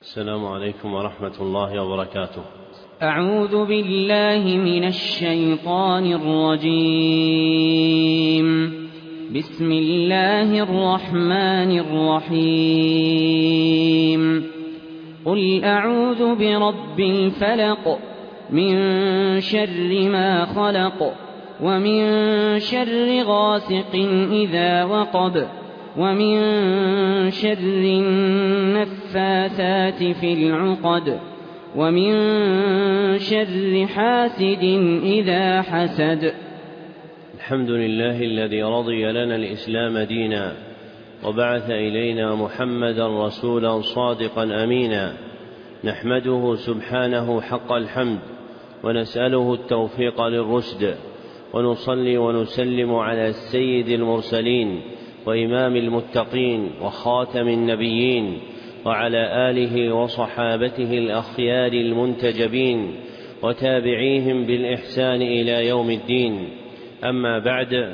السلام عليكم ورحمة الله وبركاته. أعوذ بالله من الشيطان الرجيم. بسم الله الرحمن الرحيم. قل أعوذ برب الفلق من شر ما خلق ومن شر غاسق إذا وقب ومن شر النفاثات في العقد ومن شر حاسد إذا حسد. الحمد لله الذي رضي لنا الإسلام دينا وبعث إلينا محمدا رسولا صادقا أمينا، نحمده سبحانه حق الحمد ونسأله التوفيق للرشد، ونصلي ونسلم على السيد المرسلين وإمام المتقين وخاتم النبيين وعلى آله وصحابته الأخيار المنتجبين وتابعيهم بالإحسان إلى يوم الدين. أما بعد،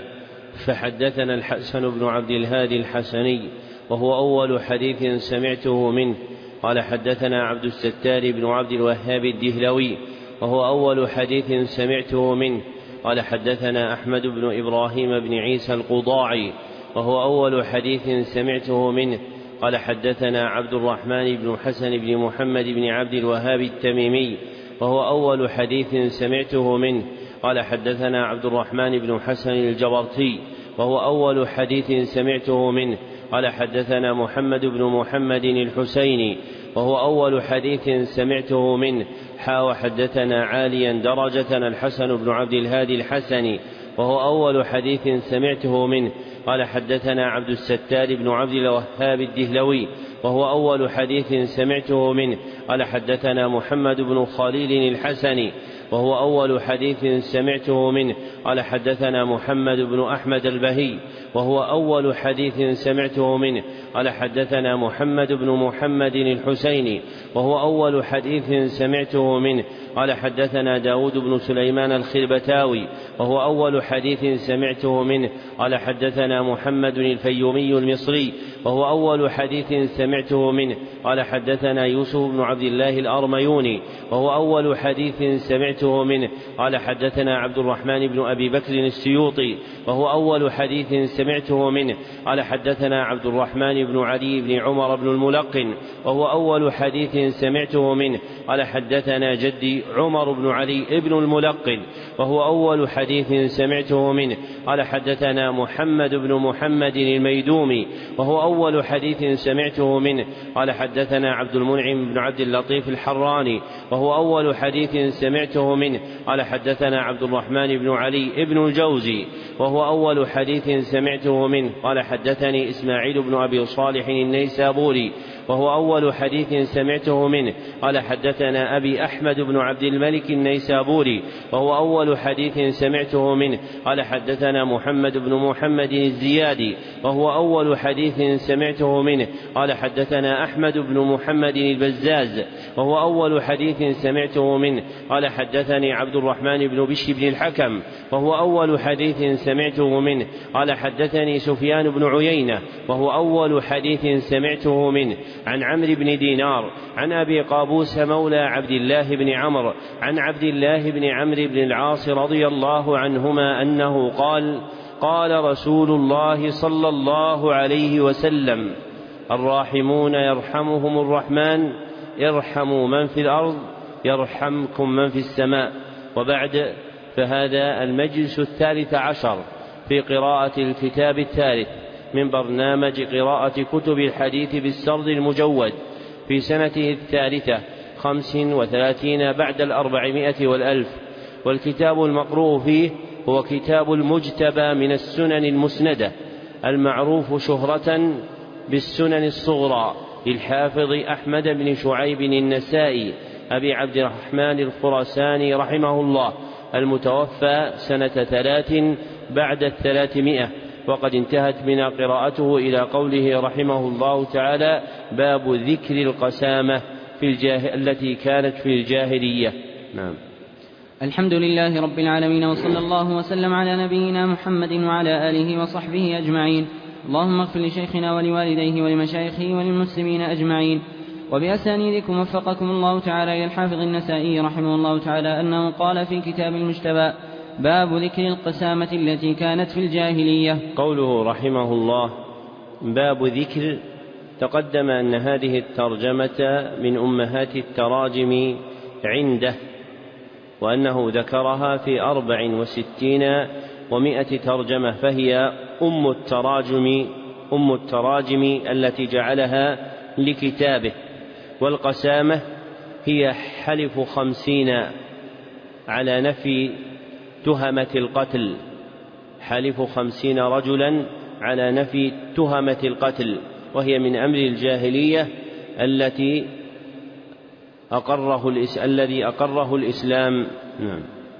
فحدثنا الحسن بن عبد الهادي الحسني وهو أول حديث سمعته منه، قال حدثنا عبد الستار بن عبد الوهاب الدهلوي وهو أول حديث سمعته منه، قال حدثنا أحمد بن إبراهيم بن عيسى القضاعي وهو أول حديث سمعته منه، قال حدثنا عبد الرحمن بن حسن بن محمد بن عبد الوهاب التميمي وهو أول حديث سمعته منه، قال حدثنا عبد الرحمن بن حسن الجبرتي وهو أول حديث سمعته منه، قال حدثنا محمد بن محمد الحسيني وهو أول حديث سمعته منه، وحدثنا عاليا درجة الحسن بن عبد الهادي الحسني وهو أول حديث سمعته منه، قال حدثنا عبد الستار بن عبد الوهاب الدهلوي وهو أول حديث سمعته منه، قال حدثنا محمد بن خليل الحسني وهو أول حديث سمعته منه، قال حدثنا محمد بن أحمد البهي وهو أول حديث سمعته منه، قال حدثنا محمد بن محمد الحسيني وهو أول حديث سمعته منه، قال حدثنا داود بن سليمان الخربتاوي وهو أول حديث سمعته منه، قال حدثنا محمد الفيومي المصري وهو أول حديث سمعته منه، قال حدثنا يوسف بن عبد الله الأرميوني وهو أول حديث سمعته منه، قال حدثنا عبد الرحمن بن أبي بكر السيوطي وهو أول حديث سمعته منه، قال حدثنا عبد الرحمن بن علي بن عمر بن الملقن وهو أول حديث سمعته منه، قال حدثنا جدي عمر بن علي بن الملقن وهو أول حديث سمعته منه، قال حدثنا محمد بن محمد الميدومي وهو أول حديث سمعته منه، قال حدثنا عبد المنعم بن عبد اللطيف الحراني وهو أول حديث سمعته منه، قال حدثنا عبد الرحمن بن علي بن الجوزي وهو أول حديث سمعته منه، قال حدثني إسماعيل بن أبي صالح النيسابوري وهو أول حديث سمعته منه، قال حدثنا أبي أحمد بن عبد الملك النيسابوري وهو أول حديث سمعته منه، قال حدثنا محمد بن محمد الزيادي وهو أول حديث سمعته منه، قال حدثنا أحمد بن محمد البزاز وهو أول حديث سمعته منه، قال حدثني عبد الرحمن بن بشر بن الحكم وهو أول حديث سمعته منه، قال حدثني سفيان بن عيينة وهو أول حديث سمعته منه، عن عمرو بن دينار عن أبي قابوس مولى عبد الله بن عمرو عن عبد الله بن عمرو بن العاص رضي الله عنهما أنه قال: قال رسول الله صلى الله عليه وسلم: الراحمون يرحمهم الرحمن، ارحموا من في الأرض يرحمكم من في السماء. وبعد، فهذا المجلس 13 في قراءة الكتاب الثالث من برنامج قراءة كتب الحديث بالسرد المجود في سنته 35 بعد 400 والألف، والكتاب المقروء فيه هو كتاب المجتبى من السنن المسندة المعروف شهرة بالسنن الصغرى للحافظ أحمد بن شعيب النسائي أبي عبد الرحمن الخراساني رحمه الله، المتوفى سنة 3 بعد 300، وقد انتهت بنا قراءته إلى قوله رحمه الله تعالى: باب ذكر القسامة التي كانت في الجاهلية. نعم. الحمد لله رب العالمين، وصلى الله وسلم على نبينا محمد وعلى آله وصحبه أجمعين. اللهم اغفر لشيخنا ولوالديه ولمشايخه وللمسلمين أجمعين. وبأسانيدكم وفقكم الله تعالى إلى الحافظ النسائي رحمه الله تعالى أنه قال في كتاب المجتبى: باب ذكر القسامة التي كانت في الجاهلية. قوله رحمه الله باب ذكر، تقدم أن هذه الترجمة من أمهات التراجم عنده، وأنه ذكرها في 64 و100 ترجمة، فهي أم التراجم التي جعلها لكتابه. والقسامة هي حلف 50 على نفي تهمة القتل، حلف 50 رجلا على نفي تهمة القتل، وهي من أمر الجاهلية الذي أقره الإسلام. نعم.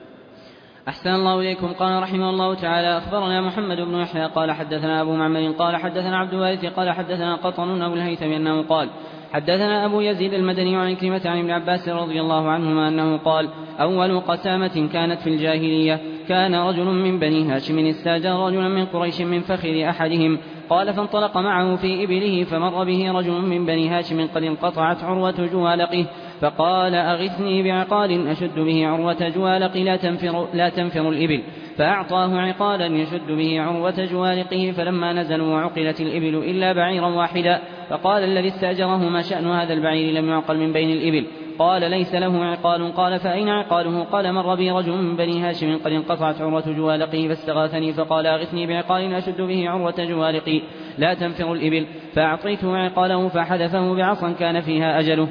أحسن الله إليكم. قال رحمه الله تعالى: أخبرنا محمد بن يحيى قال حدثنا أبو معمر قال حدثنا عبد الوارث قال حدثنا قطن أبو الهيثم أنه قال حدثنا أبو يزيد المدني عن كلمة عن ابن عباس رضي الله عنهما أنه قال: أول قسامة كانت في الجاهلية كان رجل من بني هاشم استاجر رجلا من قريش من فخذ أحدهم، قال فانطلق معه في إبله، فمر به رجل من بني هاشم قد انقطعت عروة جوالقه، فقال: أغثني بعقال أشد به عروة جوالقي لا تنفر الإبل، فأعطاه عقالا يشد به عروة جوالقه، فلما نزلوا وعقلت الإبل إلا بعيرا واحدا، فقال الذي استأجره: ما شأن هذا البعير لم يعقل من بين الإبل؟ قال: ليس له عقال. قال: فأين عقاله؟ قال: مر بي رجل من بني هاشم قد انقطعت عروة جوالقه فاستغاثني، فقال: أغثني بعقال أشد به عروة جوالقي لا تنفر الإبل، فأعطيته عقاله فحدثه بعصا كان فيها أجله.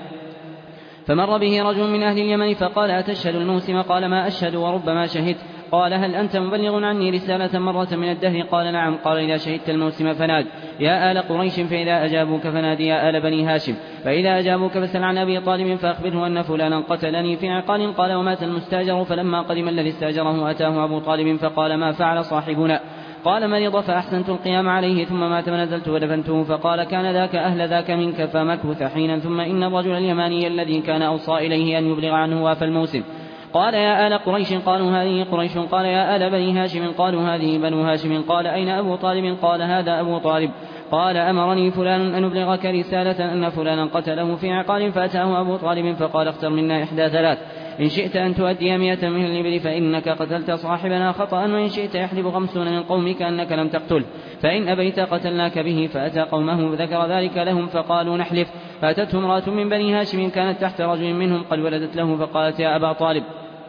فمر به رجل من أهل اليمن فقال: أتشهد الموسم؟ قال: ما أشهد وربما شهدت. قال: هل أنت مبلغ عني رسالة مرة من الدهر؟ قال: نعم. قال: إذا شهدت الموسم فناد يا آل قريش، فإذا أجابوك فنادي يا آل بني هاشم، فإذا أجابوك فسل عن أبي طالب فأخبره أن فلانا قتلني في عقال. قال: ومات المستاجر. فلما قدم الذي استاجره أتاه أبو طالب فقال: ما فعل صاحبنا؟ قال: مرض فأحسنت القيام عليه ثم مات فنزلت ودفنته. فقال: كان ذاك أهل ذاك منك، فمكث حينا، ثم إن الرجل اليماني الذي كان أوصى إليه أن يبلغ عنه واف الموسم. قال: يا آل قريش. قالوا: هذه قريش. قال: يا آل بني هاشم. قالوا: هذه بنو هاشم. قال: أين أبو طالب؟ قال: هذا أبو طالب. قال: أمرني فلان أن أبلغك رسالة أن فلانا قتله في عقال. فأتاه أبو طالب فقال: اختر منا إحدى ثلاث، إن شئت أن تؤدي 100 من الإبل فإنك قتلت صاحبنا خطأ، وإن شئت يحلب 50 من قومك أنك لم تقتل، فإن أبيت قتلناك به. فأتى قومه ذكر ذلك لهم فقالوا: نحلف. فأتته امرأة من بني هاشم كانت تحت رجل منهم قد ولدت له، فقالت: يا أبا طالب،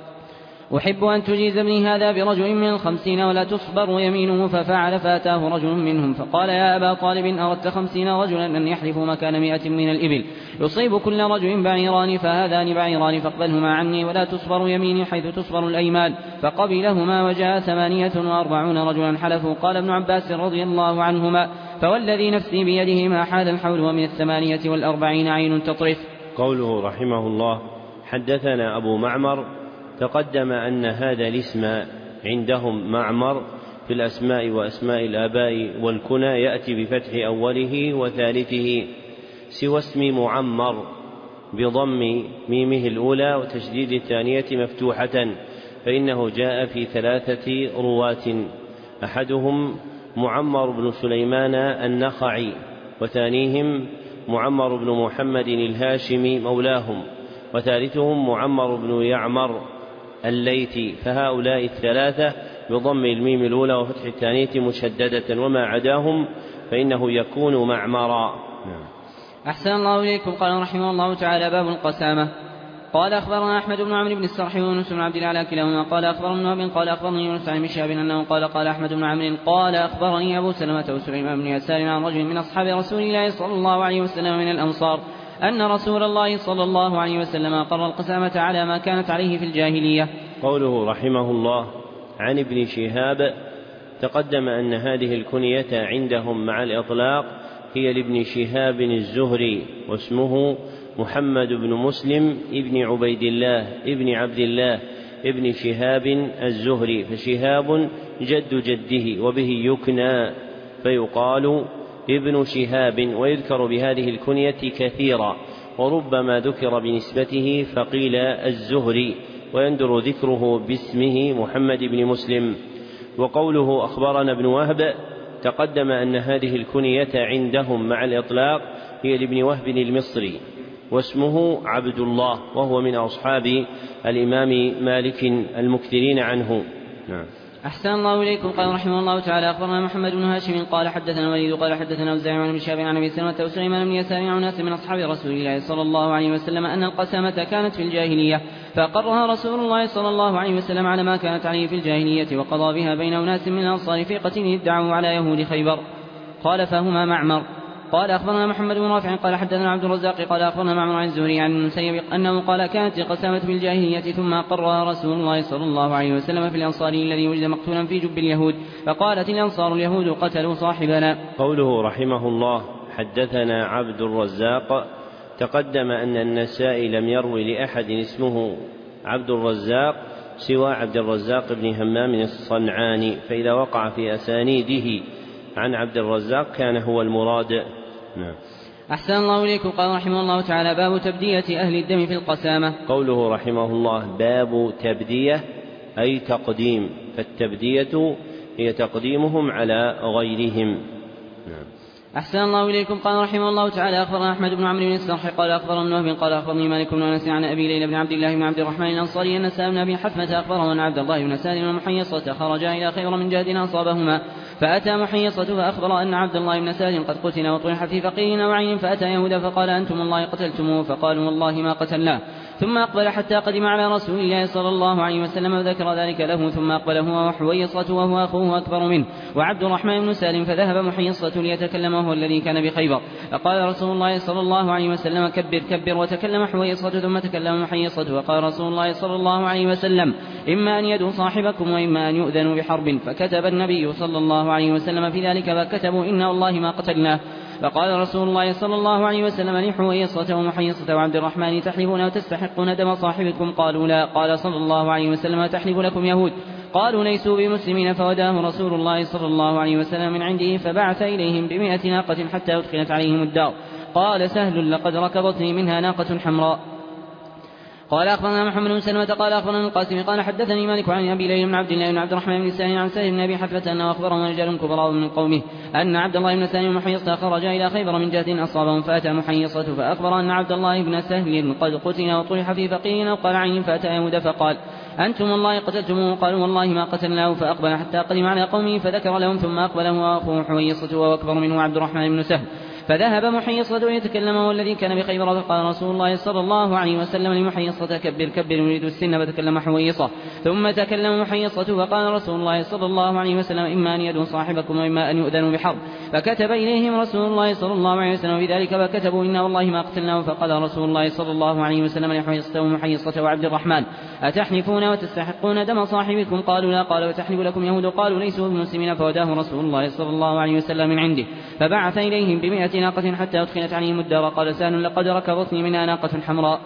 أحب أن تجيز ابني هذا برجل من 50 ولا تصبر يمينه. ففعل. فأتاه رجل منهم فقال: يا أبا طالب، أردت 50 رجلا أن يحلفوا مكان 100 من الإبل، يصيب كل رجل بعيران، فهذان بعيران فاقبلهما عني ولا تصبر يميني حيث تصبر الأيمان. فقبلهما وجاء 48 رجلا حلفوا. قال ابن عباس رضي الله عنهما: فوالذي نفسي بيده ما حال الحول، ومن 48 عين تطرف. قوله رحمه الله: حدثنا أبو معمر. تقدم أن هذا الاسم عندهم معمر في الأسماء وأسماء الآباء والكنى يأتي بفتح أوله وثالثه، سوى اسم معمر بضم ميمه الأولى وتشديد الثانية مفتوحة، فإنه جاء في 3 رواة: أحدهم معمر بن سليمان النخعي، وثانيهم معمر بن محمد الهاشمي مولاهم، وثالثهم معمر بن يعمر الليثي. فهؤلاء 3 بضم الميم الأولى وفتح الثانية مشددة، وما عداهم فإنه يكون معمرا. أحسن الله إليكم. قال رحمه الله تعالى: باب القسامة. قال: أخبرنا أحمد بن عمرو بن السرح ويونس بن عبد الأعلى كلاهما قال أخبرنا ابن قال أخبرني يونس عن شهاب أنه قال أحمد بن عمرو قال أخبرني أبو سلمة وسليمان بن يسار عن رجل من أصحاب رسول الله صلى الله عليه وسلم من الأنصار أن رسول الله صلى الله عليه وسلم أقر القسامة على ما كانت عليه في الجاهلية. قوله رحمه الله: عن ابن شهاب. تقدم أن هذه الكنية عندهم مع الإطلاق هي لابن شهاب الزهري، واسمه محمد بن مسلم ابن عبيد الله ابن عبد الله ابن شهاب الزهري، فشهاب جد جده، وبه يكنى فيقال ابن شهاب، ويذكر بهذه الكنية كثيرا، وربما ذكر بنسبته فقيل الزهري، ويندر ذكره باسمه محمد بن مسلم. وقوله أخبرنا ابن وهب. تقدم أن هذه الكنية عندهم مع الإطلاق هي لابن وهب المصري، واسمه عبد الله، وهو من أصحاب الإمام مالك المكثرين عنه. نعم. أحسن الله إليكم. قال رحمه الله تعالى أخبرنا محمد بن هاشم قال حدثنا الوليد قال حدثنا أوزاعي عن ابن شهاب عن أبي سلمة وسليمان بن يسار عن ناس من أصحاب رسول الله صلى الله عليه وسلم أن القسامة كانت في الجاهلية، فأقرها رسول الله صلى الله عليه وسلم على ما كانت عليه في الجاهلية، وقضى بها بين أناس من الأنصار في قتله ادعوا على يهود خيبر. قال فهما معمر. قال أخبرنا محمد بن رافع قال حدثنا عبد الرزاق قال أخبرنا معمر عن الزهري عن المسيب أنه قال كانت القسامة في الجاهلية ثم أقرها رسول الله صلى الله عليه وسلم في الأنصاري الذي وجد مقتولا في جب اليهود، فقالت الأنصار اليهود قتلوا صاحبنا. قوله رحمه الله حدثنا عبد الرزاق، تقدم أن النسائي لم يروي لأحد اسمه عبد الرزاق سوى عبد الرزاق بن همام الصنعاني، فإذا وقع في أسانيده عن عبد الرزاق كان هو المراد. نعم. أحسن الله إليكم. قال رحمه الله تعالى باب تبدية أهل الدم في القسامة. قوله رحمه الله باب تبدية أي تقديم، فالتبدية هي تقديمهم على غيرهم. نعم. أحسن الله إليكم. قال رحمه الله تعالى أخبرنا أحمد بن عمرو بن السرح قال أخبرنا ابن وهب قال أخبرني مالك بن أنس عن أبي ليلى بن عبد الله بن عبد الرحمن الأنصاري أن سالم بن أبي حثمة أخبره أن عبد الله بن سالم ومحيصة خرجا إلى خيبر من جهد أصابهما، فأتى محيصة فأخبر أن عبد الله بن سالم قد قتل وطرح في فقيه وعين، فأتى يهودا فقال أنتم والله قتلتموه، فقالوا والله ما قتلناه، ثم أقبل حتى قدم على رسول الله صلى الله عليه وسلم وذكر ذلك له، ثم أقبل هو وحويصة وهو أخوه أكبر منه وعبد الرحمن بن سالم، فذهب محيصة ليتكلم وهو الذي كان بخيبر، فقال رسول الله صلى الله عليه وسلم كبر كبر، وتكلم حويصة ثم تكلم محيصة، وقال رسول الله صلى الله عليه وسلم إما أن يدعوا صاحبكم وإما أن يؤذنوا بحرب، فكتب النبي صلى الله عليه وسلم في ذلك فكتبوا إن والله ما قتلناه، فقال رسول الله صلى الله عليه وسلم لحويصة ومحيصة وعبد الرحمن تحلفون وتستحقون دم صاحبكم؟ قالوا لا. قال صلى الله عليه وسلم تحلف لكم يهود؟ قالوا ليسوا بمسلمين، فوداه رسول الله صلى الله عليه وسلم من عنده فبعث إليهم ب100 ناقة حتى أدخلت عليهم الدار. قال سهل لقد ركضتني منها ناقة حمراء. قال أخبرنا محمد بن سلمة قال أخبرنا القاسم قال حدثني مالك عن أبي ليلى بن عبد الله بن عبد الرحمن بن سالم عن سهل بن أبي حثمة أنه أخبره رجال كبراء من قومه أن عبد الله بن سالم ومحيصة خرجا إلى خيبر من جهة أصابهم، فأتى محيصة فأخبر أن عبد الله بن سهل قد قتل وطرح في فقيه وقال عين، فأتى يهود فقال أنتم والله قتلتموه؟ قالوا والله ما قتلناه، فأقبل حتى قدم على قومه فذكر لهم، ثم أقبل هو وأخوه حويصة وأكبر منه عبد الرحمن بن سهل، فذهب محيصة يتكلم والذي كان بخيبر، فقال رسول الله صلى الله عليه وسلم لمحيصة كبر كبر يريد السن، فتكلم حويصة، ثم تكلم محيصة فقال رسول الله صلى الله عليه وسلم إما أن يدعوا صاحبكم وإما أن يؤذنوا بحرب، فكتب إليهم رسول الله صلى الله عليه وسلم في ذلك فكتبوا إن والله ما قتلناه، فقال رسول الله صلى الله عليه وسلم لحويصة ومحيصة وعبد الرحمن أتحلفون وتستحقون دم صاحبكم؟ قالوا لا. قال وتحلف لكم يهود؟ قالوا ليسوا بمسلمين، فوداه رسول الله صلى الله عليه وسلم من عنده فبعث إليهم ب100 ناقة حتى أدخلت عليهم الدار. قال سهل لقد ركضتني منها ناقة حمراء.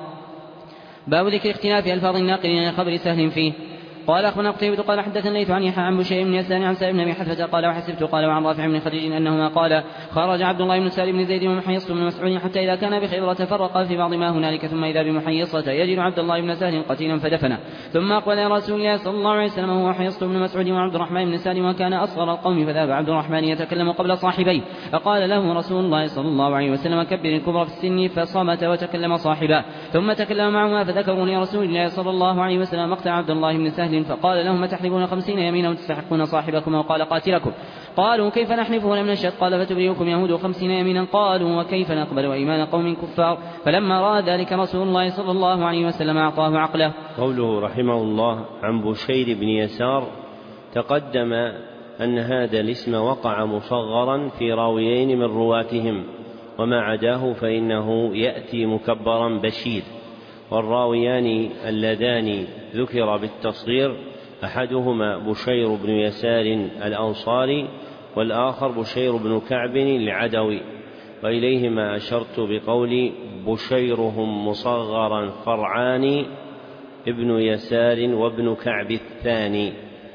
باب ذكر اختلاف ألفاظ الناقلين لخبر سهل فيه. قال أخبرنا قتيبة قال حدثنا الليث عن يحيى عن بشير بن يسار عن سالم بن أبي حثمة قال وحسبت قال وعن رافع بن خديج أنهما قال خرج عبد الله بن سالم بن زيد ومحيصة بن مسعود حتى إذا كان بخيبر تفرقا في بعض ما هنالك، ثم إذا بمحيصة يجد عبد الله بن سهل قتيلا فدفنه، ثم أقبل رسول الله صلى الله عليه وسلم وهو محيصة بن مسعود وعبد الرحمن بن سالم وكان أصغر القوم، فذهب عبد الرحمن يتكلم قبل صاحبيه، فقال له رسول الله صلى الله عليه وسلم كبر الكبرى في السن، فصمت وتكلم صاحبه، ثم تكلم معهما فذكروا لرسول الله صلى الله عليه وسلم مقتل عبد الله بن سهل، فقال لهم تحلفون 50 يمينا وتستحقون صاحبكم وقال قاتلكم؟ قالوا كيف نحلف ولم نشهد؟ قال فتبرئكم يهود 50 يمينا. قالوا وكيف نقبل وإيمان قوم كفار؟ فلما رأى ذلك رسول الله صلى الله عليه وسلم أعطاه عقله. قوله رحمه الله عن بشير بن يسار، تقدم أن هذا الاسم وقع مصغرا في راويين من رواتهم، وما عداه فإنه يأتي مكبرا بشير، والراويان اللذان ذكر بالتصغير أحدهما بشير بن يسار الأنصاري والآخر بشير بن كعب العدوي، وإليهما أشرت بقول بشيرهم مصغرا فرعان ابن يسار وابن كعب الثاني،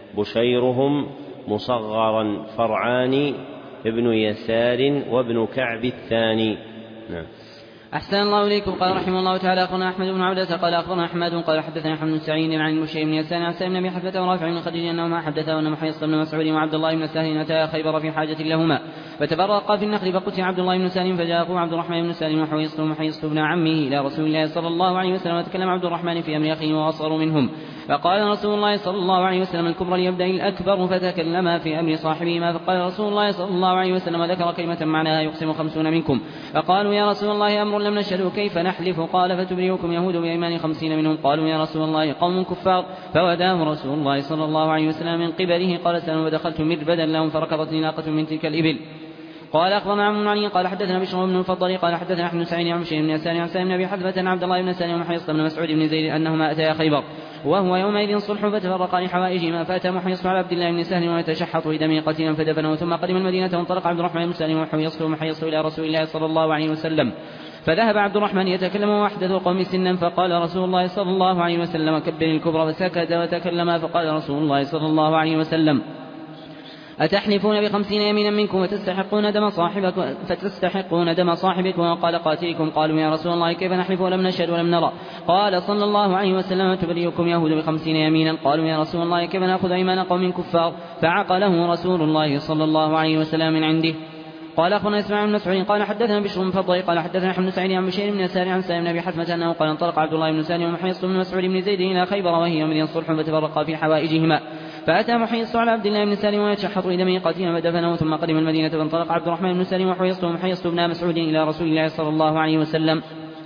بشيرهم مصغرا فرعان ابن يسار وابن كعب الثاني. نعم. أحسن الله إليكم. قال رحمه الله تعالى أخبرنا أحمد بن عبدة قال أخبرنا أحمد قال حدثنا حمد بن سعيد عن المشير بن يسار عن سالم بن حثبة ورافع بن خديج أنهما حدثا أن محيص بن مسعود وعبد الله بن سهل أتيا خيبر في حاجة لهما فتفرقا في النخل فقتل عبد الله بن سالم فجاء أخوه عبد الرحمن بن سالم وحيص بن عمه إلى رسول الله صلى الله عليه وسلم وتكلم عبد الرحمن في أمر أخيه وأصغر منهم فقال رسول الله صلى الله عليه وسلم الكبرى ليبدأ الأكبر فتكلما في أمر صاحبهما فقال رسول الله صلى الله عليه وسلم ذكر كلمة معناها يقسم 50 منكم فقالوا يا رسول الله أمر لم نشهده كيف نحلف قال فتبرئكم يهود بأيمان 50 منهم قالوا يا رسول الله قوم كفار فوداه رسول الله صلى الله عليه وسلم من قبله قال سلم ودخلت مربدا لهم فركضت ناقة من تلك الإبل. قال أخبرنا عمرو بن علي قال حدثنا بشر بن الفضل قال حدثنا أحمد بن سعيد عن بشير بن يسار عن سالم بن أبي حذفة عن عبد الله بن سالم ومحيص بن مسعود بن زيد أنهما أتيا خيبر وهو يومئذ صلح فتفرقا لحوائجهما فأتى محيص على عبد الله بن سهل ويتشحط بدمه قتيلا فدفنه ثم قدم المدينة وانطلق عبد الرحمن بن سالم ومحيص إلى رسول الله صلى الله عليه وسلم فذهب عبد الرحمن يتكلم وحدث القوم سنا فقال رسول الله صلى الله عليه وسلم كبر الكبرى فسكت وتكلم فقال رسول الله صلى الله عليه وسلم أتحلفون ب50 يمينا منكم فتستحقون دم صاحبكم وقال قاتلكم قالوا يا رسول الله كيف نحلف ولم نشهد ولم نرى قال صلى الله عليه وسلم تبرئكم يهود ب50 يمينا قالوا يا رسول الله كيف نأخذ أيمان قوم كفار فعقله رسول الله صلى الله عليه وسلم من عنده. قال أخبرنا إسماعيل بن مسعود قال حدثنا بشر بن فضل قال حدثنا حمد بن سعيد عن بشير بن يسار عن سالم بن أبي حثمة أنه قال انطلق عبد الله بن سالم ومحيص بن مسعود بن زيد إلى خيبر وهي يومئذ صلح فتفرقا في حوائجهما فأتى محيص على عبد الله بن سالم ويتشحط لدمه قتيلا فدفنه ثم قدم المدينة فانطلق عبد الرحمن بن سالم ومحيص بن مسعود إلى رسول الله صلى الله عليه وسلم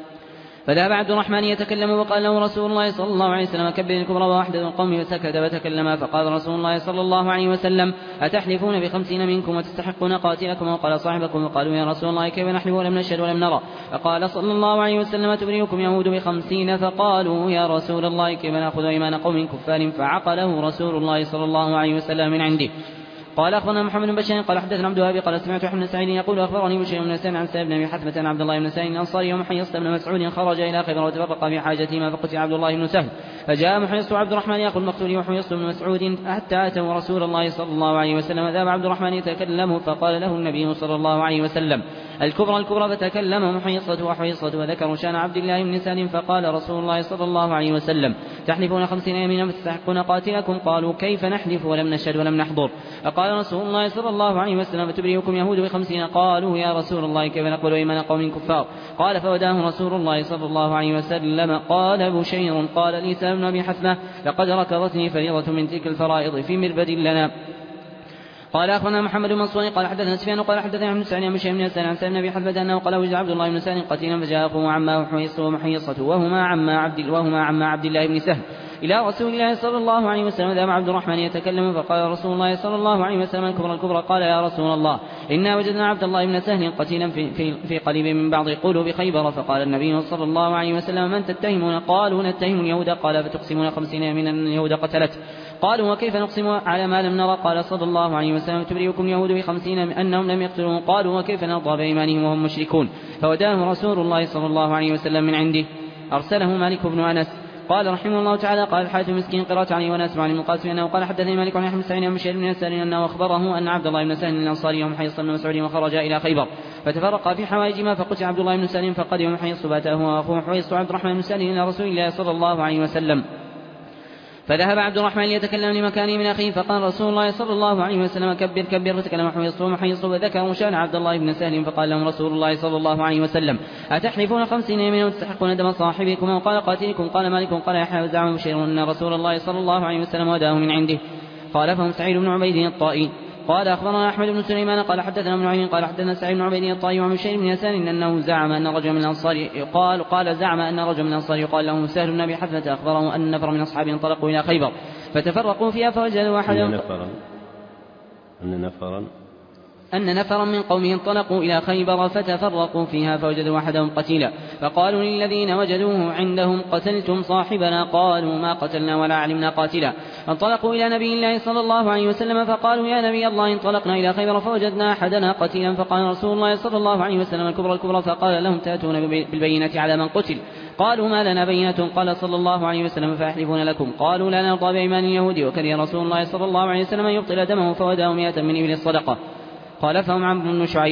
فذهب عبد الرحمن يتكلم وقال له رسول الله صلى الله عليه وسلم كبر الكبرى ووحدة القوم فسكت وتكلم فقال رسول الله صلى الله عليه وسلم أتحلفون ب50 منكم وتستحقون قاتلكم وقال صاحبكم وقالوا يا رسول الله كيف نحلف ولم نشهد ولم نرى فقال صلى الله عليه وسلم تبرئكم يهود ب50 فقالوا يا رسول الله كيف نأخذ أيمان قوم كفار فعقله رسول الله صلى الله عليه وسلم من عنده. قال أخبرنا محمد بن بشير قال حدثنا عبد الوهاب قال سمعت أحمد بن سعيد يقول أخبرني بشير بن سعيد عن سالم بن أبي حثمة عن عبد الله بن سعيد الأنصاري ومحيص بن مسعود خرج إلى خيبر وتفرق في حاجتهما فقتل عبد الله بن سهل فجاء محيص وعبد الرحمن يأخذ المقتول ومحيص بن مسعود حتى أتوا رسول الله صلى الله عليه وسلم ذهب عبد الرحمن يتكلم فقال له النبي صلى الله عليه وسلم الكبرى فتكلم محيصة وذكروا شان عبد الله بن سالم فقال رسول الله صلى الله عليه وسلم تحلفون 50 يمينا فتستحقون قاتلكم قالوا كيف نحلف ولم نشهد ولم نحضر فقال رسول الله صلى الله عليه وسلم تبرئكم يهود ب50 قالوا يا رسول الله كيف نقول أيمان قوم كفار قال فوداه رسول الله صلى الله عليه وسلم. قال بشير قال لي سالم بن أبي حثمة لقد ركضتني فريضة من تلك الفرائض في مربد لنا. قال أخبرنا محمد بن منصور قال حدثنا سفيان قال حدثنا ابن سعيد عن بن يسار عن سالم بن أبي حثمة أنه قال وجد عبد الله بن سالم قتيلا فجاء أخوه عماه ومحيصة وهما عما عبد الله بن سهل إلى رسول الله صلى الله عليه وسلم ذهب عبد الرحمن يتكلم فقال رسول الله صلى الله عليه وسلم الكبرى قال يا رسول الله إنا وجدنا عبد الله بن سهل قتيلا في قليب من بعض قلوب خيبر فقال النبي صلى الله عليه وسلم من تتهمون قالوا نتهم اليهود قال فتقسمون 50 من اليهود قتلت قالوا وكيف نقسم على ما لم نرى قال صلى الله عليه وسلم تبرئكم اليهود ب50 أنهم لم يقتلوا قالوا وكيف نرضى بإيمانهم وهم مشركون فوداه رسول الله صلى الله عليه وسلم من عنده. أرسله مالك بن أنس قال رحمه الله تعالى قال الحارث مسكين قراءة عليه وناس عن المقاسم أنه قال حدثني مالك عن أحمد سعيد عن بشير بن يسار أنه أخبره أن عبد الله بن سهل الأنصاري ومحيص بن مسعود وخرج إلى خيبر فتفرقا في حوائجهما فقتل عبد الله بن سالم فقدم محيص باتاه وأخوه محيص عبد الرحمن بن سالم إلى رسول الله صلى الله عليه وسلم فذهب عبد الرحمن ليتكلم لمكانه من أخيه فقال رسول الله صلى الله عليه وسلم كبر فتكلم محيص وذكر شان عبد الله بن سالم فقال لهم رسول الله صلى الله عليه وسلم أتحلفون 50 يمينا وتستحقون دم صاحبكم وقال قاتلكم قال مالك قال يحيى وزعم بشير أن رسول الله صلى الله عليه وسلم وداه من عنده. قال فهم سعيد بن عبيد الطائي قال أخبرنا أحمد بن سليمان قال حدثنا ابن عين قال حدثنا سعيد بن عبيد الطائي وعن بشير بن يسار أنه زعم أن رجل من الأنصار زعم أن رجل من الأنصار يقال له سهل بن أبي حثمة أخبره أن نفر من أصحابه انطلقوا إلى خيبر فتفرقوا فيها فوجدوا أن نفرا من قومه انطلقوا إلى خيبر فتفرقوا فيها فوجدوا أحدهم قتيلا فقالوا للذين وجدوه عندهم قتلتم صاحبنا قالوا ما قتلنا ولا علمنا قاتلا فانطلقوا إلى نبي الله صلى الله عليه وسلم فقالوا يا نبي الله انطلقنا إلى خيبر فوجدنا أحدنا قتيلا فقال رسول الله صلى الله عليه وسلم الكبرى فقال لهم تأتون بالبينة على من قتل قالوا ما لنا بينة قال صلى الله عليه وسلم فأحلفون لكم قالوا لا نرضى بأيمان اليهود وكره رسول الله صلى الله عليه وسلم أن يبطل دمه فوداه 100 من إبل الصدقة. قال فهم عمرو بن شعيب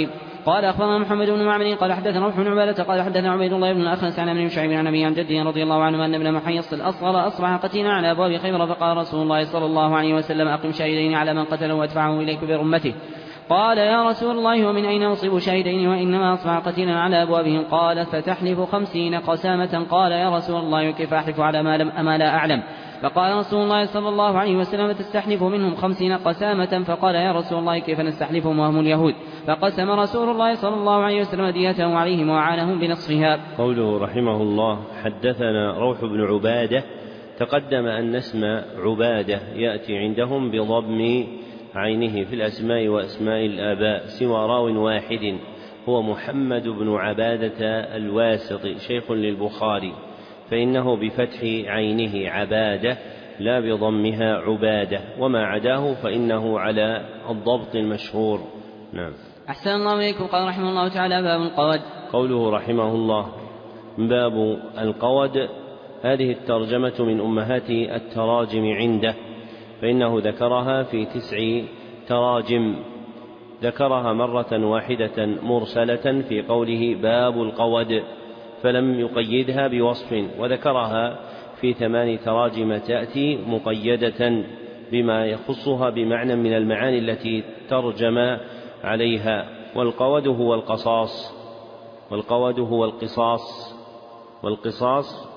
قال أخبرنا محمد بن معمر قال حدثنا روح بن عبادة قال حدثنا عبيد الله بن الأخنس عن ابن شعيب عن أبي عن جده رضي الله عنه أن ابن محيص الأصغر أصبح قتيلا على أبواب خيبر فقال رسول الله صلى الله عليه وسلم أقم شهيدين على من قتله وادفعه إليك برمته. قال يا رسول الله ومن أين أصيب شهيدين وإنما أصبح قتيلا على أبوابهم؟ قال فتحلف 50 قسامة. قال يا رسول الله كيف أحلف على ما لا أعلم؟ فقال رسول الله صلى الله عليه وسلم تستحلف منهم 50 قسامة. فقال يا رسول الله كيف نستحلفهم وهم اليهود؟ فقسم رسول الله صلى الله عليه وسلم ديته عليهم وأعانهم بنصفها. قوله رحمه الله حدثنا روح بن عبادة، تقدم أن اسم عبادة يأتي عندهم بضم عينه في الأسماء وأسماء الآباء سوى راو واحد هو محمد بن عبادة الواسطي شيخ للبخاري، فإنه بفتح عينه عبادة لا بضمها عبادة، وما عداه فإنه على الضبط المشهور. نعم. أحسن الله إليكم. قال رحمه الله تعالى باب القود. قوله رحمه الله باب القود، هذه الترجمة من أمهات التراجم عنده، فإنه ذكرها في 9 تراجم، ذكرها مرة واحدة مرسلة في قوله باب القود فلم يقيدها بوصف، وذكرها في 8 تراجم تأتي مقيدة بما يخصها بمعنى من المعاني التي ترجم عليها. والقود هو القصاص، والقود هو القصاص، والقصاص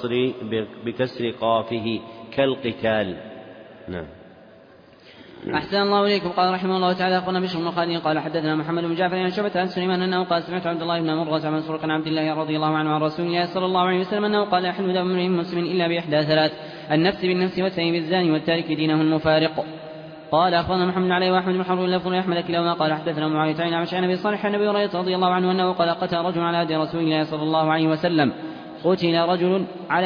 بكسر قافه كالقتال. نعم. أحسن الله إليكم. قال رحمه الله تعالى أخبرنا بشر بن خالد قال حدثنا محمد بن جعفر عن شعبة عن سليمان أنه قال سمعت عبد الله بن مرة عن مسروق عن عبد الله رضي الله عنه عن رسول الله صلى الله عليه وسلم أنه قال يحل دم امرئ مسلم إلا بإحدى 3: النفس بالنفس والسيف بالزاني والتارك دينه المفارق. قال أخبرنا محمد بن علي وأحمد بن حرب لفظ يحمل كلاهما قال حدثنا معاوية عن عمش عن أبي صالح عن أبي هريرة رضي الله عنه أنه قال قتل رجل على عهد رسول الله صلى الله عليه وسلم قتل رجل على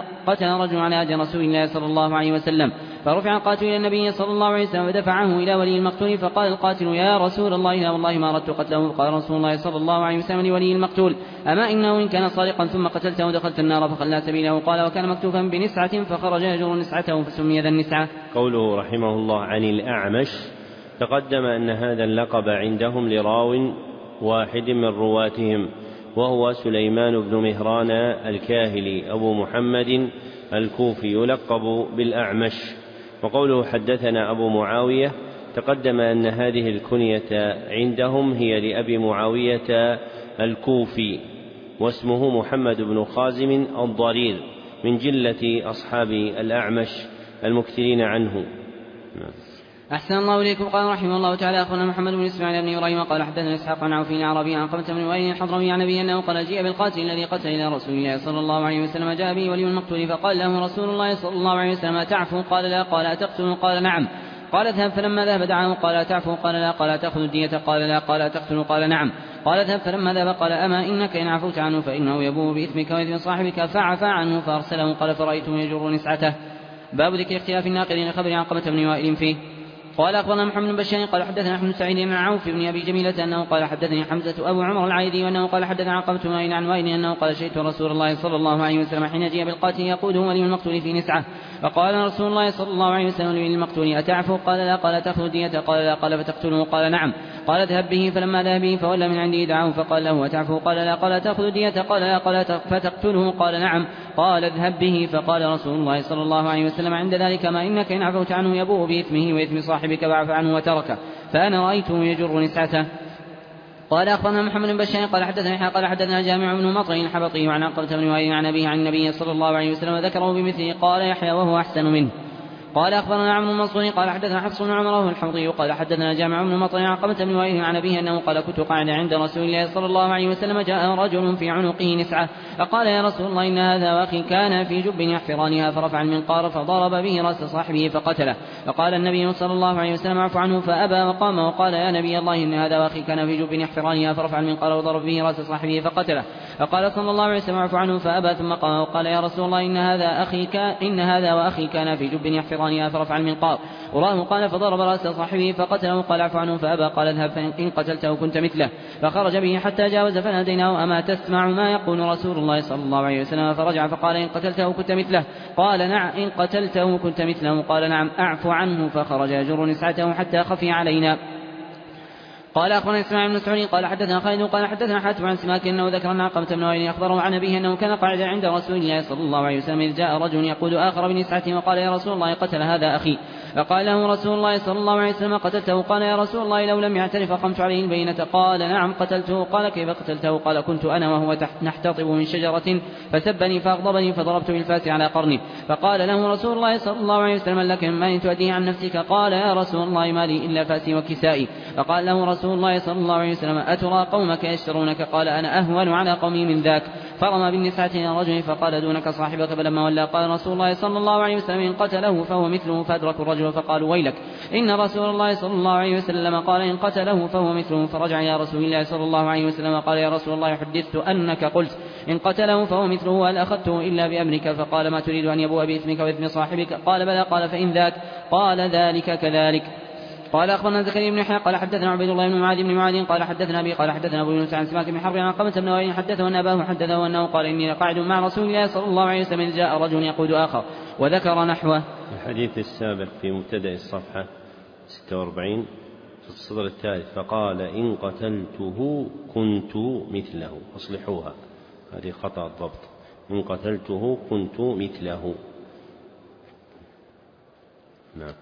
عهد رسول الله صلى الله عليه وسلم فرفع القاتل إلى النبي صلى الله عليه وسلم ودفعه إلى ولي المقتول فقال القاتل يا رسول الله لا والله ما أردت قتله. قال رسول الله صلى الله عليه وسلم لولي المقتول أما إنه إن كان صادقا ثم قتلته دخلت النار فخلى سبيله. قال وكان مكتوفا بنسعة فخرج يجر نسعته فسمي ذا النسعة. قوله رحمه الله عن الأعمش، تقدم أن هذا اللقب عندهم لراو واحد من رواتهم وهو سليمان بن مهران الكاهلي أبو محمد الكوفي يلقب بالأعمش. وقوله حدثنا أبو معاوية، تقدم أن هذه الكنية عندهم هي لأبي معاوية الكوفي، واسمه محمد بن خازم الضرير من جلة أصحاب الأعمش المكثرين عنه. أحسن الله إليكم. قال رحمه الله تعالى أخونا محمد بن إسماعيل بن إبراهيم قال حدثنا إسحاق عن عوفين العربي عن قمة بن وائل الحضرمي عن أبي أنه قال جيء بالقاتل الذي قتل إلى رسول الله صلى الله عليه وسلم جاء به ولي المقتول فقال له رسول الله صلى الله عليه وسلم أتعفو؟ قال لا. قال أتقتل؟ قال نعم. قال اذهب. فلما ذهب دعاه قال أتعفو؟ قال لا. قال أتأخذ الدية؟ قال لا. قال أتقتل؟ قال نعم. قال اذهب. فلما ذهب قال أما إنك إن عفوت عنه فإنه يبوء بإثمك وإثم صاحبك فعفى عنه فأرسله. قال فرأيته يجر نسعته. باب ذكر اختلاف الناقلين خبر عن قمة بن وائل فيه. قال أخبرنا محمد بن بشار قال حدثنا أحمد سعيد بن عوف بن أبي جميلة أنه قال حدثني حمزة أبو عمر العايدي وأنه قال حدثنا عن قمة وائل عن وائل أنه قال شهدت رسول الله صلى الله عليه وسلم حين جاء بالقاتل يقوده ولي المقتول في نسعة فقال رسول الله صلى الله عليه وسلم لولي المقتول أتعفو؟ قال لا. قال تأخذ دية؟ قال لا. قال فتقتله؟ قال نعم. قال اذهب به. فلما ذهب به فولى من عنده دعاه فقال له أتعفو؟ قال لا. قال تأخذ دية؟ قال لا. قال فتقتله؟ قال نعم. قال اذهب به. فقال رسول الله صلى الله عليه وسلم عند ذلك ما إنك إن عفوت عنه يبوء بإثمه وإثم صاحبك فاعف عنه وتركه فأنا رأيته يجر نسعته. قال أخبرنا محمد بن بشار قال حدثنا قال حدثنا جامع بن مطر الحبطي عن عقبة بن وائل عن أبيه عن النبي صلى الله عليه وسلم وذكره بمثله. قال يحيى وهو أحسن منه. قال أخبرنا عمرو بن منصور قال حدثنا حفص بن عمر وهو الحمضي قال حدثنا جامع بن مطر عن عقبة بن وائل عن أبيه أنه قال كنت قاعدا عند رسول الله صلى الله عليه وسلم جاء رجل في عنقه نسعة فقال يا رسول الله إن هذا وأخي كان في جب يحفرانها فرفع المنقار فضرب به رأس صاحبه فقتله. فقال النبي صلى الله عليه وسلم اعف عنه فأبى وقام وقال يا نبي الله إن هذا وأخي كان في جب يحفرانها فرفع المنقار وضرب به رأس صاحبه فقتله. فقال صلى الله عليه وسلم اعف عنه فأبى ثم قام وقال يا رسول الله إن هذا وأخي كان في جب يحفرانها فرفع المنقار وراه قال فضرب رأس صاحبه فقتله. قال اعف عنه فأبى. قال اذهب فإن قتلته كنت مثله. فخرج به حتى جاوز فناديناه أما تسمع ما يقول رسول الله صلى الله عليه وسلم؟ فرجع فقال إن قتلته كنت مثله. قال نعم. إن قتلته كنت مثله. قال نعم. أعف عنه. فخرج يجر نسعته حتى خفي علينا. قال أخبرنا إسماعيل بن مسعود قال حدثنا خالد قال حدثنا حاتم عن سماك أنه ذكر أن علقمة بن وائل أخبره عن أبيه أنه كان قاعدا عند رسول الله صلى الله عليه وسلم إذ جاء رجل يقود آخر بنسعته وقال يا رسول الله قتل هذا أخي، فقال له رسول الله صلى الله عليه وسلم قتلته؟ قال يا رسول الله لو لم يعترف قمت عليه البينة. قال نعم قتلته. قال كيف قتلته؟ قال كنت أنا وهو نحتطب من شجرة فسبني فأغضبني فضربت بالفاس على قرنه، فقال له رسول الله صلى الله عليه وسلم لك من مال تؤديه عن نفسك؟ قال يا رسول الله ما لي إلا فاسي وكسائي. فقال له رسول الله صلى الله عليه وسلم أترى قومك يشترونك؟ قال أنا أهون على قومي من ذاك. فرمى بالنسعة إلى رجل فقال دونك صاحبك، فلما ولى قال رسول الله صلى الله عليه وسلم إن قتله فهو مثله، فأدركوا الرجل فقالوا ويلك إن رسول الله صلى الله عليه وسلم قال إن قتله فهو مثله. فرجع إلى رسول الله صلى الله عليه وسلم قال يا رسول الله حدثت أنك قلت إن قتله فهو مثله، هل أخذته إلا بأمرك؟ فقال ما تريد أن يبوء بإثمك وإثم صاحبك؟ قال بلى. قال فإن ذاك؟ قال ذلك كذلك. قال أخبرنا زكريا بن يحيى قال حدثنا عبيد الله بن معاذ بن معاذ قال حدثنا أبي قال حدثنا أبو يونس عن سماك بن حرب عن علقمة بن وائل حدثه أن أباه حدثه أنه قال إني لقاعد مع رسول الله صلى الله عليه وسلم إذ جاء رجل يقود آخر، وذكر نحوه. الحديث السابق في مبتدأ الصفحة 46 في الصدر الثالث فقال إن قتلته كنت مثله، أصلحوها هذه خطأ الضبط، إن قتلته كنت مثله. نعم.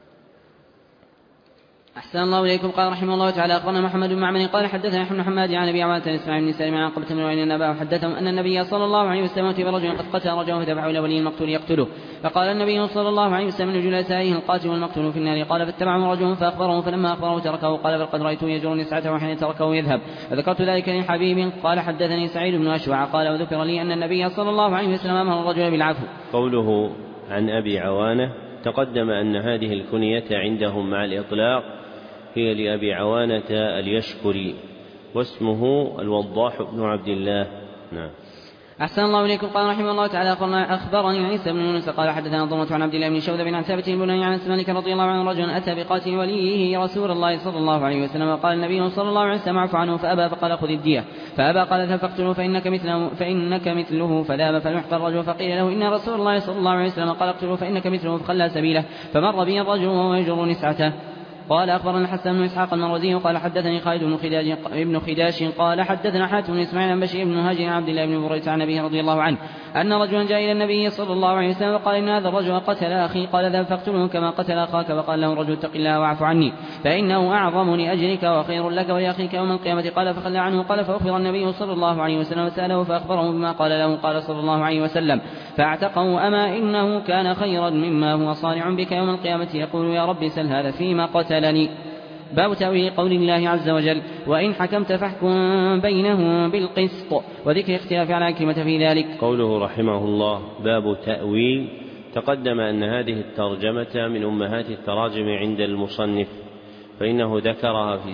أحسن الله إليكم. قال رحمه الله تعالى أخبرنا محمد بن معمر قال حدثنا بن حماد عن أبي عوانة إسماعيل بن سالم عن عقبة بن وائل أن أباه حدثهم أن النبي صلى الله عليه وسلم أتي برجل قد قتل رجلا فدفعوا إلى ولي المقتول يقتله، فقال النبي صلى الله عليه وسلم لجلسائه القاتل والمقتول في النار. قال فاتبعه رجل فأخبره، فلما أخبره تركه. قال بل قد رأيته يجر نسعته وحين تركه يذهب، فذكرت ذلك لحبيب. قال حدثني سعيد بن أشوع قال وذكر لي أن النبي صلى الله عليه وسلم أمر الرجل بالعفو. قوله عن أبي عوانة تقدم أن هذه الكنية عندهم مع الإطلاق هي لأبي عوانة اليشكري واسمه الوضاح بن عبد الله. نعم. أحسن الله إليكم. قال رحمه الله تعالى أخبرني عيسى بن يونس قال حدثنا ضمة عن عبد الله بن شوذب بن ثابت البناني عن مالك رضي الله عنه رجل أتى بقاتل وليه رسول الله صلى الله عليه وسلم وقال النبي صلى الله عليه وسلم اعف عنه، فأبى فقال خذ الدية، فأبى قال اذهب فاقتله فإنك مثله، فذهب فليحقر الرجل فقيل له إن رسول الله صلى الله عليه وسلم قال اقتله فإنك مثله، فخلى سبيله، فمر به الرجل وهو يجر نسعته. قال أخبرنا الحسن بن إسحاق المروزي قال حدثني خالد بن خداش قال حدثنا حاتم بن إسماعيل عن بشير بن هاجر عن عبد الله بن بريدة عن أبيه رضي الله عنه أن رجلا جاء إلى النبي صلى الله عليه وسلم وقال إن هذا الرجل قتل أخي، قال اذهب فاقتله كما قتل أخاك، فقال له الرجل اتق الله واعف عني فإنه أعظم لأجرك وخير لك ولأخيك يوم القيامة. قال فخلى عنه. قال فأخبر النبي صلى الله عليه وسلم وسأله فأخبره بما قال له. قال صلى الله عليه وسلم فاعتقه، أما إنه كان خيرا مما هو صانع بك يوم القيامة، يقول يا رب سل هذا فيما قتلني. باب تأويل قول الله عز وجل وإن حكمت فاحكم بينهم بالقسط، وذكر اختلاف على كلمة في ذلك. قوله رحمه الله باب تأويل، تقدم أن هذه الترجمة من أمهات التراجم عند المصنف، فإنه ذكرها في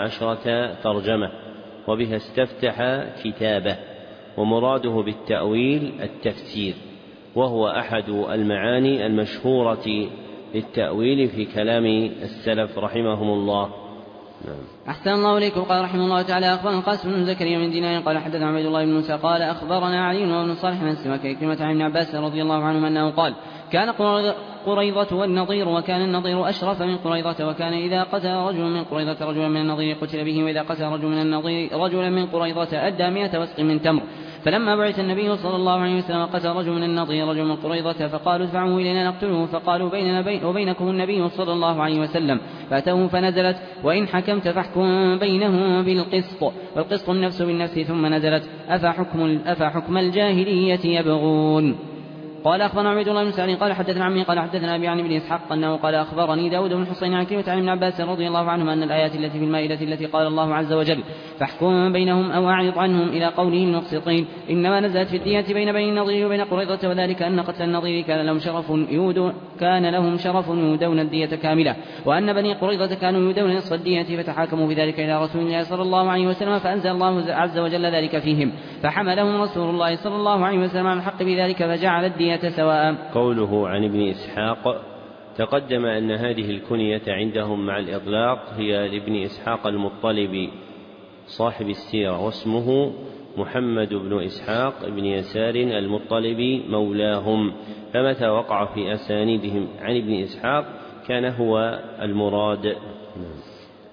17 ترجمة وبها استفتح كتابه، ومراده بالتأويل التفسير، وهو أحد المعاني المشهورة للتأويل في كلام السلف رحمهم الله. أحسن الله إليكم. قال رحمه الله تعالى أخبرنا القاسم بن زكريا من دينار قال حدثنا عبيد الله بن موسى قال أخبرنا علي بن صالح بن سمك كلمة عن ابن عباس رضي الله عنهما أنه قال كان قريظة والنضير، وكان النضير أشرف من قريظة، وكان إذا قتل رجل من قريظة رجلا من النضير قتل به، وإذا قتل رجل من النضير رجلا من قريظة أدى 100 وسق من تمر. فلما بعث النبي صلى الله عليه وسلم قتل رجل من النضير رجل من قريظة، فقالوا ادفعوه إلينا نقتله، فقالوا بيننا وبينكم النبي صلى الله عليه وسلم، فأتوه فنزلت وإن حكمت فاحكم بينهم بالقسط، والقسط النفس بالنفس، ثم نزلت أفحكم الجاهلية يبغون. قال أخبرنا عبيد الله بن سعد قال حدثنا عمي قال حدثنا أبي عن ابن إسحاق أنه قال أخبرني داود بن حسين عن كلمة عن ابن عباس رضي الله عنهما أن الآيات التي في المائدة التي قال الله عز وجل فاحكم بينهم أو أعرض عنهم إلى قوله المقسطين إنما نزلت في الدية بين بني النضير وبين قريظة، وذلك أن قتل النضير كان لهم شرف يودون الدية كاملة، وأن بني قريظة كانوا يودون نصف الدية، فتحاكموا بذلك إلى رسول الله صلى الله عليه وسلم، فأنزل الله عز وجل ذلك فيهم، فحملهم رسول الله صلى الله عليه وسلم عن الحق بذلك فجعل الدية سواء. قوله عن ابن إسحاق تقدم أن هذه الكنية عندهم مع الإطلاق هي لابن إسحاق المطلبي صاحب السيرة، واسمه محمد بن إسحاق بن يسار المطلبي مولاهم، فمتى وقع في أسانيدهم عن ابن إسحاق كان هو المراد.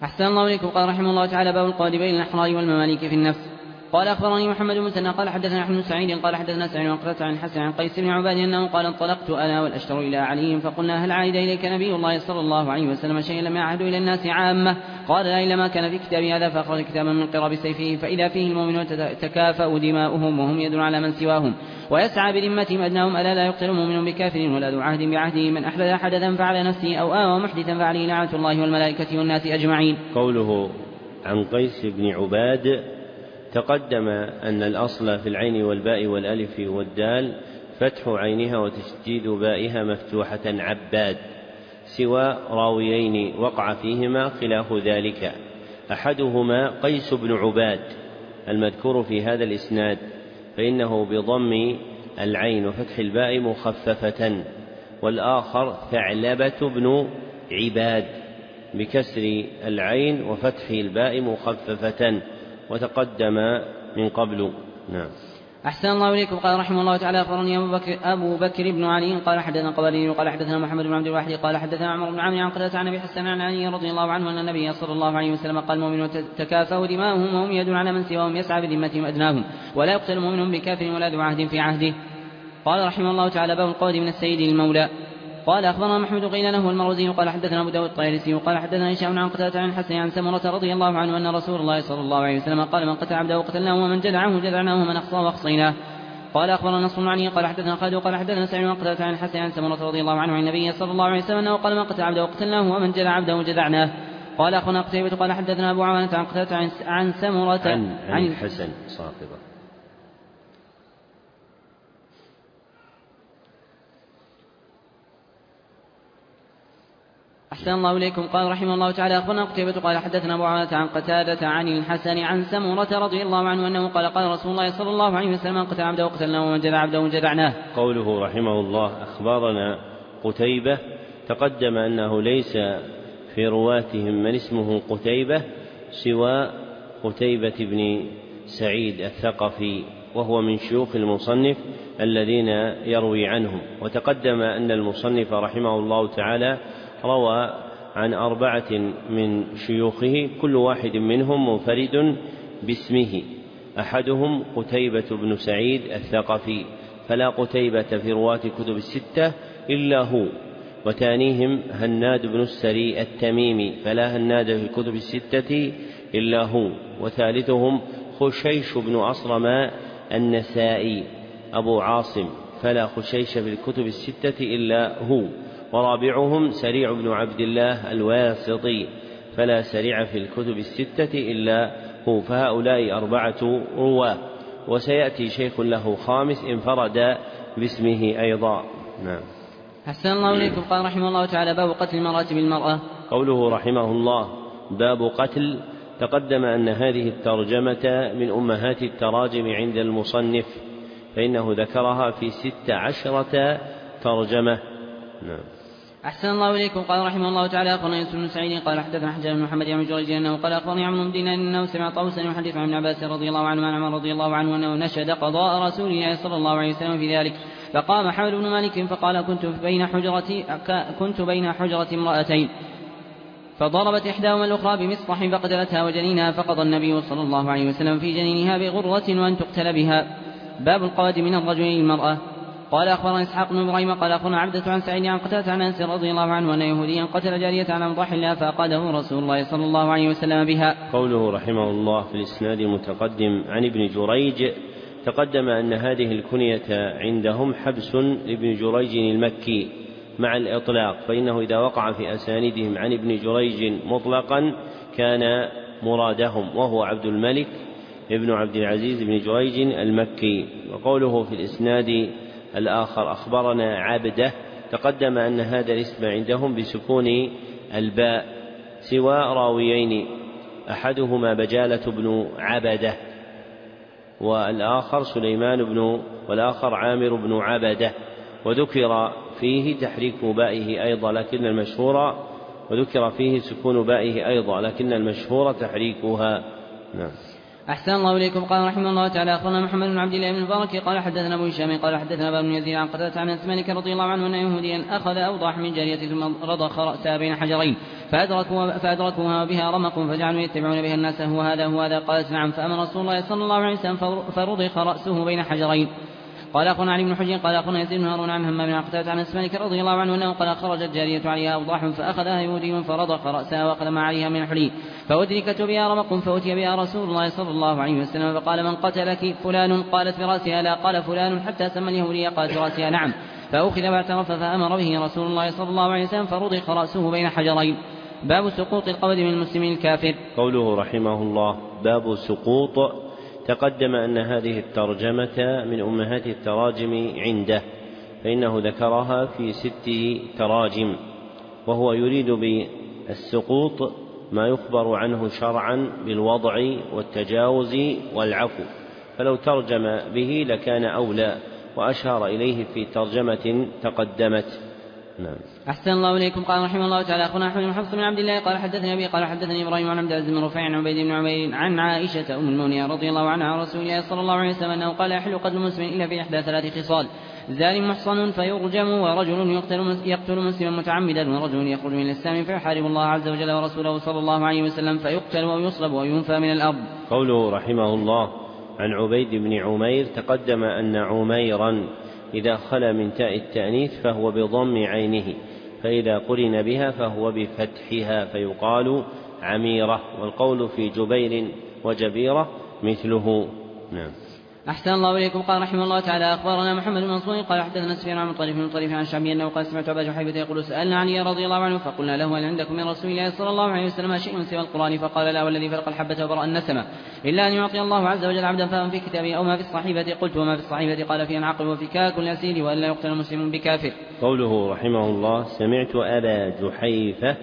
أحسن الله إليكم. قال رحمه الله تعالى: باب القول بين الأحرار والمماليك في النفس. قال أخبرني محمد بن مسنى قال حدثنا أحمد بن سعيد قال حدثنا سعيد بن قتادة عن الحسن عن قيس بن عباد أنه قال: انطلقت أنا والأشتر إلى علي فقلنا: هل عهد إليك نبي الله صلى الله عليه وسلم شيئا لم يعهد إلى الناس عامة؟ قال: لا، إلا ما كان في كتاب هذا. فأخرج كتابا من قراب سيفه فإذا فيه المؤمنون تكافأ دماؤهم وهم يدون على من سواهم ويسعى بذمتهم أدناهم. ألا لا يقتل مؤمن بكافر ولا ذو عهد بعهده. من أحدث حدثا فعلى نفسه أو آوى محدثا فعليه لعنة الله والملائكة والناس أجمعين. قوله عن قيس بن عباد تقدم أن الأصل في العين والباء والألف والدال فتح عينها وتشديد بائها مفتوحة عباد، سوى راويين وقع فيهما خلاف ذلك. أحدهما قيس بن عباد المذكور في هذا الإسناد، فإنه بضم العين وفتح الباء مخففة، والآخر ثعلبة بن عباد بكسر العين وفتح الباء مخففة، وتقدم من قبل. نعم. أحسن الله إليكم. قال رحمه الله تعالى: أخبرني أبو بكر بن علي قال حدثنا قبلي قال حدثنا محمد بن عبد الواحد قال حدثنا عمرو بن عامر عن قتادة عن أبي حسن عن علي رضي الله عنه أن النبي صلى الله عليه وسلم قال: المؤمنون تكافأ دماؤهم وهم يدون على من سواهم يسعى بذمتهم أدناهم، ولا يقتل مؤمن بكافر ولا ذو عهد في عهده. قال رحمه الله تعالى: باب القول من السيد للمولى. قال أخبرنا محمد قيل له المروزي قال حدثنا أبو داود الطيالسي قال حدثنا هشام عن قتادة عن الحسن عن سمرة رضي الله عنه أن رسول الله صلى الله عليه وسلم قال: من قتل عبده قتلناه ومن جدعه جدعناه ومن أخصى وأخصيناه. قال أخبرنا نصر بن علي قال حدثنا خالد قال حدثنا سعيد عن قتادة عن الحسن عن سمرة رضي الله عنه عن النبي صلى الله عليه وسلم أنه قال: من قتل عبده قتلناه ومن جدع عبده جدعناه. قال أخبرنا قتيبة قال حدثنا أبو عوانة عن قتادة عن سمرة عن الحسن صاحبه. أحسن الله إليكم. قال رحمه الله تعالى: أخبرنا قتيبة قال حدثنا أبو عوانة عن قتادة عن الحسن عن سمرة رضي الله عنه أنه قال: قال رسول الله صلى الله عليه وسلم: من قتل عبده قتلناه ومن جدع عبده جدعناه. قوله رحمه الله: أخبرنا قتيبة، تقدم أنه ليس في رواتهم من اسمه قتيبة سوى قتيبة بن سعيد الثقفي، وهو من شيوخ المصنف الذين يروي عنهم. وتقدم أن المصنف رحمه الله تعالى روى عن 4 من شيوخه كل واحد منهم منفرد باسمه، أحدهم قتيبة بن سعيد الثقفي فلا قتيبة في رواة كتب 6 إلا هو، وثانيهم هناد بن السري التميمي فلا هناد في كتب 6 إلا هو، وثالثهم خشيش بن أصرم النسائي أبو عاصم فلا خشيش في الكتب 6 إلا هو، ورابعهم سريع بن عبد الله الواسطي فلا سريع في الكتب 6 إلا هو. فهؤلاء 4 رواه، وسيأتي شيخ له خامس انفرد باسمه أيضا. نعم. أحسن الله إليكم. قال رحمه الله تعالى: باب قتل المرأة بالمرأة. قوله رحمه الله: باب قتل، تقدم أن هذه الترجمة من أمهات التراجم عند المصنف، فإنه ذكرها في 16 ترجمة. نعم. أحسن الله إليكم. قال رحمه الله تعالى: أخبرنا يوسف بن سعيد قال حدثنا حجاج بن محمد بن جريج أنه قال: أخبرني عمرو بن دينار أنه سمع طاووسا يحدث عن ابن عباس رضي الله عنه عن عمر رضي الله عنه أنه نشد قضاء رسول الله صلى الله عليه وسلم في ذلك، فقام حمد بن مالك فقال: كنت بين حجرة امرأتين فضربت إحداهما الأخرى بمصطح فقتلتها وجنينها، فقضى النبي صلى الله عليه وسلم في جنينها بغرة وأن تقتل بها. باب القواد من الرجل للمرأة. قال أخبرنا إسحاق بن إبراهيم قال أخبرنا عبدة عن سعيد عن قتادة عن أنس رضي الله عنه أن يهوديا قتل جارية على مضاح الله فأقاده رسول الله صلى الله عليه وسلم بها. قوله رحمه الله في الإسناد المتقدم عن ابن جريج، تقدم أن هذه الكنية عندهم حبس لابن جريج المكي مع الإطلاق، فإنه إذا وقع في أساندهم عن ابن جريج مطلقا كان مرادهم، وهو عبد الملك ابن عبد العزيز بن جريج المكي. وقوله في الإسناد الآخر أخبرنا عبده، تقدم أن هذا الاسم عندهم بسكون الباء سوى راويين، أحدهما بجالة بن عبده والآخر والآخر عامر بن عبده، وذكر فيه تحريك بائه أيضا لكن المشهور، وذكر فيه سكون بائه أيضا لكن المشهور تحريكها. نعم. أحسن الله إليكم. قال رحمه الله تعالى: أخبرنا محمد بن عبد الله بن المبارك قال حدثنا أبو هشام قال حدثنا أبا بن يزيد عن قتادة عن أنس مالك رضي الله عنه أن يهوديا أخذ أوضاح من جارية ثم رضخ رأسها بين حجرين فأدركوها بها رمق فجعلوا يتبعون بها الناس هو هذا قالت نعم. فأمر رسول الله صلى الله عليه وسلم فرضخ رأسه بين حجرين. قال أخونا علي بن حجر قال أخونا يزيد بن هارون عن همام بن قتادة عن أنس مالك رضي الله عنه أنه قال خرجت جارية عليها أوضاح فأخذها يهودي فرضخ رأسها وأخذ ما عليها من الحلي فأدركت بها رمق فأتي بها رسول الله صلى الله عليه وسلم فقال من قتلك؟ فلان. قالت برأسها لا. قال فلان حتى سمى اليهودية قالت برأسها نعم. فأخذ واعترف فأمر به رسول الله صلى الله عليه وسلم فرضخ رأسه بين حجرين. باب سقوط القبض من المسلم الكافر. قوله رحمه الله باب سقوط. تقدم أن هذه الترجمة من أمهات التراجم عنده، فإنه ذكرها في 6 تراجم، وهو يريد بالسقوط ما يخبر عنه شرعا بالوضع والتجاوز والعفو، فلو ترجم به لكان أولى، وأشار إليه في ترجمة تقدمت. نعم. أحسن الله إليكم. قال رحمه الله تعالى أخونا أحمد بن حفص بن عبد الله قال حدثني أبي قال حدثني إبراهيم عن عبد العزيز بن رفيع عن عبيد بن عمير عن عائشة أم المؤمنين رضي الله عنها عن رسول الله صلى الله عليه وسلم أنه قال يحل قتل المسلم إلا في إحدى 3 خصال: زان محصن فيرجم، ورجل يقتل مسلما متعمدا، ورجل يخرج من الإسلام فيحارب الله عز وجل ورسوله صلى الله عليه وسلم فيقتل أو يصلب أو ينفى من الأرض. قوله رحمه الله عن عبيد بن عمير تقدم أن عميرا إذا خلا من تاء التأنيث فهو بضم عينه، فإذا قرن بها فهو بفتحها فيقال عميرة، والقول في جبير وجبيرة مثله. نعم. أحسن الله إليكم. قال رحمه الله تعالى أخبرنا محمد بن منصور قال حدثنا سفيان عن مطرف بن مطرف عن شعبي أنه قال سمعت أبا جحيفة يقول سألنا علي رضي الله عنه فقلنا له هل عندكم من رسول الله صلى الله عليه وسلم شيء سوى القرآن؟ فقال لا والذي فلق الحبة وبرأ النسمة إلا أن يعطي الله عز وجل عبدا فهم في كتابه أو ما في الصحيفة. قلت وما في الصحيفة؟ قال في العقل وفكاك الأسير وألا يقتل مسلم بكافر. قوله رحمه الله سمعت أبا جحيفة.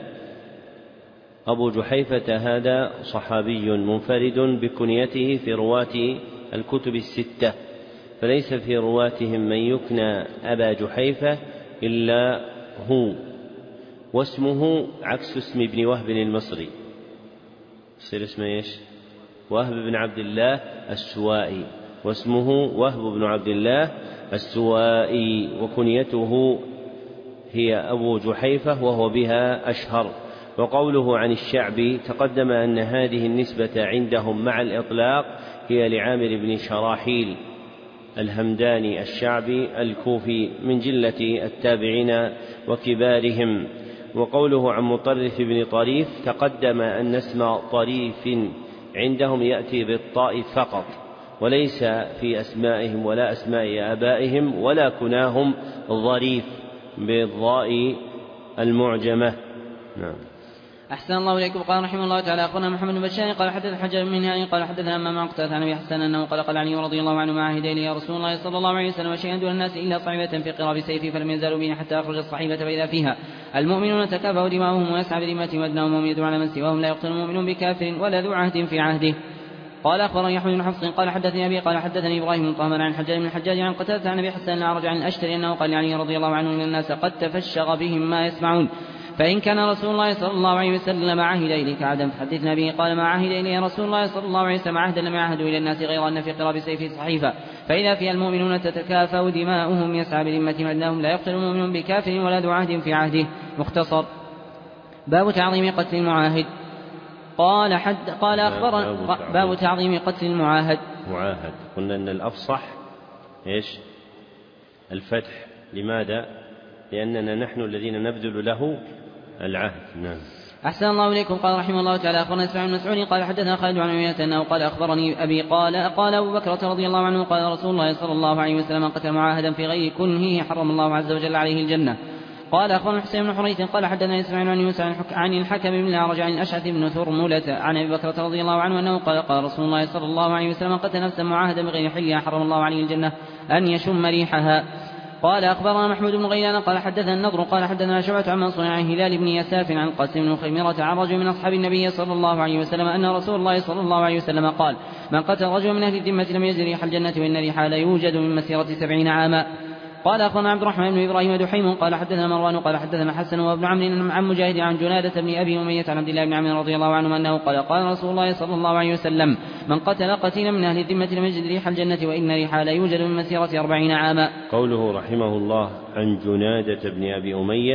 أبو جحيفة هذا صحابي منفرد بكنيته في رواة الكتب 6، فليس في رواتهم من يكنى أبا جحيفة إلا هو، واسمه عكس اسم ابن وهب المصري، يصير اسمه ايش؟ وهب بن عبد الله السوائي، واسمه وهب بن عبد الله السوائي، وكنيته هي أبو جحيفة وهو بها أشهر. وقوله عن الشعبي تقدم أن هذه النسبة عندهم مع الإطلاق هي لعامر بن شراحيل الهمداني الشعبي الكوفي من جلة التابعين وكبارهم. وقوله عن مطرف بن طريف تقدم أن اسم طريف عندهم يأتي بالطاء فقط، وليس في أسمائهم ولا أسماء آبائهم ولا كناهم ظريف بالضاء المعجمة. نعم. أحسن الله إليكم. قال رحمه الله تعالى أخونا محمد بن بشار قال حدث حجر من هاني قال حدثنا أمام عن قتادة عن أبي حسن أنه قال علي رضي الله عنه ما عهد إلي رسول الله صلى الله عليه وسلم شيئا دون الناس إلا صعبة في قراب سيفي فلم يزالوا بي حتى أخرج الصحيفة فإذا فيها المؤمنون تكافأوا دماؤهم ويسعى بذمتهم وأدناهم وهم يدعون على من سواهم لا يقتل المؤمن بكافر ولا ذو عهد في عهده. قال أخبرني أحمد بن حفص قال حدثني أبي قال حدثني إبراهيم بن طهمان عن حجاج بن الحجاج عن قتادة عن أبي حسن الأعرج عن الأشتري أنه قال علي رضي الله عنه إن الناس قد تفشغ بهم ما يسمعون، فإن كان رسول الله صلى الله عليه وسلم عهد إليك عهدا فحدثنا به. قال ما عهد إلي رسول الله صلى الله عليه وسلم عهدا لم يعهدوا إلى الناس غير أن في قراب سيفه صحيفة فإذا فيها المؤمنون تتكافأ دماؤهم يسعى بذمتهم أنهم لا يقتل المؤمن بكافر ولا ذو عهد في عهده. مختصر. باب تعظيم قتل المعاهد. قال أخبرنا باب تعظيم قتل المعاهد. معاهد قلنا أن الأفصح إيش؟ الفتح. لماذا؟ لأننا نحن الذين نبذل له العهد. نعم. أحسن الله إليكم. قال رحمه الله تعالى أخبرنا اسماعيل بن مسعود قال حدثنا خالد عن عيينة أنه قال أخبرني أبي قال أبو بكر رضي الله عنه قال رسول الله صلى الله عليه وسلم قتل معاهدا في غير كنهه حرم الله عز وجل عليه الجنة. قال أخبرنا حسين بن حريث قال حدثنا إسماعيل عن يوسف عن الحكم بن الأعرج عن الأشعث بن ثرملة عن أبي بكر رضي الله عنه أنه قال رسول الله صلى الله عليه وسلم قتل نفسا معاهدا بغير حلها حرم الله عليه الجنة أن يشم ريحها. قال أخبرنا محمود بن غيلان قال حدثنا النضر قال حدثنا شعبة عن منصور عن هلال بن يساف عن قاسم بن خيمرة عن رجل من أصحاب النبي صلى الله عليه وسلم أن رسول الله صلى الله عليه وسلم قال من قتل رجل من أهل الذمة لم يجد ريح الجنة وإن ريحها لا يوجد من مسيرة 70 عاما. قال أخبرنا عبد الرحمن بن إبراهيم دحيم قال حدثنا مروان قال حدثنا حسن وابن عمرو عن مجاهد عن جنادة بن أبي أمية عن عبد الله بن عمرو رضي الله عنه أنه قال رسول الله صلى الله عليه وسلم من قتل قتيلا من أهل الذمة لم يجد ريح الجنة وإن ريحها لا يوجد من مسيرة 40 عاما. قوله رحمه الله عن جنادة بن أبي أمية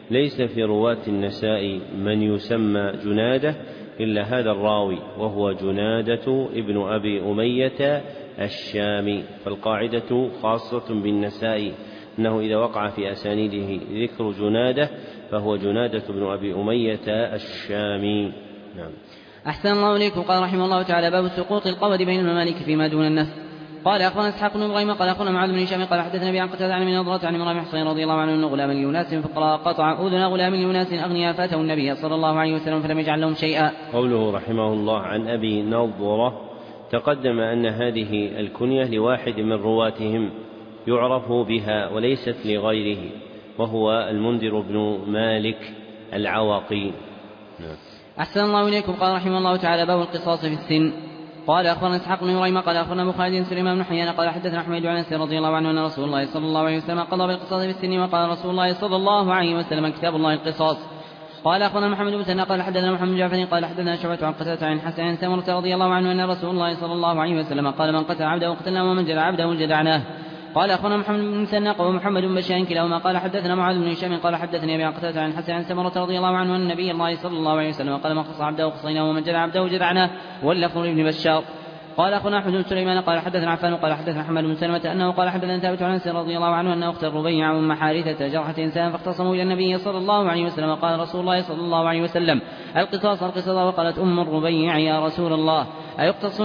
ليس في رواة النسائي من يسمى جنادة إلا هذا الراوي، وهو جنادة ابن أبي أمية الشامي. فالقاعدة خاصة بالنسائي أنه إذا وقع في أسانيده ذكر جنادة فهو جنادة ابن أبي أمية الشامي. نعم. أحسن الله إليكم. قال رحمه الله تعالى: باب سقوط القود بين المماليك فيما دون النسل. قال أخبرنا إسحاق بن إبراهيم قال أخبرنا معاذ بن هشام قال حدثنا أبي عن قتادة عن ابن نضرة عن عمران بن حصين رضي الله عنه أن غلاما لأناس فقطع أذن غلام لأناس أغنياء فأتوا النبي صلى الله عليه وسلم فلم يجعل لهم شيئا. قوله رحمه الله عن أبي نضرة، تقدم أن هذه الكنية لواحد من رواتهم يعرف بها وليست لغيره، وهو المنذر بن مالك العوقي. أحسن الله إليكم. قال رحمه الله تعالى: باب القصاص في السن. قال أخبرنا إسحاق بن إبراهيم قال أخبرنا أبو خالد سليمان بن حيان قال حدثنا حميد بن أنس رضي الله عنه أن رسول الله صلى الله عليه وسلم قضى بالقصاص في السن، وقال رسول الله صلى الله عليه وسلم: كتاب الله القصاص. قال أخبرنا محمد بن سنة قال حدثنا محمد بن جعفر قال حدثنا شعبة عن قتادة عن حسن عن سمرة رضي الله عنه أن رسول الله صلى الله عليه وسلم قال: من قتل عبده قتلناه ومن جدع عبده جدعناه. قال أخبرنا محمد بن سنة ومحمد بن بشار كلاهما قال حدثنا معاذ بن هشام قال حدثني أبي عن قتادة عن حسن عن سمرة رضي الله عنه أن النبي الله صلى الله عليه وسلم قال: من قص عبده قصيناه ومن جدع عبده جدعناه. واللفظ لابن بشار. قال أخونا أحمد بن سليمان قال حدثنا عفان قال حدثنا محمد بن سلمة أنه قال حدثنا ثابت عن أنس رضي الله عنه أن أخت الربيع أم حارثة جرحت إنسان فاختصموا إلى النبي صلى الله عليه وسلم. قال رسول الله صلى الله عليه وسلم: القصاص القصاص. وقالت أم الربيع: يا رسول الله أيقتص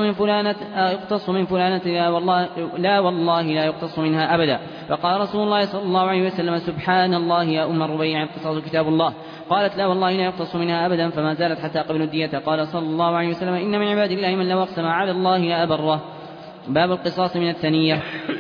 من فلانة؟ لا والله لا يقتص منها أبدا. فقال رسول الله صلى الله عليه وسلم: سبحان الله يا أم الربيع، القصاص كتاب الله. قالت: لا والله لا يقتص منها أبدا. فما زالت حتى قبلوا الدية. قال صلى الله عليه وسلم: إن من عباد الله من لو أقسم على الله لأبره. باب القصاص من الثنية.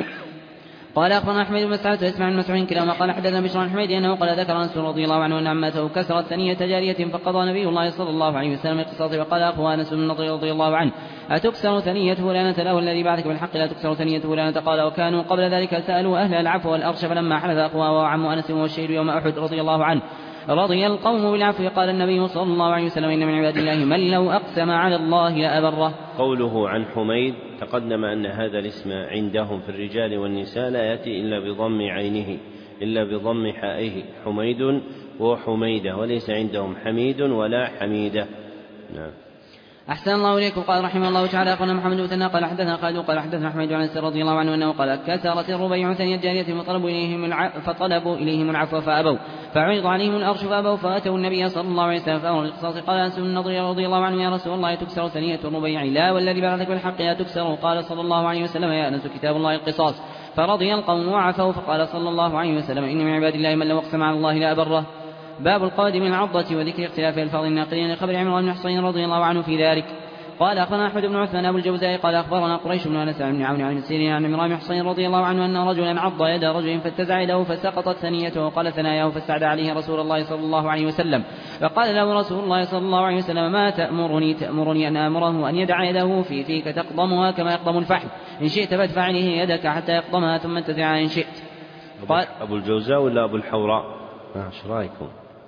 قال أخبرنا أحمد بن مسعود وإسماعيل بن مسعود كلاهما قال حدثنا بشر بن حميد أنه قال ذكر أنس رضي الله عنه أن عمته كسرت ثنية جارية فقضى نبي الله صلى الله عليه وسلم القصاص. وقال أخوه أنس بن نضر رضي الله عنه: أتكسر ثنية فلانة؟ له الذي بعثك بالحق لا تكسر ثنية فلانة. قال: وكانوا قبل ذلك سألوا أهل العفو والأرش فلما حلف أخوه وعم أنس والشهيد يوم أحد رضي الله عنه رضي القوم بالعفو. قال النبي صلى الله عليه وسلم: إن من عباد الله من لو أقسم على الله لأبره. قوله عن حميد، تقدم أن هذا الاسم عندهم في الرجال والنساء لا يأتي إلا بضم عينه إلا بضم حائه، حميد وحميدة، وليس عندهم حميد ولا حميدة. نعم. أحسن الله إليكم. قال رحمه الله تعالى: قال محمد بن ثناء قال حدثنا خالد قال حدثنا حميد عن أنس رضي الله عنه أنه قال: كسرت الربيع ثنية جارية فطلبوا إليهم العفو فأبوا، فعرض عليهم الأرش فأبوا، فأتوا النبي صلى الله عليه وسلم فأمر بالقصاص. قال أنس بن النضر رضي الله عنه: يا رسول الله تكسر ثنية الربيع؟ لا والذي بعثك بالحق لا تكسر. قال صلى الله عليه وسلم: يا أنس كتاب الله القصاص. فرضي القوم وعفوا. فقال صلى الله عليه وسلم: إن من عباد الله من لو أقسم على الله لأبره. باب القود من العضة وذكر اختلاف الفاظ الناقلين لخبر عمران بن حصين رضي الله عنه في ذلك. قال أخبرنا أحمد بن عثمان أبو الجوزاء قال أخبرنا قريش بن أنس بن عون عن مسيرين عن عمران بن حصين رضي الله عنه أن رجلا عض يد رجل فاتزع يده فسقطت ثنيته وقال ثناياه فاستعدى عليه رسول الله صلى الله عليه وسلم. فقال له رسول الله صلى الله عليه وسلم: ما تأمرني أن آمره أن يدع يده في فيك تقضمها كما يقضم الفحل، إن شئت فادفع إليه يدك حتى يقضمها ثم انتزعها إن شئت. قال أبو الجوزاء ولا أبو الحوراء؟ ايش رايكم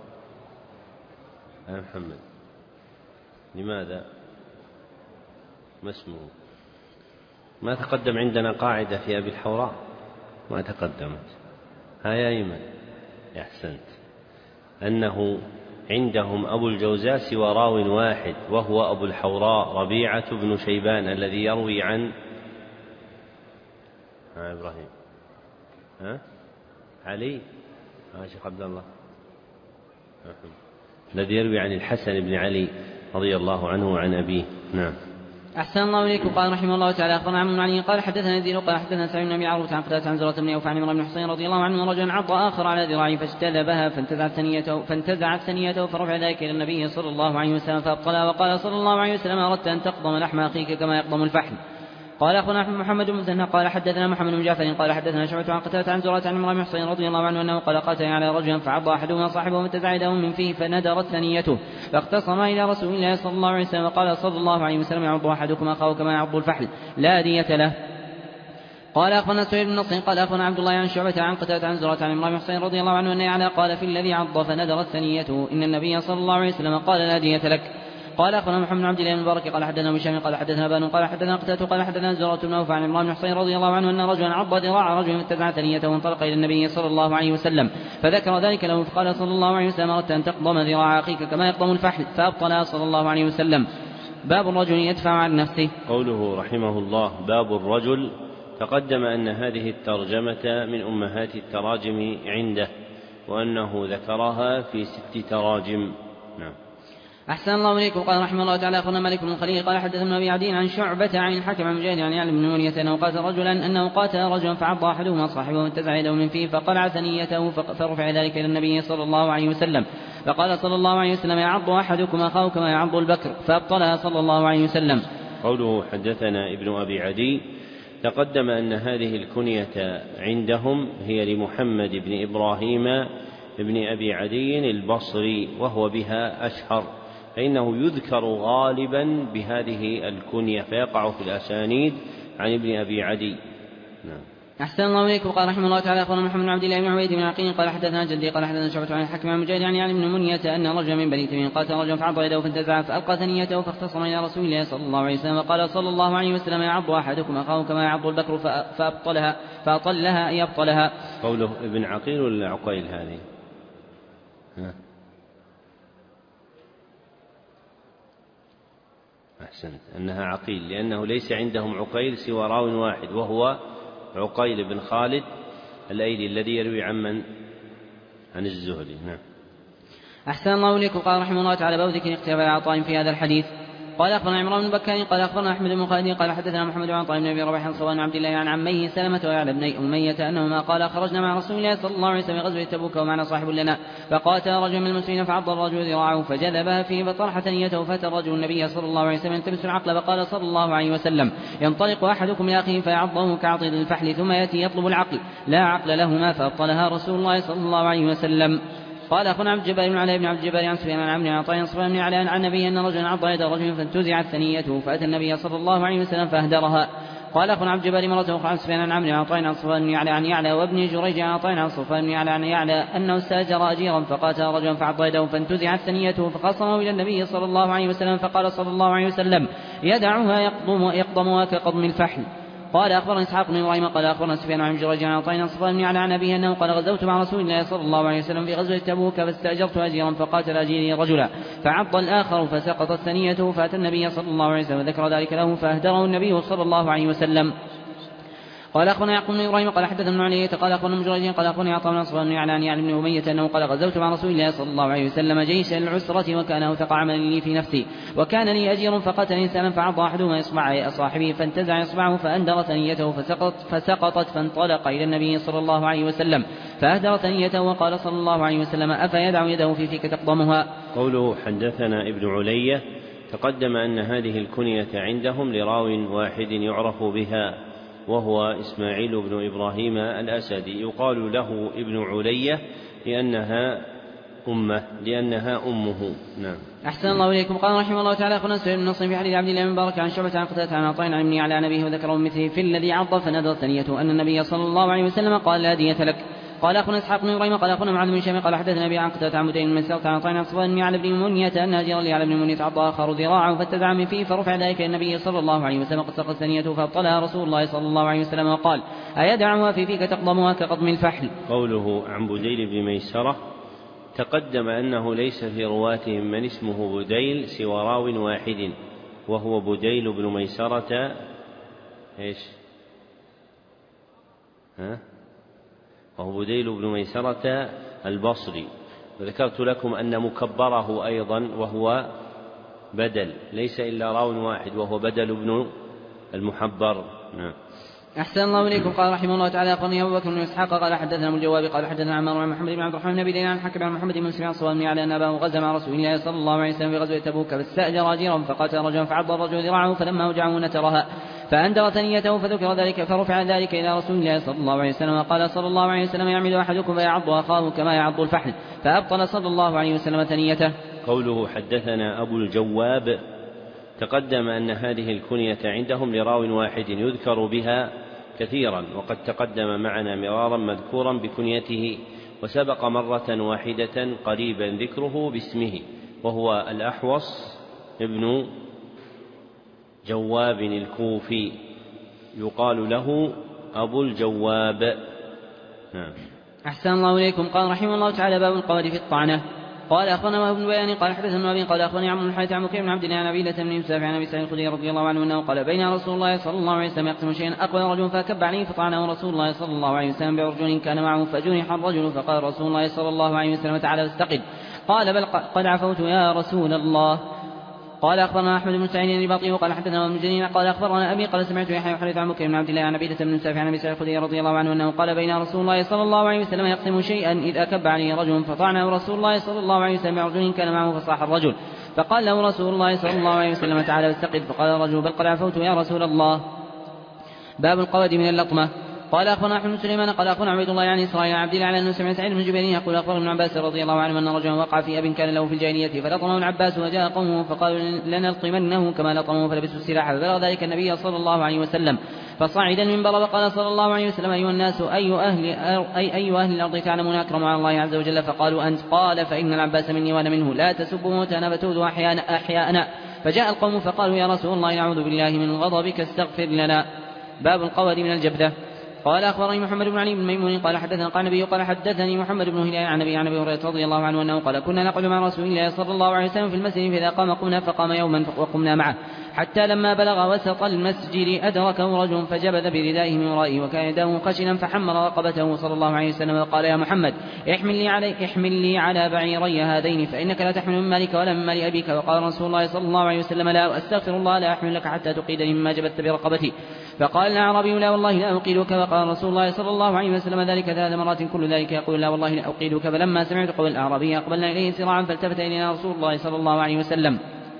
يا محمد؟ لماذا؟ ما اسمه؟ ما تقدم عندنا قاعدة في أبي الحوراء؟ ما تقدمت. يا أيمن، أحسنت، أنه عندهم أبو الجوزاء سوى راو واحد وهو أبو الحوراء ربيعة بن شيبان الذي يروي عن إبراهيم علي شيخ عبد الله الذي يروي عن الحسن بن علي رضي الله عنه وعن أبيه. نعم. أحسن الله إليكم. قال رحمه الله تعالى: أخبرنا عمرو بن علي قال حدثنا يزيد قال حدثنا سعيد بن أبي عروة عن قتادة عن زرة بن أوف عن عمران بن حصين رضي الله عنه رجلا عض آخر على ذراعه فاجتذبها فانتزعت ثنيته فرفع ذلك إلى النبي صلى الله عليه وسلم فأبطلها. وقال صلى الله عليه وسلم: أردت أن تقضم لحم أخيك كما يقضم الفحل. قال أخونا محمد بن مسنى قال حدثنا محمد بن جعفر قال حدثنا شعبة عن قتادة عن زرة عن عمران بن حصين رضي الله عنه أنه قال: قاتل على رجل فعض أحدهما صاحبه فانتزع يده من فيه فندرت ثنيته، فاختصم إلى رسول الله صلى الله عليه وسلم وقال صلى الله عليه وسلم: يعض أحدكم أخاه كما يعض الفحل لا دية له. قال أخونا سهيل بن نصر قال أخونا عبد الله عن شعبة عن قتادة عن زرة عن عمران بن حصين رضي الله عنه أن يعلى قال: في الذي عض فندرت ثنيته إن النبي صلى الله عليه وسلم قال: لا دية لك. قال أخبرنا محمد بن عبد الله بن المبارك قال حدثنا هشام قال حدثنا بان قال حدثنا قتادة قال حدثنا زهرة بن عوف عن عمران بن حصين رضي الله عنه أن رجلا عض ذراع رجل فانتزع ثنيته وانطلق إلى النبي صلى الله عليه وسلم فذكر ذلك له فقال صلى الله عليه وسلم: أردت أن تقضم ذراع أخيك كما يقضم الفحل؟ فأبطلها صلى الله عليه وسلم. باب الرجل يدفع عن نفسه. قوله رحمه الله: باب الرجل. تقدم أن هذه الترجمة من أمهات التراجم عنده، وأنه ذكرها في 6 تراجم. نعم. أحسن الله إليكم. قال رحمه الله تعالى: أخبرنا مالك بن خليل قال حدثنا أبي عدي عن شعبة عن الحكم عن مجاهد عن يعلم بن منية أنه قاتل رجلا فعض أحدهما صاحبه وانتزع يده من فيه فقلع ثنيته فرفع ذلك إلى النبي صلى الله عليه وسلم فقال صلى الله عليه وسلم: يعض أحدكم أخاه كما يعض البكر؟ فأبطلها صلى الله عليه وسلم. قوله حدثنا ابن أبي عدي. تقدم أن هذه الكنية عندهم هي لمحمد بن إبراهيم بن أبي عدي البصري، وهو بها أشهر، فإنه يذكر غالبا بهذه الكنية فيقع في الأسانيد عن ابن أبي عدي. نعم. أحسن الله إليكم. قال رحمه الله تعالى: أخبرنا محمد بن عبد الله بن عبيد بن عقيل قال حدثنا جدي قال حدثنا شعبة عن الحكم عن مجاهد عن بن منية أن رجلا من بني تميم قاتل رجلا فعض يده فانتزع فألقى ثنيته فاختصم إلى رسول الله صلى الله عليه وسلم وقال صلى الله عليه وسلم: يعض أحدكم أخاه كما يعض البكر؟ فأطلها أي أبطلها. قوله ابن عقيل ولا عقيل هذه؟ أحسنت، أنها عقيل، لأنه ليس عندهم عقيل سوى راو واحد وهو عقيل بن خالد الأيلي الذي يروي عن الزهري. نعم. أحسن الله إليكم. قال رحمه الله تعالى: باب ذكر اختلاف العطاء في هذا الحديث. قال أخبرنا عمران بن بكار قال أخبرنا أحمد بن خالد قال حدثنا محمد بن عطاء بن أبي رباح صوان عبد الله عن عميه سلمة ويعلى بن أمية أنهما قال: خرجنا مع رسول الله صلى الله عليه وسلم غزوة تبوك ومعنا صاحب لنا فقاتل رجل من المسلمين فعض الرجل ذراعه فجذبها فيه فطرح ثنيته فأتى الرجل النبي صلى الله عليه وسلم يلتمس العقل فقال صلى الله عليه وسلم: ينطلق أحدكم لأخيه فيعضه كعضد الفحل ثم يأتي يطلب العقل لا عقل لهما فأبطلها رسول الله صلى الله عليه وسلم. قال أخونا عبد الجبار بن علاء بن عبد الجبار عن سفيان عن عمرو عن عطاء عن صفوان بن علاء عن النبي أن رجلا عض يد رجل فانتزعت ثنيته فأتى النبي صلى الله عليه وسلم فأهدرها. قال أخونا عبد الجبار مرة أخرى عن سفيان عن عمرو عن عطاء عن صفوان بن علاء عن يعلى وابن جريج عن عطاء عن صفوان بن علاء عن يعلى أنه استأجر أجيرا فقاتل رجلا فعض يده فانتزعت ثنيته فخاصمه إلى النبي صلى الله عليه وسلم فقال صلى الله عليه وسلم: يدعها يقضمها كقضم الفحل. قال أخبرنا إسحاق بن إبراهيم قال أخبرنا سفيان عن جريج عن عطاء عن صفوان بن علاء عن أبيه أنه قال: غزوت مع رسول الله صلى الله عليه وسلم في غزوة تبوك فاستأجرت أجيرا فقاتل أجيري رجلا فعض الآخر فسقطت ثنيته فأتى النبي صلى الله عليه وسلم وذكر ذلك له فأهدره النبي صلى الله عليه وسلم. قال أخبرنا يعقوب بن إبراهيم قال حدثنا ابن علي قال أخبرنا جريج قال أخبرني عطاء بن صفوان بن علاء عن يعلى بن أمية أنه قال: غزوت مع رسول الله صلى الله عليه وسلم جيش العسرة وكان أوثق عمل لي في نفسي وكان لي أجير فقتل إنسانا فعض أحدهما إصبع صاحبه فانتزع إصبعه فأندر ثنيته فسقطت فانطلق إلى النبي صلى الله عليه وسلم فأهدر ثنيته وقال صلى الله عليه وسلم: أفيدع يده في فيك تقضمها؟ قوله حدثنا ابن علي. تقدم أن هذه الكنية عندهم لراو واحد يعرف بها وهو إسماعيل بن إبراهيم الأسدي، يقال له ابن علية لأنها أمه. نعم. أحسن الله إليكم. قال رحمه الله تعالى: أخونا سهيل بن نصر في حديث عبد الله بن مبارك عن شعبة عن قتادة عن عطاء عن ابن على نبيه وذكره مثله في الذي عض فنذر ثنيته أن النبي صلى الله عليه وسلم قال: لا دية لك. قال أخونا إسحاق بن إبراهيم قال أخونا معاذ بن هشام قال حدثنا أبي عن قتادة عن مدين من سلطة عن عطاء عن صفوان بن على بن منية أن أجيرا لعلى بن منية عض آخر ذراعه فاتزع من فيه فرفع ذلك إلى النبي صلى الله عليه وسلم قد سقطت ثنيته فأبطلها رسول الله صلى الله عليه وسلم وقال: أيدعها في فيك تقضمها كقضم الفحل؟ قوله عن بديل بن ميسرة. تقدم أنه ليس في رواتهم من اسمه بديل سوى راو واحد وهو بديل بن ميسرة وهو بديل بن ميسرة البصري. وذكرت لكم أن مكبره أيضا وهو بدل، ليس إلا راو واحد وهو بدل بن المحبر. نعم. أحسن الله إليكم. قال رحمه الله تعالى: أخبرني أبو بكر بن إسحاق قال حدثنا أبو الجواب قال حدثنا عمار عن محمد بن عبد الرحمن بن أبي عن حكم عن محمد بن مسلم عن صواب بن علي أن أباه غزا مع رسول الله صلى الله عليه وسلم في غزوة تبوك فاستأجر أجيرا فقاتل رجلا فعض الرجل ذراعه فلما أوجعه نترها فأندر ثنيته فذكر ذلك فرفع ذلك إلى رسول الله صلى الله عليه وسلم وقال صلى الله عليه وسلم: يعمد أحدكم فيعض أخاه كما يعض الفحل؟ فأبطل صلى الله عليه وسلم ثنيته. قوله حدثنا أبو الجواب. تقدم أن هذه الكنية عندهم لراو واحد يذكر بها كثيرا، وقد تقدم معنا مرارا مذكورا بكنيته، وسبق مرة واحدة قريبا ذكره باسمه، وهو الأحوص ابن جواب الكوفي يقال له أبو الجواب. نعم. أحسن الله إليكم. قال رحمه الله تعالى: باب القول في الطعنة. قال أخبرنا وهب بن بيان قال حدثنا أبي قال أخبرني عمرو بن الحارث عن بكير بن عبد الله عن أبي بن يوسف عن أبي سعيد الخدري رضي الله عنه أنه قال: بين رسول الله صلى الله عليه وسلم يقسم شيئا أقبل رجل فكب عليه فطعنه رسول الله صلى الله عليه وسلم برجل كان معه فجرح الرجل فقال رسول الله صلى الله عليه وسلم: تعالى واستقل. قال: بل قد عفوت يا رسول الله. قال أخبرنا أحمد بن سعيد الرباطي قال حدثنا ابن جرير قال أخبرنا أبي قال سمعت يحيى يحدث عن بكير بن عبد الله عن أبي بن يوسف عن أبي سعيد الخدري رضي الله عنه أنه قال: بين رسول الله صلى الله عليه وسلم يقسم شيئا إذ أكب عليه رجل فطعنه رسول الله صلى الله عليه وسلم برجل كان معه فصاح الرجل فقال له رسول الله صلى الله عليه وسلم: تعالى واستقل. فقال الرجل: بل قد عفوت يا رسول الله. باب القود من اللطمة. قال أخبرنا أحمد بن سليمان قال أخبرنا عبيد الله يعني إسرائيل عبد الله على أنه سمع سعيد بن جبير يقول: أخبر ابن عباس رضي الله عنه أن رجلا وقع في أب كان له في الجاهلية فلطمه العباس وجاء قومه فقالوا: لنلطمنه كما لطمه فلبسوا السلاح فبلغ ذلك النبي صلى الله عليه وسلم فصعد المنبر وقال صلى الله عليه وسلم: أيها الناس أي أهل الأرض تعلمون أكرم على الله عز وجل؟ فقالوا: أنت. قال: فإن العباس مني وأنا منه، لا تسبوا وتنابتوه أحياءنا. فجاء القوم فقالوا: يا رسول الله نعوذ بالله من غضبك استغفر لنا. باب القود من الجبذة. قال أخبرني محمد بن علي بن ميمون قال حدثنا قال النبي قال حدثني محمد بن هلال عن أبي هريرة رضي الله عنه أنه قال: كنا نقعد مع رسول الله صلى الله عليه وسلم في المسجد فإذا قام قمنا فقام يوما وقمنا معه حتى لما بلغ وسط المسجد أدركه رجل فجبذ بردائه من ورائه وكان يده خشنا فحمر رقبته صلى الله عليه وسلم وقال: يا محمد احمل لي على بعيري هذين فإنك لا تحمل من مالك ولا من مال أبيك. وقال رسول الله صلى الله عليه وسلم: لا، أستغفر الله، لا أحمل لك حتى تقيدني مما جبت برقبتي. فقال الأعرابي: لا والله لا أقيدك. وقال رسول الله صلى الله عليه وسلم ذلك 3 مرات كل ذلك يقول: لا والله لا أقيدك. فلما سمعت قول الأعرابي أقبلنا إليه سراعا فالتفت إلينا رسول الله صلى الله عليه وسلم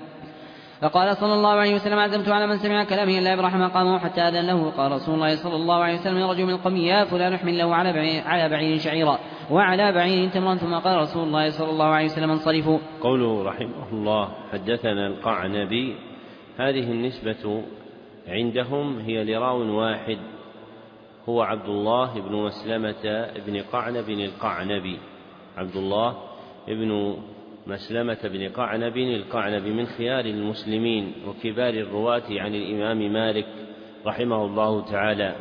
فقال صلى الله عليه وسلم: عزمت على من سمع كلامي إلا يبرح مقامه حتى أذن له. قال رسول الله صلى الله عليه وسلم لرجل من القوم: يا فلان احمل له على بعير شعيرا وعلى بعير تمرا. ثم قال رسول الله صلى الله عليه وسلم: انصرفوا. قوله رحمه الله حدثنا القعنبي، هذه النسبة عندهم هي لراو واحد هو عبد الله بن مسلمة بن قعنب القعنبي، عبد الله بن مسلمة بن قعنب القعنبي من خيار المسلمين وكبار الرواة عن الإمام مالك رحمه الله تعالى.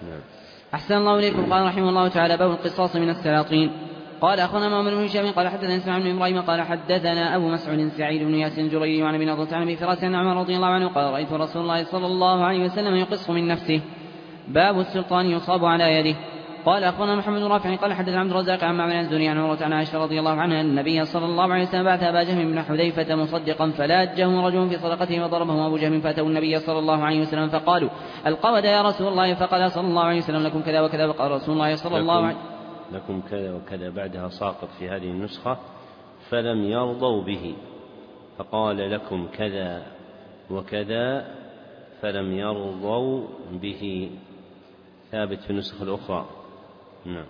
أحسن الله إليكم. قال رحمه الله تعالى: باب القصاص من السلاطين. قال أخونا محمد بن هشام قال حدثنا إسماعيل بن إبراهيم قال حدثنا أبو مسعود سعيد بن ياسين الجريري وعن ابن نضرة عن أبي فراس عن عمر رضي الله عنه قال: رأيت رسول الله صلى الله عليه وسلم يقص من نفسه. باب السلطان يصاب على يده. قال أخونا محمد رافع قال حدثنا عبد الرزاق عن معمر الزهري عن عروة عن عائشة رضي الله عنها أن النبي صلى الله عليه وسلم بعث أبا جهم بن حذيفة مصدقا فلاجه رجل في صدقته وضربه أبو جهم فأتوا النبي صلى الله عليه وسلم فقالوا: القود يا رسول الله. فقال صلى الله عليه وسلم: لكم كذا وكذا. وقال رسول الله صلى الله عليه وسلم: لكم كذا وكذا، بعدها ساقط في هذه النسخة فلم يرضوا به، فقال: لكم كذا وكذا فلم يرضوا به، ثابت في النسخة الأخرى. نعم.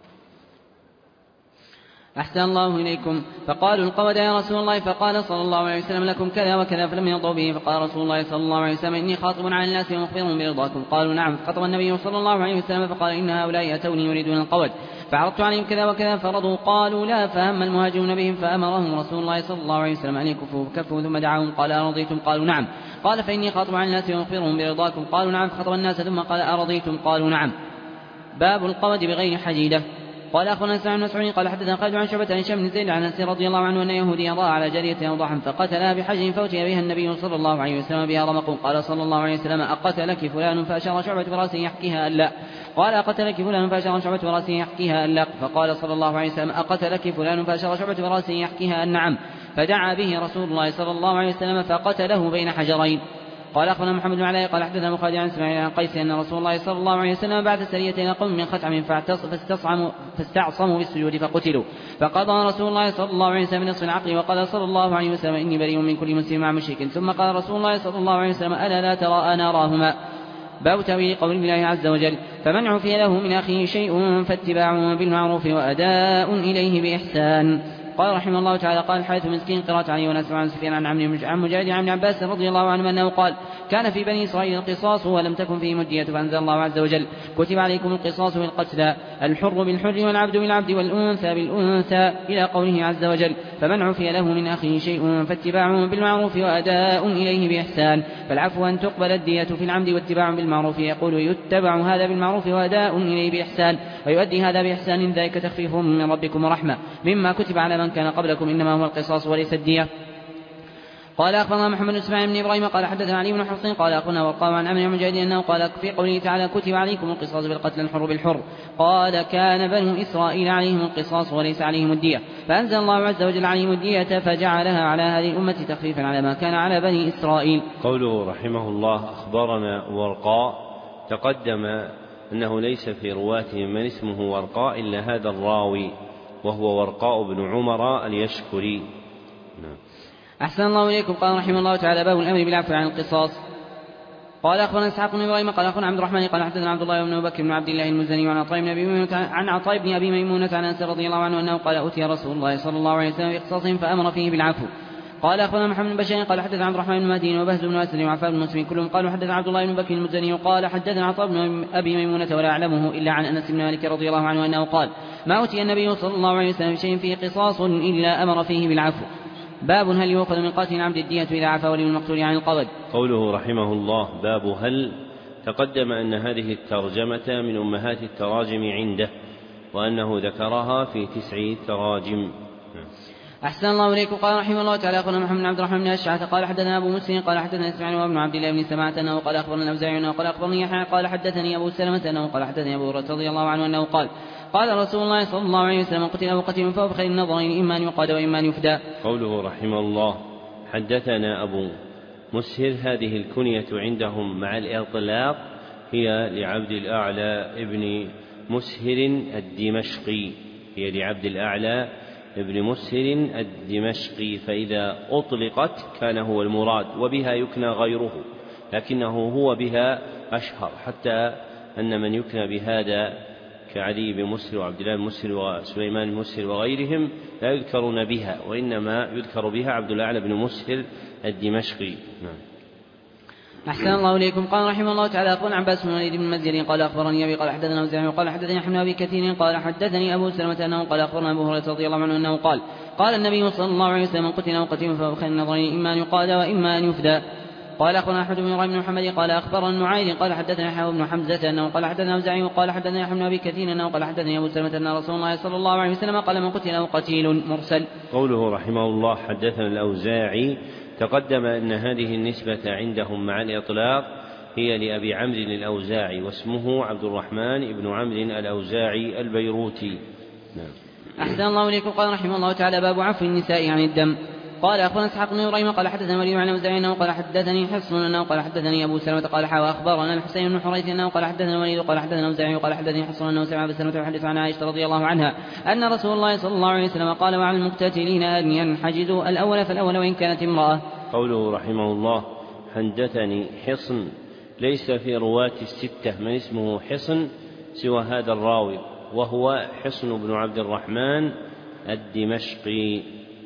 أحسن الله إليكم. فقالوا: القود يا رسول الله. فقال صلى الله عليه وسلم: لكم كذا وكذا فلم يرضوا به. فقال رسول الله صلى الله عليه وسلم: إني خاطب على الناس ومخبرهم برضاكم. قالوا: نعم. فخطب النبي صلى الله عليه وسلم فقال: إن هؤلاء أتوني يريدون القود فعرضت عليهم كذا وكذا فرضوا. قالوا: لا. فهم المهاجرون بهم فأمرهم رسول الله صلى الله عليه وسلم أن يكفوا كفوا ثم دعاهم قال: أرضيتم؟ قالوا: نعم. قال: فإني خاطب على الناس ومخبرهم برضاكم. قالوا: نعم. فخطب الناس ثم قال: أرضيتم؟ قالوا: نعم. باب القود بغير حديدة. قال أخونا سعيد بن مسعود قال حدثنا خالد عن شعبة عن هشام بن زيد عن أنس رضي الله عنه أن يهوديا ضاع على جارية أوضاحا فقتلها بحجر فأتي بها النبي صلى الله عليه وسلم بها رمق. قال صلى الله عليه وسلم: أقتلك فلان؟ فأشار شعبة برأسه يحكيها ألا. قال: أقتلك فلان؟ فأشار شعبة برأسه يحكيها ألا. فقال صلى الله عليه وسلم: أقتلك فلان؟ فأشار شعبة برأسه يحكيها أن نعم. فدعا به رسول الله صلى الله عليه وسلم فقتله بين حجرين. قال أخبرنا محمد بن علاء قال حدثنا مخالد عن اسماعيل عن قيس أن رسول الله صلى الله عليه وسلم بعث سرية إلى قوم من خثعم فاستعصموا بالسجود فقتلوا. فقضى رسول الله صلى الله عليه وسلم بنصف العقل. وقال صلى الله عليه وسلم: إني بريء من كل مسلم مع مشرك. ثم قال رسول الله صلى الله عليه وسلم: ألا لا ترى ناراهما. باب تأويل قول الله عز وجل: فمن عفي له من أخيه شيء فاتباع بالمعروف وأداء إليه بإحسان. قال رحمه الله تعالى قال الحارث مسكين قراءة عليه ونسمع عن سفيان عن عمرو عن مجاهد عن ابن عباس رضي الله عنه أنه قال كان في بني إسرائيل القصاص ولم تكن فيه مدية فأنزل الله عز وجل كتب عليكم القصاص في القتلى الحر بالحر والعبد بالعبد والأنثى بالأنثى إلى قوله عز وجل فمن عفي له من أخيه شيء فاتباع بالمعروف وأداء إليه بإحسان فالعفو أن تقبل الدية في العمد واتباع بالمعروف يقول يتبع هذا بالمعروف وأداء إليه بإحسان ويؤدي هذا بإحسان ذلك تخفيف من ربكم ورحمة مما كتب على من كان قبلكم إنما هو القصاص وليس الدية. قال أخبرنا محمد بن إسماعيل بن إبراهيم قال حدثنا علي بن حسين قال أخبرنا ورقاء عن عمرو بن مجاهد أنه قال في قوله تعالى كتب عليكم القصاص بالقتل الحر بالحر قال كان بنو إسرائيل عليهم القصاص وليس عليهم الدية فأنزل الله عز وجل عليهم الدية فجعلها على هذه الأمة تخفيفا على ما كان على بني إسرائيل. قوله رحمه الله أخبرنا ورقاء تقدم أنه ليس في رواته من اسمه ورقاء إلا هذا الراوي وهو ورقاء بن عمر اليشكري. أحسن الله إليكم. قال رحمه الله تعالى باب الأمر بالعفو عن القصاص. قال أخبرنا إسحاق بن إبراهيم قال أخبرنا عبد الرحمن قال حدثنا عبد الله بن بكر بن عبد الله المزني عن عطاء بن أبي ميمونة عن أنس رضي الله عنه أنه قال أتي رسول الله صلى الله عليه وسلم بقصاصهم فأمر فيه بالعفو. قال أخبرنا محمد بن بشير قال حدثنا عبد الرحمن بن مهدي وبهز بن أسد وعفان بن مسلم كلهم قالوا حدثنا عبد الله بن بكر المزني قال حدثنا عطاء بن أبي ميمونة ولا أعلمه إلا عن أنس بن مالك رضي الله عنه أنه قال ما أتي النبي صلى الله عليه وسلم بشيء فيه قصاص إلا أمر فيه بالعفو. باب هل يؤخذ من قاتل عمد الدية إذا عفا ولي المقتول عن القبض. قوله رحمه الله باب هل تقدم أن هذه الترجمة من أمهات التراجم عنده وأنه ذكرها في 9 تراجم. أحسن الله إليكم. قال رحمه الله تعالى أخبرنا محمد بن عبد الرحمن بن أشعث قال حدثنا أبو مسلم قال حدثنا إسماعيل وابن عبد الله بن سماعة أنه قال أخبرنا الأوزاعي أنه قال أخبرني يحيى قال حدثني أبو سلمة أنه قال حدثني أبو هريرة رضي الله عنه أنه قال قال رسول الله صلى الله عليه وسلم قتل أو قتل فهو بخير النظرين إما أن يقاد وإما أن يفدى. قوله رحمه الله حدثنا أبو مسهر هذه الكنية عندهم مع الإطلاق هي لعبد الأعلى ابن مسهر الدمشقي ابن مسهر الدمشقي فإذا أطلقت كان هو المراد وبها يكنى غيره لكنه هو بها أشهر حتى أن من يكنى بهذا كعلي بن مسهر وعبد الله بن مسهر وسليمان بن مسهر وغيرهم لا يذكرون بها وإنما يذكر بها عبد الأعلى بن مسهر الدمشقي. أحسن الله إليكم. قال رحمه الله تعالى أخبرنا عباس بن وليد بن المزيري قال أخبرني أبي قال حدثنا أوزاعي قال حدثني أحمد أبي كثير قال حدثني أبو سلمة أنه قال أخبرنا أبو هريرة رضي الله عنه أنه قال النبي صلى الله عليه وسلم قتل أو قتل فهو خير النظرين إما أن يقاد وإما أن يفدى. قال أخبرنا أحمد بن إبراهيم بن محمد قال أخبرنا النعيم قال حدثنا يحيى بن حمزة أنه قال حدثنا أوزاعي وقال حدثنا أحمد أبي كثير أنه قال حدثني أبو سلمة أن رسول الله صلى الله عليه وسلم قال من قتل أو قتيل مرسل. قوله رحمه الله حدثنا الأوزاعي تقدم أن هذه النسبة عندهم مع الإطلاق هي لأبي عمرو الأوزاعي واسمه عبد الرحمن بن عمرو الأوزاعي البيروتي. أحسن الله إليكم. قال رحمه الله تعالى باب عفو النساء عن الدم. قال أخبرنا إسحاق بن إبراهيم قال حدثنا وليد عن أوزاعي أنه قال حدثني حصن أنه قال حدثني أبو سلمة قال أخبرنا الحسين بن حريث أنه قال حدثنا وليد قال حدثنا أوزاعي قال حدثني حصن أنه سمع أبو سلمة يحدث عن عائشة رضي الله عنها أن رسول الله صلى الله عليه وسلم قال وعلى المقتتلين أن ينحجزوا الأول فالأول وإن كانت امرأة. قوله رحمه الله حدثني حصن ليس في رواة 6 من اسمه حصن سوى هذا الراوي وهو حصن بن عبد الرحمن الدمشقي.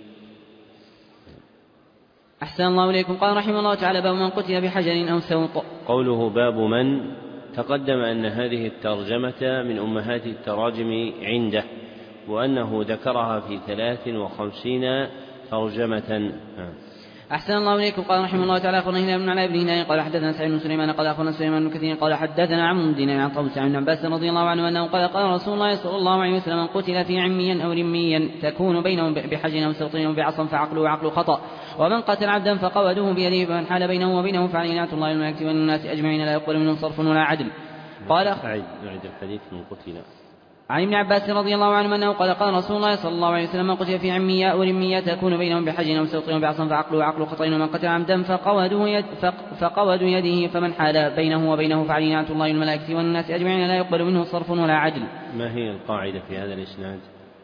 أحسن الله إليكم. قال رحمه الله تعالى باب من قتل بحجر أو سوط. قوله باب من تقدم أن هذه الترجمة من أمهات التراجم عنده وأنه ذكرها في 53 ترجمة. أحسن الله إليكم. قال رحمه الله تعالى أخبرنا هلال بن علاء بن هلال قال حدثنا سعيد بن سليمان قال أخبرنا سليمان بن كثير قال حدثنا عمرو بن دينار عن طاووس عن عباس رضي الله عنه أنه قال رسول الله صلى الله عليه وسلم قتل في عميا أو رميا تكون بينهم بحجر أو سوط أو بعصا فعقله عقل خطأ ومن قتل عبدا فقوده بيده فمن حال بينه وبينه فعليه لعنة الله والملائكة والناس أجمعين لا يقبل منهم صرف ولا عدل. قال أعد الحديث من قتل. عن ابن عباس رضي الله عنه أنه قال رسول الله صلى الله عليه وسلم قتل في عمياء ورمياء تكون بينهم بحجر أو سوط بعصا فعقله عقل خطأ ومن قتل عمدا فقود يده فمن حال بينه وبينه فعليه لعنة الله والملائكة والناس أجمعين لا يقبل منه صرف ولا عدل. ما هي القاعدة في هذا الإسناد؟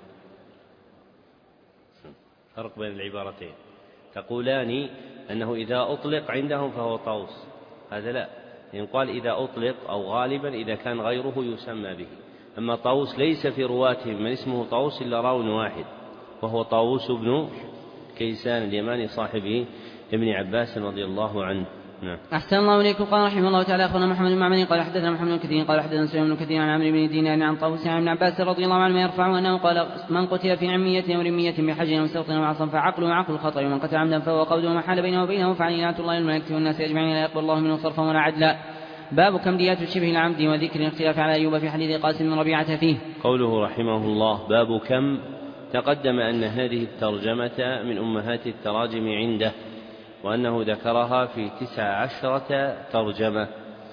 فرق بين العبارتين. تقولان أنه إذا أطلق عندهم فهو طوس، هذا لا، يقال إذا أطلق أو غالبا إذا كان غيره يسمى به. أما طوس ليس في رواتهم من اسمه طوس إلا راو واحد وهو طاووس بن كيسان اليماني صاحب ابن عباس رضي الله عنه. نعم. أحسن الله إليكم. قال رحمه الله تعالى أخبرنا محمد بن معمر قال حدثنا محمد بن كثير قال حدثنا سليمان بن كثير عن عمرو بن دينار عن طاووس عن ابن عباس رضي الله عنه يرفع أنه قال من قتل في عمية أو رمية بحج أو سوط أو عصا فعقله عقل الخطأ ومن قتل عمدا فهو قوله ما حال بينه وبينه فعليه لعنة الله والملائكة والناس أجمعين لا يقبل الله منه صرفا ولا عدلا. باب كم ديات شبه العمد وذكر الاختلاف على أيوب في حديث قاسم بن ربيعة فيه. قوله رحمه الله باب كم، تقدم أن هذه الترجمة من أمهات التراجم عنده، وأنه ذكرها في 19 ترجمة.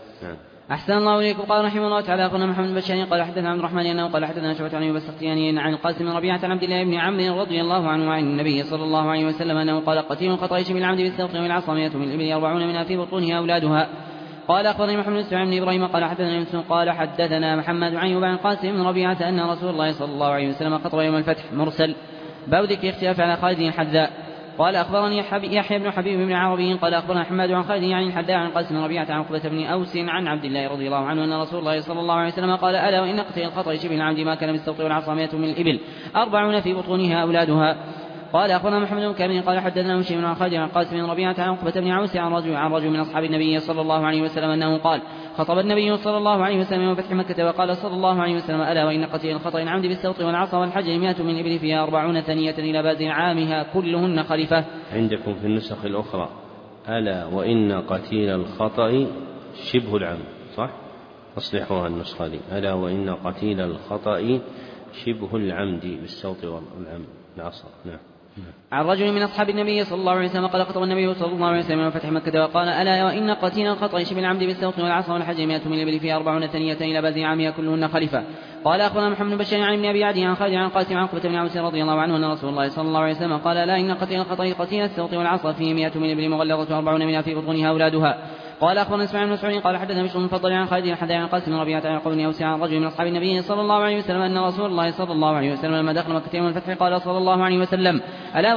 أحسن الله إليكم. قال رحمه الله تعالى أخبرنا محمد بن بشار قال حدثنا عبد الرحمن أنه قال حدثنا شعبة عن أيوب السختياني عن القاسم بن ربيعة عن عبد الله بن عمرو رضي الله عنه عن النبي صلى الله عليه وسلم أنه قال قتيل الخطأ شبه العمد بالسوط والعصا 100 من الإبل 40 منها في بطونها أولادها. قال أخبرني محمد بن سعيد بن إبراهيم قال حدثنا يونس قال حدثنا محمد عن أيوب عن القاسم بن ربيعة أن رسول الله صلى الله عليه وسلم خطب يوم الفتح مرسل. باب ذكر اختلاف على خالد الحذاء. قال أخبرني يحيى بن حبيب بن عربي قال أخبرنا حماد عن خالد عن الحذاء عن قاسم بن ربيعة عن عقبة بن أوس عن عبد الله رضي الله عنه أن رسول الله صلى الله عليه وسلم قال ألا وإن قتل الخطأ شبه العمد ما كان بالسوط والعصا 100 من الإبل 40 في بطونها أولادها. قال أخبرنا محمد بن كامل قال حدثنا هشيم عن خالد عن قاسم بن ربيعة عن عقبة بن عوس عن رجل من أصحاب النبي صلى الله عليه وسلم أنه قال خطب النبي صلى الله عليه وسلم يوم فتح مكة وقال صلى الله عليه وسلم ألا وإن قتل الخطأ العمد بالسوط والعصا والحجر 100 من الإبل فيها 40 ثنية إلى بازل عامها كلهن خليفة. عندكم في النسخ الأخرى ألا وإن قتيل الخطأ شبه العمد، صح؟ أصلحوها النسخة دي ألا وإن قتيل الخطأ شبه العمد بالسوط والعصا. نعم. عن رجل من أصحاب النبي صلى الله عليه وسلم قال خطب النبي صلى الله عليه وسلم يوم فتح مكة وقال ألا وإن قتيل الخطأ شبه العمد بالسوط والعصا والحجر 100 من الإبل فيها 40 ثنية إلى بازل عامها كلهن خليفة. قال أخبرنا محمد بن بشار عن ابن أبي عدي عن خالد عن قاسم عن عقبة بن عوس رضي الله عنه أن رسول الله صلى الله عليه وسلم قال لا إن قتيل الخطأ قتيل السوط والعصا فيه 100 من الإبل مغلظة 40 منها في بطونها أولادها. قال أخبرنا اسماعيل بن مسعود قال حدثنا بشر بن المفضل عن خالد الحذاء عن قاسم بن ربيعة عن عقبة بن أوس عن رجل من أصحاب النبي صلى الله عليه وسلم أن رسول الله صلى الله عليه وسلم لما دخل مكة يوم الفتح قال صلى الله عليه وسلم ألا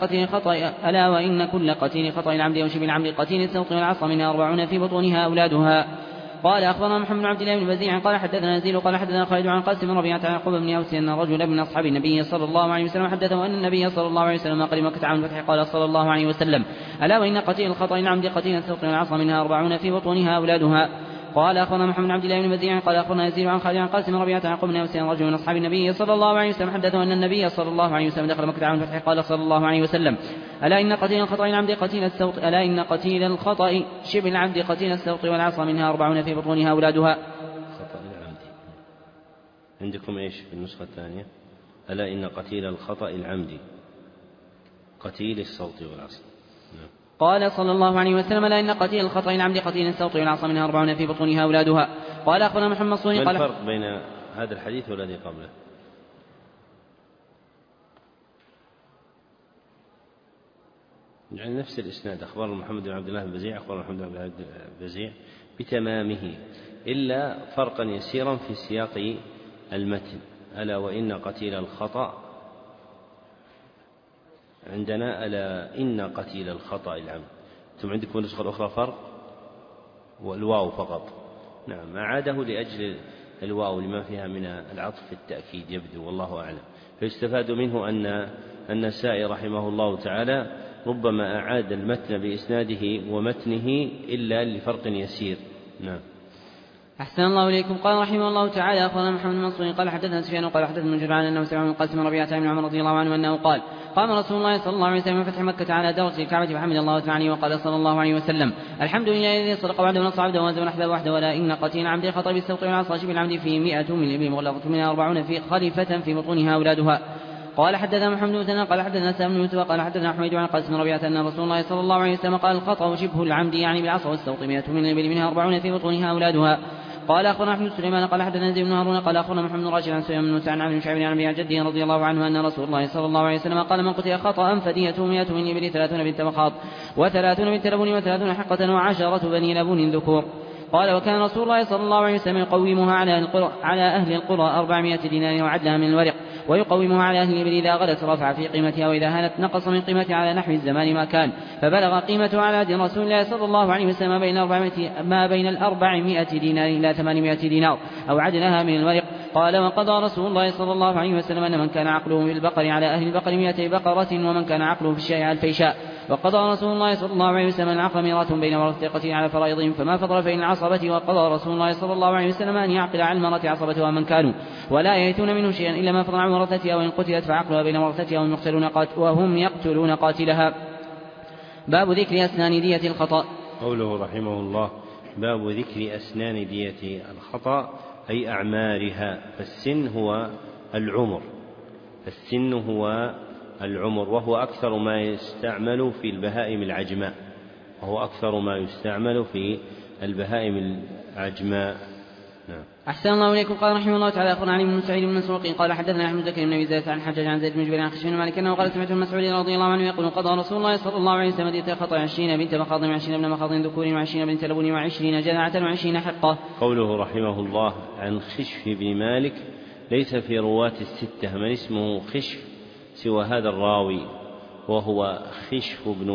وإن كل قتيل خطأ العمد أو شبه العمد قتيل السوط والعصا منها 40 في بطونها أولادها. قال أخبرنا محمد بن عبد الله بن بزيع قال حدثنا نزيل قال حدثنا خالد عن قاسم بن ربيعة عن عقبة بن أوس أن رجلا من أصحاب النبي صلى الله عليه وسلم حدثه أن النبي صلى الله عليه وسلم قدم مكة عام الفتح قال صلى الله عليه وسلم ألا وإن قتيل الخطأ العمد قتيل السوط والعصا منها 40 في بطونها أولادها. قال أخبرنا محمد بن عبد الله بن بزيع قال أخبرنا يزيد عن خالد عن قاسم بن ربيعة عن عقبة بن أوس أن رجل من أصحاب النبي صلى الله عليه وسلم حدثه أن النبي صلى الله عليه وسلم دخل مكة عام الفتح قال صلى الله عليه وسلم ألا إن قتيل الخطأ العمد قتيل السوط ألا إن قتيل الخطأ شبه العمد قتيل السوط والعصا منها 40 في بطونها أولادها. خطأ العمد عندكم إيش في النسخة الثانية؟ ألا إن قتيل الخطأ العمد قتيل السوط والعصا. قال صلى الله عليه وسلم لا إن قتيل الخطأ العمد قتيل السوط والعصا منها 40 في بطونها أولادها. قال أخبرنا محمد صوني قال ما الفرق بين هذا الحديث والذي قبله؟ يعني نفس الإسناد أخبار محمد بن عبد الله بن بزيع أخبار محمد بن عبد الله بن بزيع بتمامه إلا فرقا يسيرا في سياق المتن ألا وإن قتيل الخطأ عندنا ألا إن قتيل الخطأ العمد. ثم عندكم النسخة الأخرى فرق والواو فقط. نعم أعاده لأجل الواو لما فيها من العطف التأكيد يبدو والله أعلم. فيستفاد منه أن النسائي رحمه الله تعالى ربما أعاد المتن بإسناده ومتنه إلا لفرق يسير. نعم. أحسن الله إليكم. قال رحمه الله تعالى أخبرنا محمد بن منصور قال حدثنا سفيان قال حدثنا ابن جدعان أنه سمع من قاسم ربيعة بن عمر رضي الله عنه أنه قال قام رسول الله صلى الله عليه وسلم من فتح مكة على درجة الكعبة فحمد الله تعالى وقال صلى الله عليه وسلم الحمد لله الذي صدق وعده ونصر عبده وهزم الأحزاب وحده ولا إن قتيل عمد الخطأ بالسوط والعصا شبه العمد في 100 من الإبل مغلظة منها 40 في خليفة في بطونها أولادها. قال حدثنا محمد بن سنة قال حدثنا سام بن يوسف قال حدثنا حميد عن قاسم ربيعة أن رسول الله صلى الله عليه وسلم قال الخطأ شبه العمد يعني بالعصا والسوط 100 من الإبل منها 40 في بطونها أولادها. قال أخبرنا أحمد سليمان قال حدثنا زيد بن هارون قال أخبرنا محمد بن راشد عن سليمان بن موسى عن عبد شعبان عن أبي جده رضي الله عنه أن رسول الله صلى الله عليه وسلم قال من قتل خطأ فديته 100 من الإبل 30 بنت مخاض و30 بنت لبون و30 حقة و10 بني لبون ذكور. قال وكان رسول الله صلى الله عليه وسلم يقومها على أهل القرى 400 دينار وعدلها من الورق ويقومها على أهل الإبل إذا غلت رفع في قيمتها وإذا هانت نقص من قيمتها على نحو الزمان ما كان فبلغ قيمته على عهد رسول الله صلى الله عليه وسلم ما بين 400 دينار إلى 800 دينار أو عدلها من الورق. قال وقضى رسول الله صلى الله عليه وسلم أن من كان عقله في البقر على أهل البقر 200 بقرة ومن كان عقله في الشاء 1000 شاء. وقضى رسول الله صلى الله عليه وسلم العقل ميراث بين ورثة قتيل على فرائضهم فما فضل فإن العصبة. وقضى رسول الله صلى الله عليه وسلم أن يعقل على المرأة عصبتها من كانوا ولا يرثون منه شيئا إلا ما فضل عن ورثتها وإن قتلت فعقلها بين ورثتها وهم يقتلون قاتلها. باب ذكر أسنان دية الخطأ. قوله رحمه الله باب ذكر أسنان دية الخطأ أي أعمارها. فالسن هو العمر وهو أكثر ما يستعمل في البهائم العجماء. نعم. أحسن الله إليكم. قال رحمه الله تعالى أخبرنا علي بن سعيد بن مسروق قال حدثنا أحمد زكي بن أبي زيد عن حجاج عن زيد بن جبير عن خشب بن مالك أنه قال سمعت مسعود رضي الله عنه يقول قضى رسول الله صلى الله عليه وسلم دية الخطأ 20 بنت مخاض 20 ابن مخاض ذكور 20 بنت لبون 20 جذعة 20 حقة. قوله رحمه الله عن خشف بن مالك ليس في رواة الستة من اسمه خشف سوى هذا الراوي وهو خشف بن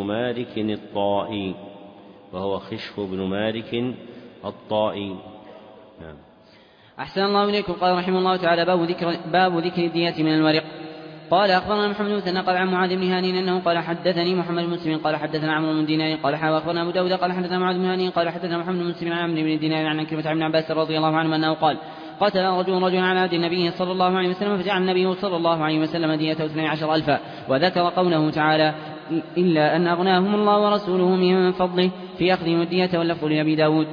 مالك الطائي. نعم. أحسن الله إليكم. قال رحمه الله تعالى باب ذكر الدية من الورق. قال أخبرنا محمد بن مثنى قال عن معاذ بن هاني أنه قال حدثني محمد بن مسلم قال حدثنا عمرو بن دينار قال أخبرنا أبو داود قال حدثنا معاذ بن هاني قال حدثنا محمد بن مسلم عن عمرو بن دينار عن كلمة عن عباس رضي الله عنه أنه قال قتل رجلا على عهد النبي صلى الله عليه وسلم فجعل النبي صلى الله عليه وسلم ديته 12,000. وذكر قوله تعالى إلا أن أغناهم الله ورسوله من فضله في أخذهم الدية واللفظ لأبي داود.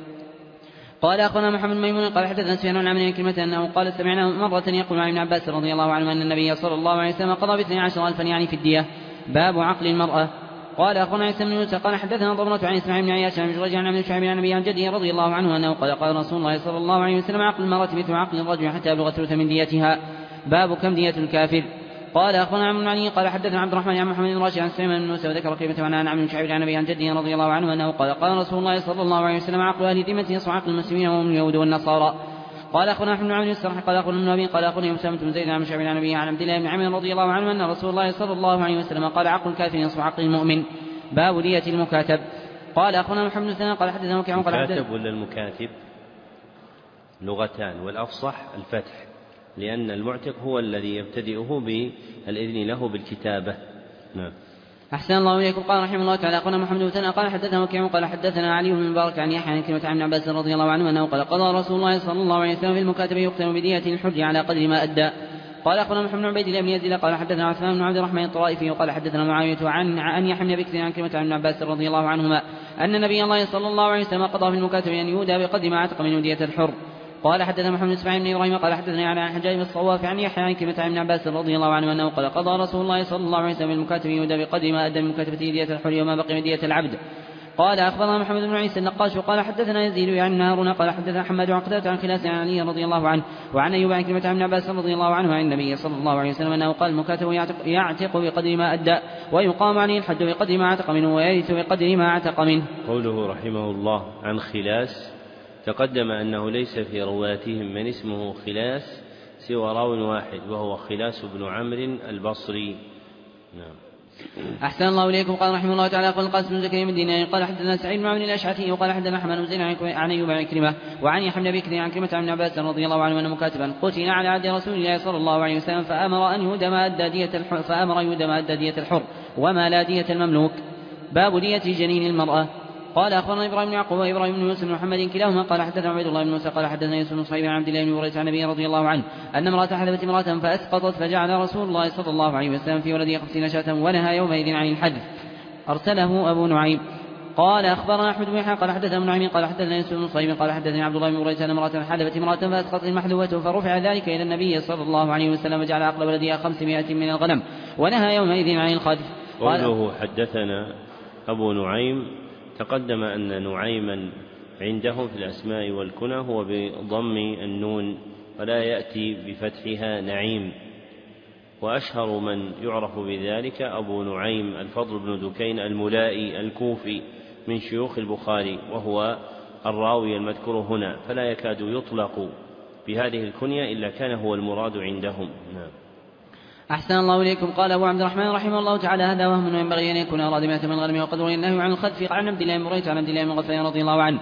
قال أخونا محمد ميمون قال حدثنا سفيان عن عمرو كلمة أنه قال سمعنا مرة يقول عن ابن عباس رضي الله عنه أن النبي صلى الله عليه وسلم قضى ب12,000 يعني في الدية. باب عقل المرأة. قال أخونا عيسى بن يوسف قال حدثنا ضمرة عن إسماعيل بن عياش عن جريج عن عبد شعيب عن النبي عن جده رضي الله عنه أنه قال رسول الله صلى الله عليه وسلم عقل المرأة مثل عقل الرجل حتى يبلغ ثلث من ديتها. باب كم دية الكافر. قال أخبرنا عمرو بن علي قال حدثنا عبد الرحمن عن محمد بن راشد عن سليمان بن موسى وذكر كلمة عن عبد بن شعيب عن النبي عن جده رضي الله عنه أنه قال رسول الله صلى الله عليه وسلم عقل أهل ذمة يصح عقل المسلمين وهم اليهود والنصارى. قال أخونا أحمد بن عبد السرح قال أخونا ابن أبي قال أخونا أسامة بن زيد عن شعيب عن النبي عن عبد الله بن عمرو رضي الله عنه أن رسول الله صلى الله عليه وسلم قال عقل الكافر يصح عقل المؤمن. باب دية المكاتب. قال أخونا محمد بن سنان قال حدثنا وكيع قال المكاتب ولا المكاتب لغتان والأفصح الفتح لأن المعتق هو الذي يبتدئه بالإذن له بالكتابة. نعم. أحسن الله إليكم. قال رحمه الله تعالى أخونا محمد بن سنان قال حدثنا وكيع قال حدثنا علي بن مبارك عن يحيى عن كلمة عن عباس رضي الله عنه أنه قال قضى رسول الله صلى الله عليه وسلم في المكاتب يقتل بدية الحج على قدر ما أدى. قال أخبرنا محمد بن عبيد الله بن يزيد قال حدثنا عثمان بن عبد الرحمن الطرائفي وقال حدثنا معاوية عن يحيى بن بكر عن كلمة عن عباس رضي الله عنهما أن النبي الله صلى الله عليه وسلم قضى في المكاتب أن يهودى بقدر ما عتق من دية الحر. قال حدثنا محمد بن اسماعيل بن ابراهيم قال حدثنا عن حجاج بن الصواف عن يحيى عن كلمة عن عباس رضي الله عنه أنه قال قضى رسول الله صلى الله عليه وسلم المكاتب يهودى بقدر ما أدى من مكاتبة دية الحر وما بقي من دية العبد. قال أخبرنا محمد بن عيسى النقاش قال حدثنا يزيد عن هارون قال حدثنا حماد عن قتادة عن خلاس عن علي رضي الله عنه وعن أيوب عن كلمة عن عباس رضي الله عنه عن النبي صلى الله عليه وسلم أنه قال المكاتب يعتق بقدر ما أدى ويقام عليه الحد بقدر ما عتق منه ويرث بقدر ما عتق منه. قوله رحمه الله عن خلاس تقدم أنه ليس في رواتهم من اسمه خلاس سوى راو واحد وهو خلاس بن عمرو البصري. نعم. أحسن الله إليكم. قال رحمه الله تعالى قال القاسم بن زكريا بن دينار قال حدثنا سعيد بن عمرو الأشعثي وقال حدثنا حماد بن زيد عن أيوب عن كلمة وعن يحيى بن بكر عن كلمة عن عباس رضي الله عنه أن مكاتبا قتل على عهد رسول الله صلى الله عليه وسلم فأمر يهدى ما أدى دية الحر وما لا دية المملوك. باب دية جنين المرأة. قال أخبرنا إبراهيم بن يعقوب وإبراهيم بن يوسف بن محمد كلاهما قال حدثنا عبيد الله بن موسى قال حدثنا يوسف بن صهيب عن عبد الله بن بريدة عن النبي رضي الله عنه أن امرأة حذفت امرأة فأسقطت فجعل رسول الله صلى الله عليه وسلم في ولدها 50 شاة ونهى يومئذ عن الحذف. أرسله أبو نعيم. قال أخبرنا أحمد بن يحيى قال حدثنا ابن نعيم قال حدثنا يوسف بن صهيب قال حدثني عبد الله بن بريدة أن امرأة حذفت امرأة فأسقطت المحذوة فرفع ذلك إلى النبي صلى الله عليه وسلم وجعل عقل ولدها 500 من الغنم ونهى يومئذ عن الخذف. قوله حدثنا أبو نعيم تقدم أن نعيما عندهم في الأسماء والكنى هو بضم النون ولا يأتي بفتحها نعيم. وأشهر من يعرف بذلك أبو نعيم الفضل بن دكين الملائي الكوفي من شيوخ البخاري وهو الراوي المذكور هنا فلا يكاد يطلق بهذه الكنية إلا كان هو المراد عندهم. نعم. أحسن الله إليكم. قال أبو عبد الرحمن رحمه الله تعالى هذا وهم ينبغي أن يكون أراد 100 من الغنم وقدر النهي عن الخذف عن عبد الله بن بريدة عن عبد الله بن غفير رضي الله عنه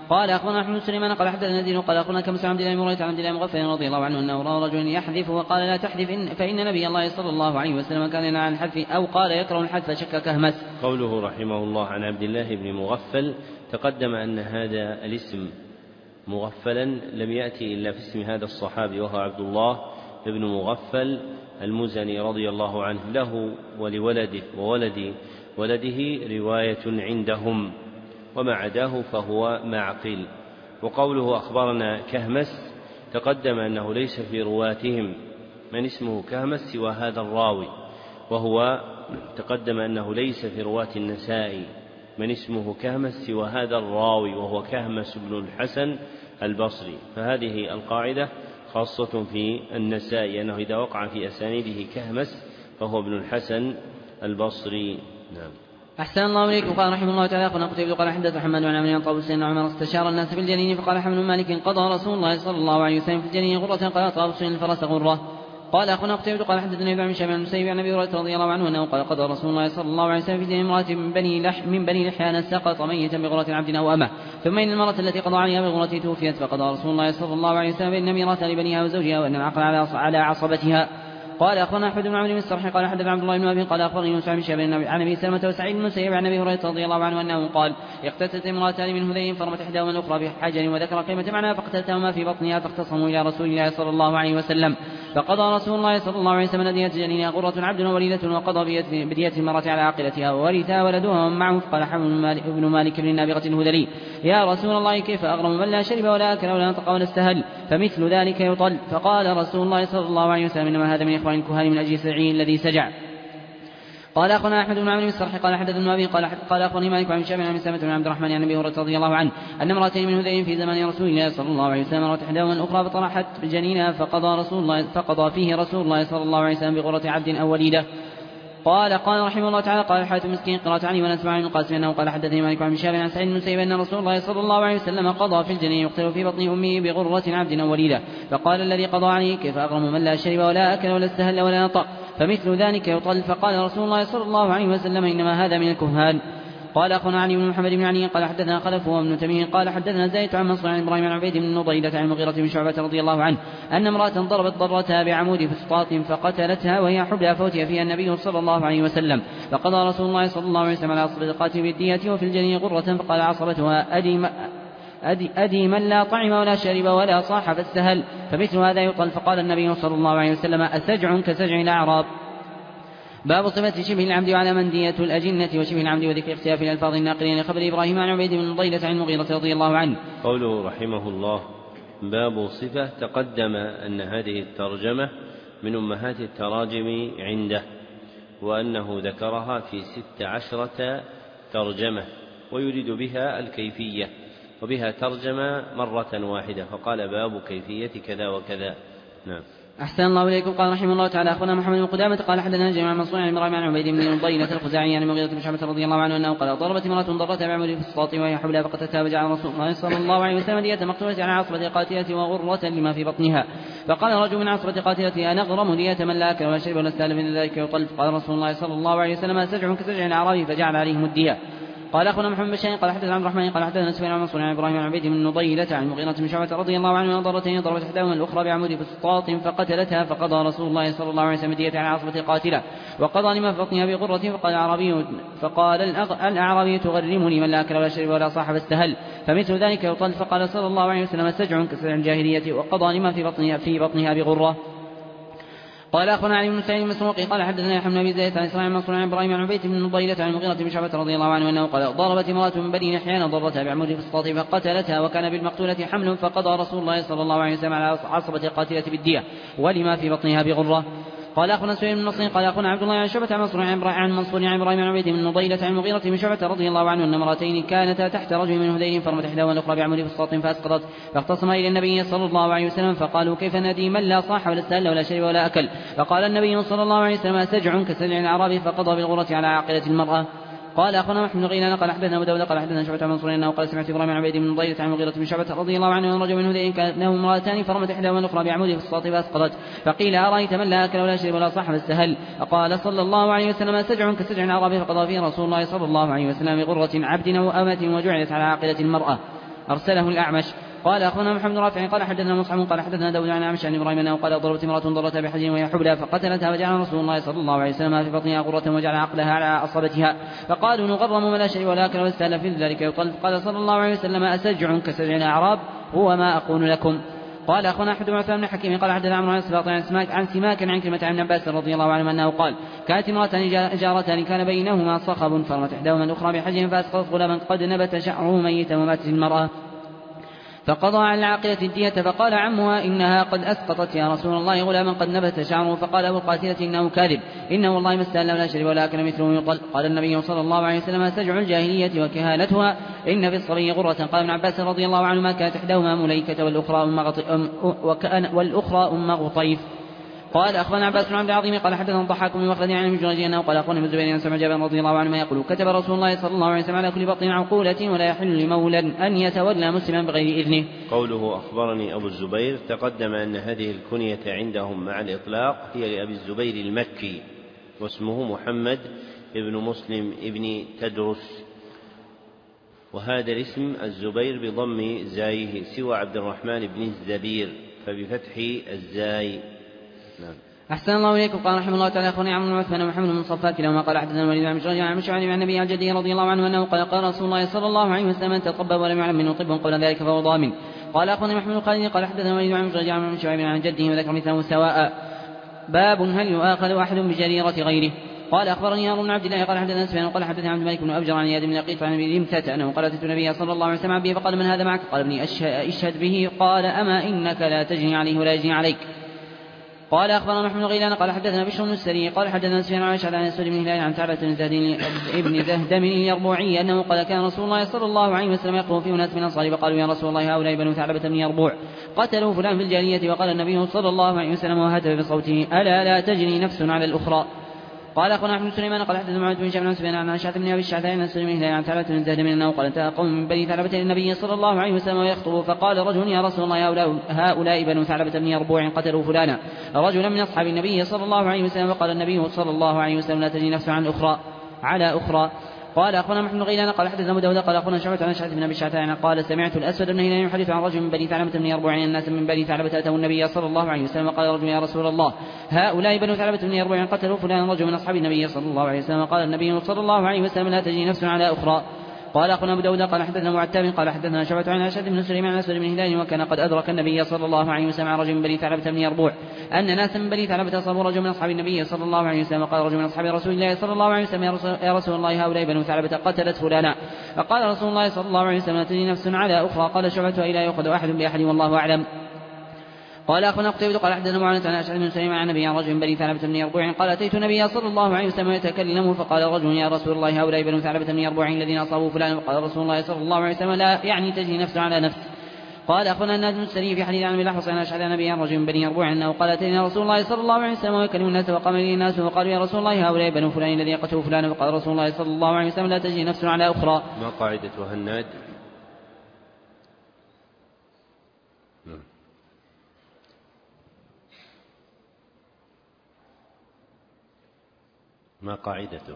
قال أخبرنا أحمد بن سليمان قال حدثنا زيد قال أخبرنا كمس عن عبد الله بن مريت عن عبد الله بن مغفل رضي الله عنه أنه رأى رجلا يحذف وقال لا تحذف فإن نبي الله صلى الله عليه وسلم كان ينهى عن الحذف أو قال يكره الحذف شك كهمس. قوله رحمه الله عن عبد الله بن مغفل تقدم أن هذا الاسم مغفلا لم يأتي إلا في اسم هذا الصحابي وهو عبد الله بن مغفل المزني رضي الله عنه، له ولولده وولد ولده رواية عندهم وما عداه فهو معقل. وقوله أخبرنا كهمس تقدم أنه ليس في رواتهم من اسمه كهمس سوى هذا الراوي، وهو تقدم أنه ليس في رواة النسائي من اسمه كهمس سوى هذا الراوي وهو كهمس بن الحسن البصري. فهذه القاعدة خاصة في النسائي أنه إذا وقع في أسانيده كهمس فهو ابن الحسن البصري. نعم. أحسن الله إليكم. قال رحمه الله تعالى أخونا قتيبة قال حدث محمد بن عمرو عن طاووس أن عمر استشار الناس في الجنين فقال حمل مالك قضى رسول الله صلى الله عليه وسلم في الجنين غرة قال طاووس الفرس غرة. قال أخونا قتيبة قال حدثنا ابن شهاب عن المسيب عن أبي هريرة رضي الله عنه أنه قال قضى رسول الله صلى الله عليه وسلم في جنين امرأة من بني لحيان سقط ميتا بغرة عبد أو أمة، ثم إن المرأة التي قضى عليها بغرة توفيت فقضى رسول الله صلى الله عليه وسلم إن ميراث لبنيها وزوجها وأن العقل على عصبتها. قال أخبرنا أحمد بن عمرو بن السرح قال حدثنا عبد الله بن وهب قال أخبرني يونس بن شهاب عن أبي سلمة وسعيد بن المسيب عن أبي هريرة رضي الله عنه أنه قال اقتتلت امرأتان من هذيل فرمت إحداهما الأخرى بحجر وذكر كلمة معناها فاقتلتهما في بطنها فاختصموا إلى رسول الله صلى الله عليه وسلم فقضى رسول الله صلى الله عليه وسلم دية جنينها غرة عبد وليدة وقضى بدية المرأة على عاقلتها وورثها ولدها ومن معه. فقال حمل بن مالك بن النابغة الهذلي يا رسول الله كيف أغرم من لا شرب ولا أكل ولا نطق ولا استهل فمثل ذلك يطل. فقال رسول الله صلى الله عليه وسلم إنما هذا من إخوان الكهان من أجل سعي الذي سجع. قال أخونا أحمد بن عمرو بن السرح قال حدث ابن أبي قال أخبرني مالك عن شاب عن سلمة بن عبد الرحمن عن أبي هريرة رضي الله عنه أن امرأتين من هذين في زمان رسول الله صلى الله عليه وسلم مرت إحداهما الأخرى فطرحت بجنينها فقضى فيه رسول الله صلى الله عليه وسلم بغرة عبد أو وليدة. قال رحمه الله تعالى قال الحارث مسكين قرأت عني ونسمع عن القاسم أنه قال حدثني مالك عن شاب عن سعيد بن المسيب أن رسول الله صلى الله عليه وسلم قضى في الجنين يقتل في بطن أمه بغرة عبد أو وليدة. فقال الذي قضى عليه كيف أغرم من لا شرب ولا أكل ولا استهل ولا نطق فمثل ذلك يطل. فقال رسول الله صلى الله عليه وسلم إنما هذا من الكهان. قال أخونا علي بن محمد بن علي قال حدثنا خلف وابن تميم قال حدثنا زيد عن منصور عن إبراهيم عن عبيد بن نضيلة عن المغيرة بن شعبة رضي الله عنه أن امرأة ضربت ضرتها بعمود فسطاط فقتلتها وهي حبلى فوتي فيها النبي صلى الله عليه وسلم فقضى رسول الله صلى الله عليه وسلم على عصبة القاتل بالدية وفي الجنين غرة فقال عصبتها أدي من لا طعم ولا شرب ولا صاح فاستهل فمثل هذا يطل. فقال النبي صلى الله عليه وسلم أسجع كسجع الأعراب. باب صفة شبه العمد وعلى من دية الأجنة وشبه العمد وذكر اختلاف الألفاظ الناقلين لخبر إبراهيم عن عبيد بن ضيلة عن المغيرة رضي الله عنه. قوله رحمه الله باب صفة تقدم أن هذه الترجمة من أمهات التراجم عنده وأنه ذكرها في 16 ترجمة ويريد بها الكيفية وبها ترجم مرة واحدة فقال باب كيفية كذا وكذا. نعم. أحسن الله إليكم. قال رحمه الله تعالى أخبرنا محمد بن قدامة قال حدثنا جميع منصور عن إبراهيم عن عبيد بن ضيلة الخزاعي عن المغيرة بن شعبة رضي الله عنه أنه قال ضربت امرأة ضرتها بعمود في السطاط وهي حبلى فقتلتها وجعل رسول الله صلى الله عليه وسلم دية مقتولة على عصبة قاتلة وغرة لما في بطنها. فقال رجل من عصبة قاتلة أنا أغرم دية من لا أكل ولا شرب ولا استهل من ذلك يطل. فقال رسول الله صلى الله عليه وسلم سجع كسجع الأعرابي فجعل عليهم الدية. قال أخونا محمد بن بشير قال حدثنا عبد الرحمن قال حدثنا سفيان عن منصور عن إبراهيم عن عبيد بن نضيلة عن المغيرة بن شعبة رضي الله عنه أن ضربت إحداهما الأخرى بعمود فسطاط فقتلتها فقضى رسول الله صلى الله عليه وسلم دية على عصبة قاتلة وقضى لما في بطنها بغرة. فقال الأعرابي تغرمني من لا أكل ولا شرب ولا صاح فاستهل فمثل ذلك يطل. فقال صلى الله عليه وسلم سجع كسجع الجاهلية وقضى لما في بطنها بغرة. قال أخونا علي بن سعيد المسروقي قال حدثنا يحيى بن أبي زيد عن إسرائيل عن منصور عن إبراهيم عن عبيد بن نضيلة عن المغيرة بن شعبة رضي الله عنه أنه قال ضربت امرأة من بني نحيان ضرتها بعمود في السطاط فقتلتها وكان بالمقتولة حمل فقضى رسول الله صلى الله عليه وسلم على عصبة القاتلة بالدية ولما في بطنها بغرة. قال أخونا سعيد بن نصر قال أخونا عبد الله عن شعبة عن منصور عن إبراهيم عن عبيد بن نضيلة عن المغيرة بن شعبة رضي الله عنه أن امرأتين كانتا تحت رجل من هذين فرمت إحداهما الأخرى بعمود في السطاط فأسقطت فاختصما إلى النبي صلى الله عليه وسلم فقالوا كيف ندي من لا صاح ولا استهل ولا شرب ولا أكل. فقال النبي صلى الله عليه وسلم سجع كسجع الأعرابي فقضى بالغرة على عاقلة المرأة. قال أخونا محمد بن غيلان قال حدثنا أبو داود قال حدثنا شعبة عن منصور أنه قال سمعت إبراهيم عن عبيد بن نضيلة عن المغيرة بن شعبة رضي الله عنه أن رجل من هذين كانت له امرأتان فرمت إحداهما الأخرى بعمود في السطاط فأسقطت فقيل أرأيت من لا أكل ولا شرب ولا صاح فاستهل. فقال صلى الله عليه وسلم سجع كسجع الأعرابي فقضى فيه رسول الله صلى الله عليه وسلم بغرة عبد أو أمة وجعلت على عاقلة المرأة. أرسله الأعمش. قال أخونا محمد رافع قال حدثنا مصعب قال حدثنا داود عن أعمش عن إبراهيم أنه قال ضربت امرأة ضرتها بحجر وهي حبلى فقتلتها وجعل رسول الله صلى الله عليه وسلم في بطنها غرة وجعل عقلها على عصبتها فقالوا نغرم من لا شيء ولا أكل واستهل في ذلك يطل. قال صلى الله عليه وسلم أسجع كسجع الأعراب هو ما أقول لكم. قال أخونا أحمد بن عثمان بن حكيم قال حدثنا عمرو عن سماك عن كلمة عن عباس رضي الله عنه أنه قال كانت امرأتان جارتان كان بينهما صخب فرمت إحداهما الأخرى بحجر فأسقطت غلاما قد نبت شعره ميتا وماتت المرأة فقضى على العاقلة الدية فقال عمها إنها قد أسقطت يا رسول الله غلاما قد نبت شعره فقال أبو القاتلة إنه كاذب إنه والله ما استهل ولا شرب ولا أكل مثله يطل. قال النبي صلى الله عليه وسلم سجع الجاهلية وكهالتها إن في الصبي غرة. قال ابن عباس رضي الله عنهما كانت إحداهما مليكة والأخرى أم غطيف. قال أخبرنا عباس بن عبد العظيم قال حدثنا الضحاك بن مخلد عن المجرد أنه قال أخونا ابن زبير عن سمع جابر رضي الله عنهما يقول كتب رسول الله صلى الله عليه وسلم على كل بطن عقولة ولا يحل لمولى أن يتولى مسلما بغير إذنه. قوله أخبرني أبو الزبير تقدم أن هذه الكنية عندهم مع الإطلاق هي لأبي الزبير المكي واسمه محمد ابن مسلم ابن تدرس وهذا الاسم الزبير بضم زايه سوى عبد الرحمن بن الزبير فبفتح الزاي. نعم. أحسن الله إليكم. قال رحمه الله تعالى أخواني عمرو بن عثمان ومحمد بن صفات كلاهما قال حدثنا الوليد عن مشعل عن مشعل عن النبي عن جده رضي الله عنه أنه قال رسول الله صلى الله عليه وسلم من تطبب ولم يعلم منه طب قبل ذلك فهو ضامن. قال أخواني محمد بن خالد قال حدثنا الوليد عن مشعل عن مشعل عن جده وذكر مثله سواء. باب هل يؤاخذ أحد بجريرة غيره. قال أخبرني هارون بن عبد الله قال حدثنا سفيان قال حدثنا عبد الملك بن أبجر عن ياد بن لقيط عن أبي ذمثة أنه قال أتيت النبي صلى الله عليه وسلم به فقال من هذا معك؟ قال ابني أشهد به. قال أما إنك لا تجني عليه ولا يجني عليك. قال أخبرنا محمد بن غيلان قال حدثنا بشر بن السري قال حدثنا سفيان عن عائشة عن أسود بن هلال عن تعبة ابن زهدم اليربوعي أنه قال كان رسول الله صلى الله عليه وسلم يخطب في أناس من الأنصار فقالوا يا رسول الله هؤلاء بنو ثعلبة بن يربوع قتلوا فلان في الجاهلية. وقال النبي صلى الله عليه وسلم وهتف بصوته ألا لا تجري نفس على الأخرى. قال أخونا أحمد بن سليمان قال حدثنا معاذ بن جابر عن سفيان عن عائشة بن أبي الشعثاء عن أسود بن هلال عن تعبة بن زهدم أنه قال انتهى قوم من بني ثعلبة للنبي صلى الله عليه وسلم ويخطب فقال رجل يا رسول الله هؤلاء بنو ثعلبة بن يربوع قتلوا فلانا رجلا من أصحاب النبي صلى الله عليه وسلم. وقال النبي صلى الله عليه وسلم لا تجري نفس على أخرى. قال أخونا محمد بن غيلان قال حدثنا أبو داود قال أخونا شعبة عن أشعث بن أبي الشعثاء قال سمعت الأسود بن هلال يحدث عن رجل من بني ثعلبة بن يربوع أن الناس من بني ثعلبة أتوا النبي صلى الله عليه وسلم وقال رجل يا رسول الله هؤلاء بنو ثعلبة بن يربوع قتلوا فلان رجل من أصحاب النبي صلى الله عليه وسلم. قال النبي صلى الله عليه وسلم لا تجري نفس على أخرى. قال أخونا أبو داود قال حدثنا معتاب قال حدثنا شعبة عن أشعث بن سليمان عن أسود بن هلال وكان قد أدرك النبي صلى الله عليه وسلم عن رجل من بني ثعلبة بن يربوع أن ناسا من بني ثعلبة أصابوا رجل من أصحاب النبي صلى الله عليه وسلم. قال رجل من أصحاب رسول الله صلى الله عليه وسلم يا رسول الله هؤلاء بنو ثعلبة قتلت فلانا. فقال رسول الله صلى الله عليه وسلم لا تجري نفس على أخرى. قال شعبة إلا يأخذ أحد بأحد والله أعلم. قال أخونا قتيبة قال حدثنا معاذ عن أشعث بن سليمان عن النبي عن رجل من بني ثعلبة بن يربوع قال أتيت النبي صلى الله عليه وسلم يتكلم فقال رجل يا رسول الله هؤلاء بنو ثعلبة بن يربوع الذين أصابوا فلان. فقال رسول الله صلى الله عليه وسلم لا يعني تجري نفس على نفس. قال أخونا النادم السري في حديث عن أبي الأحوص عن أشعث عن النبي عن رجل من بني يربوع أنه قال أتينا رسول الله صلى الله عليه وسلم ويكلم الناس وقام إليه الناس وقالوا يا رسول الله هؤلاء بنو فلان الذين قتلوا فلان. فقال رسول الله صلى الله عليه وسلم لا تجري نفس على أخرى. ما قاعدة هناد؟ ما قاعدته؟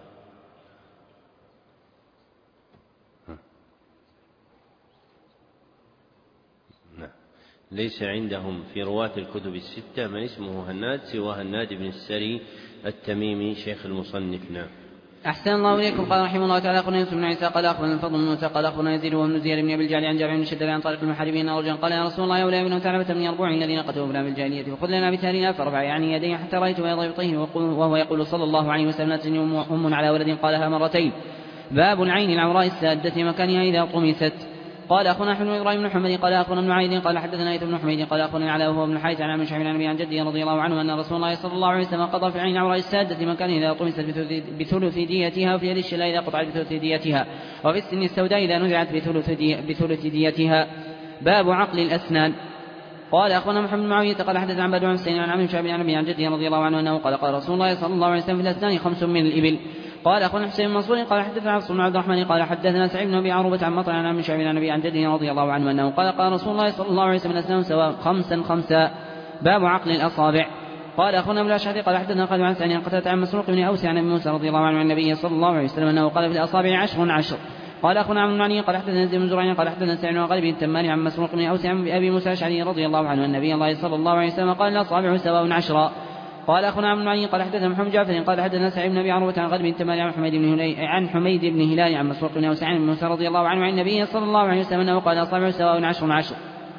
نعم. ليس عندهم في رواة الكتب الستة من اسمه هناد سوى هناد بن السري التميمي شيخ المصنف. نعم. أحسن الله إليكم. قال رحمه الله تعالى أخونا يوسف بن عيسى قال أخونا الفضل بن موسى قال أخونا يزيد وابن زياد بن أبي الجعد عن جابر بن شداد عن طارق المحاربين رجلا قال يا رسول الله هؤلاء بنو ثعلبة بن يربوع الذين قتلوا فلان بالجاهلية فخذ لنا بثارنا فرفع يعني يديه حتى رأيت بياض إبطيه وهو يقول صلى الله عليه وسلم لا تجني أم على ولد قالها مرتين. باب العين العوراء السادة مكانها إذا طمست. قال أخونا أحمد بن إبراهيم بن محمد قال أخونا ابن عايد قال حدثنا أيت بن حميد قال أخونا العلاء وهو ابن الحارث عن عم شعيب عن النبي عن جده رضي الله عنه أن رسول الله صلى الله عليه وسلم قضى في العين العوراء السادة مكانها إذا طمست بثلث ديتها وفي يد الشلاء إذا قطعت بثلث ديتها وفي السن السوداء إذا نزعت بثلث ديتها. باب عقل الأسنان. قال أخونا محمد بن معاوية قال حدثنا عن بدر عن سين عن عم شعيب عن النبي عن جده رضي الله عنه أنه قال رسول الله صلى الله عليه وسلم في الأسنان 5 من الإبل. قال أخونا حسين بن منصور قال حدثنا عبد الله بن عبد الرحمن قال حدثنا سعيد بن أبي عروبة عن مطعم عن عم شعيب عن النبي عن جده رضي الله عنه أنه قال رسول الله صلى الله عليه وسلم الأسنان سواء 5 باب عقل الأصابع. قال أخونا ابن الأشعث قال حدثنا خالد عن سعيد عن قتادة عن مسروق بن أوس عن أبي موسى رضي الله عنه عن النبي صلى الله عليه وسلم أنه قال في الأصابع 10. قال أخونا عمرو بن علي قال حدثنا زيد بن زريع قال حدثنا سعيد بن غالب التماني عن مسروق بن أوس عن أبي موسى الأشعري رضي الله عنه أن النبي الله صلى الله عليه وسلم قال الأصابع سواء عشرا. قال أخونا عمرو بن علي قال حدثنا محمد جعفر قال حدثنا سعيد بن أبي عروة عن غالب التماني عن حميد بن هلال عن مسروق بن أوس عن موسى رضي الله عنه عن النبي صلى الله عليه وسلم أنه قال الأصابع سواء عشر.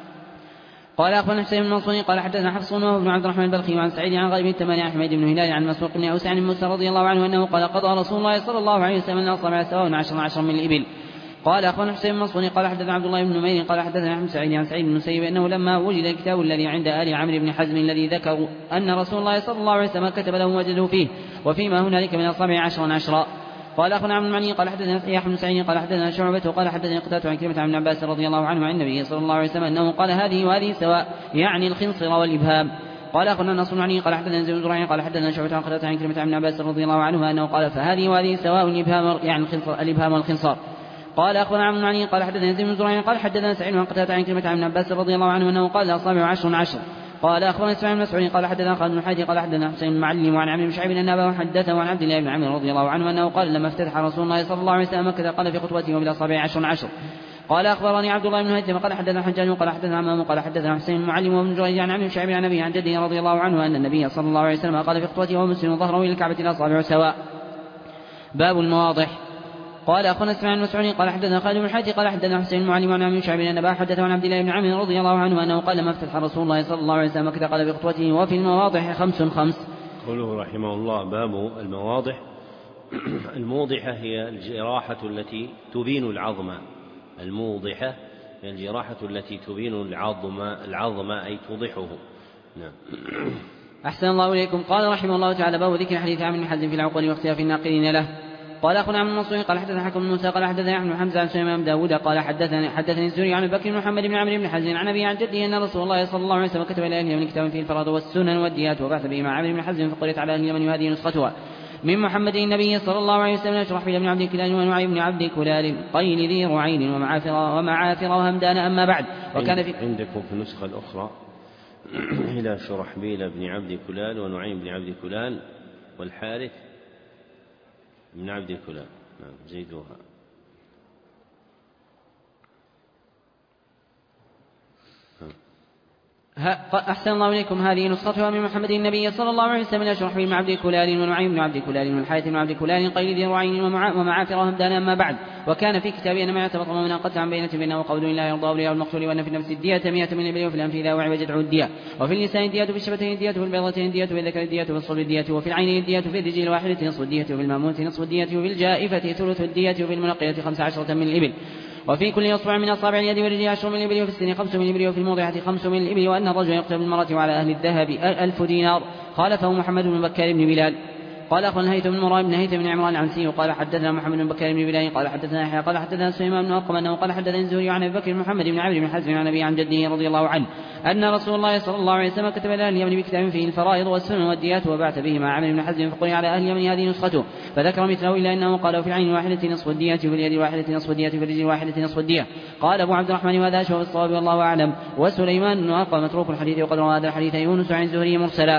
قال أخبرنا حسين بن منصور قال حدثنا حفص بن عبد الرحمن البلخي عن سعيد عن غالب التماني عن حميد بن هلال عن مسروق بن أوس عن موسى رضي الله عنه أنه قال قضى رسول الله صلى الله عليه وسلم أن الأصابع سواء عشر من الإبل. قال أخبرنا حسين بن منصور قال حدثنا عبد الله بن نمير قال حدثنا أحمد سعيد عن سعيد بن المسيب أنه لما وجد الكتاب الذي عند آل عمرو بن حزم الذي ذكروا أن رسول الله صلى الله عليه وسلم كتب له وجده فيه وفيما هنالك من الأصابع عشرا. قال أخونا عبد المعني قال حدثنا يحيى بن سعيد قال حدثنا شعبة قال حدثنا قتادة عن كلمة عن ابن عباس رضي الله عنه عن النبي صلى الله عليه وسلم أنه قال هذه وهذه سواء يعني الخنصر والإبهام. قال أخونا نصر بن علي قال حدثنا زيد بن زريع قال حدثنا شعبة عن قتادة عن كلمة عن ابن عباس رضي الله عنه أنه قال فهذه وهذه سواء الإبهام يعني الإبهام والخنصر. قال أخونا عبد المعني قال حدثنا زيد بن زريع قال حدثنا سعيد عن قتادة عن كلمة عن ابن عباس رضي الله عنه أنه قال الأصابع عشر. قال أخبرنا إسماعيل بن مسعود قال حدثنا خالد بن حاتم قال حدثنا حسين المعلم وعن عمرو بن شعيب أن أباه حدثه عن عبد الله بن عمرو رضي الله عنه أنه قال لما افتتح رسول الله صلى الله عليه وسلم مكة قال في خطبته وبالأصابع عشر. قال أخبرني عبد الله بن هيثم قال حدثنا حجاج قال حدثنا عمام قال حدثنا حسين المعلم وابن جريج عن عمرو بن شعيب عن أبيه عن جده رضي الله عنه أن النبي صلى الله عليه وسلم قال في خطبته وهو مسلم ظهره إلى الكعبة الأصابع سواء. باب المواضح. قال أخونا إسماعيل بن مسعود قال حدثنا خالد بن حاتم قال حدثنا حسين المعلم عن عمرو بن شعيب أن أباه حدثه عن عبد الله بن عمرو رضي الله عنه أنه قال لما افتتح رسول الله صلى الله عليه وسلم مكة قال في خطبته وفي المواضح خمس. قوله رحمه الله باب المواضح. الموضحة هي الجراحة التي تبين العظم. الموضحة هي الجراحة التي تبين العظم أي توضحه. نعم. أحسن الله إليكم. قال رحمه الله تعالى باب ذكر حديث عمرو بن حزم في العقول واختلاف الناقلين له. قال أخونا عمرو بن منصور قال حدثنا حكم بن موسى قال حدثنا أحمد بن حمزة عن سليمان بن داود قال حدثني الزهري عن بكر بن محمد بن عمرو بن حزم عن أبي عن جده أن رسول الله صلى الله عليه وسلم كتب إلى أهل اليمن كتابا فيه الفرائض والسنن والديات وبعث به مع عمرو بن حزم فقرئت على أهل اليمن وهذه نسختها من محمد النبي صلى الله عليه وسلم أشرح بن عبد كلال ونعيم بن عبد كلال قيل ذي رعين ومعافر وهمدان أما بعد. وكان في عندكم في النسخة الأخرى إلى شرحبيل بن عبد كلال ونعيم بن عبد كلال والحارث بن عبد كلال. زيدوها. أحسن الله إليكم. هذه نسختها من محمد النبي صلى الله عليه وسلم أشرح بن عبد كلال ونعيم بن عبد كلال والحارث بن عبد كلال قيل ذي رعين ومعافر وهمدان أما بعد. وكان في كتابه أن ما يعتبط من قتل عن بينة بينه وقول لا يرضى أولياء المقتول وأن في النفس الدية 100 من الإبل وفي الأنف إذا وعي وجدع الدية وفي اللسان الدية في الشفتين الدية في البيضتين الدية في الذكر الدية في الصلب الدية وفي العين الدية في الرجل الواحدة نصف الدية وفي الماموت نصف الدية وفي الجائفة ثلث الدية وفي المنقية 15 من الإبل وفي كل أصبع من أصابع اليد والرجل 10 من الإبل وفي السن 5 من الإبل وفي الموضعة 5 من الإبل وأن الرجل يقتل بالمرأة وعلى أهل الذهب 1000 دينار. خالفه محمد بن بكار بن بلال. قال أخونا هيثم بن مراد بن هيثم بن عمران العنسي قال حدثنا محمد بن بكار بن بلال قال حدثنا يحيى قال حدثنا سليمان بن أرقم أنه قال حدثنا الزهري عن أبي بكر محمد بن عمرو بن حزم عن أبي عن جده رضي الله عنه أن رسول الله صلى الله عليه وسلم كتب إلى أهل اليمن بكتاب فيه الفرائض والسنن والديات وبعث به مع عمرو بن حزم فقل على أهل اليمن هذه نسخته فذكر مثله إلا أنه قال في العين الواحدة نصف الدية وفي اليد الواحدة نصف الدية وفي الرجل الواحدة نصف الدية. قال أبو عبد الرحمن وهذا أشبه بالصواب والله أعلم. وسليمان بن أرقم متروك الحديث وقد روى هذا الحديث يونس عن الزهري مرسلا.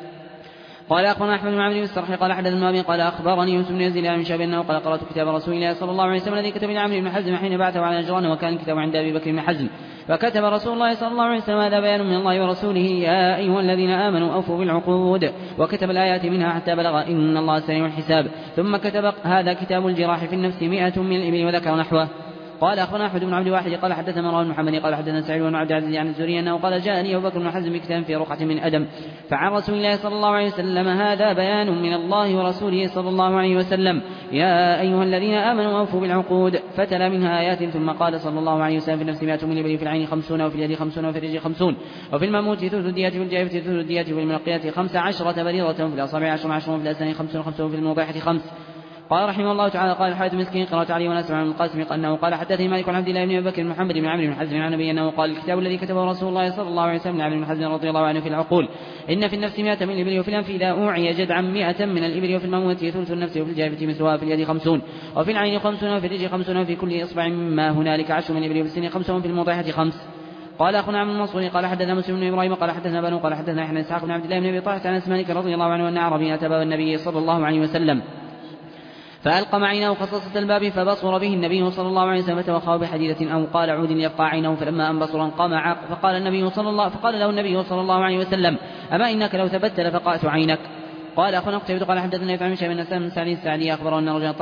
قال أخبرنا أحمد بن عمرو بن السرحي قال حدثنا أبي قال أخبرني يوسف بن يزيد عن شعبة أنه قال قرأت كتاب رسول الله صلى الله عليه وسلم الذي كتب إلى عمرو بن حزم حين بعثه على نجران وكان الكتاب عند أبي بكر بن حزم فكتب رسول الله صلى الله عليه وسلم هذا بيان من الله ورسوله يا أيها الذين آمنوا أوفوا بالعقود وكتب الآيات منها حتى بلغ إن الله سريع الحساب ثم كتب هذا كتاب الجراح في النفس 100 من الإبل وذكر نحوه. قال أخونا أحمد بن عبد الواحد قال حدثنا مروان بن محمد قال حدثنا سعيد بن عبد العزيز عن الزهري أنه قال جاءني أبو بكر بن حزم بكتاب في رقعة من أدم فعن رسول الله صلى الله عليه وسلم هذا بيان من الله ورسوله صلى الله عليه وسلم يا أيها الذين آمنوا أوفوا بالعقود فتلا منها آيات ثم قال صلى الله عليه وسلم في النفس 100 من الإبل في العين 50 وفي اليد 50 وفي الرجل 50 وفي المموت ثلث الدية في الجائفة ثلث الدية في المنقية 15 بريرة في الأصابع 10 وفي الأسنان 5 وفي الموضعة 5. قال رحمه الله تعالى قال الحارث مسكين قرأت علي ونسمع عن القاسم أنه قال حدثني مالك عن عبد الله بن أبي بكر محمد بن عمرو بن حزم عن النبي أنه قال الكتاب الذي كتبه رسول الله صلى الله عليه وسلم لعمرو بن حزم رضي الله عنه في العقول إن في النفس 100 من الإبل وفي الأنف إذا أوعي جدعا 100 من الإبل وفي المموت ثلث النفس وفي الجائفة مثلها وفي اليد 50 وفي العين 50 وفي الرجل 50 وفي كل إصبع مما هنالك 10 من الإبل وفي السن 5 وفي الموضعة 5. قال أخونا عبد المنصور قال حدثنا مسلم بن إبراهيم قال حدثنا بنو قال حدثنا يحيى إسحاق بن عبد الله بن أبي طلحة عن أنس مالك رضي الله عنه أن أعرابيا أتى باب النبي صلى الله عليه وسلم فألقم عينه خصصة الباب فبصر به النبي صلى الله عليه وسلم فتوخاه بحديدة أو قال عود ليقطع عينه، فلما أن بصر قام فقال له النبي صلى الله عليه وسلم: أما إنك لو ثبت لفقأت عينك. قال أخونا قتيبة قال حدثنا يفعل شيء من بن سعد السعدي أخبره أن رجلا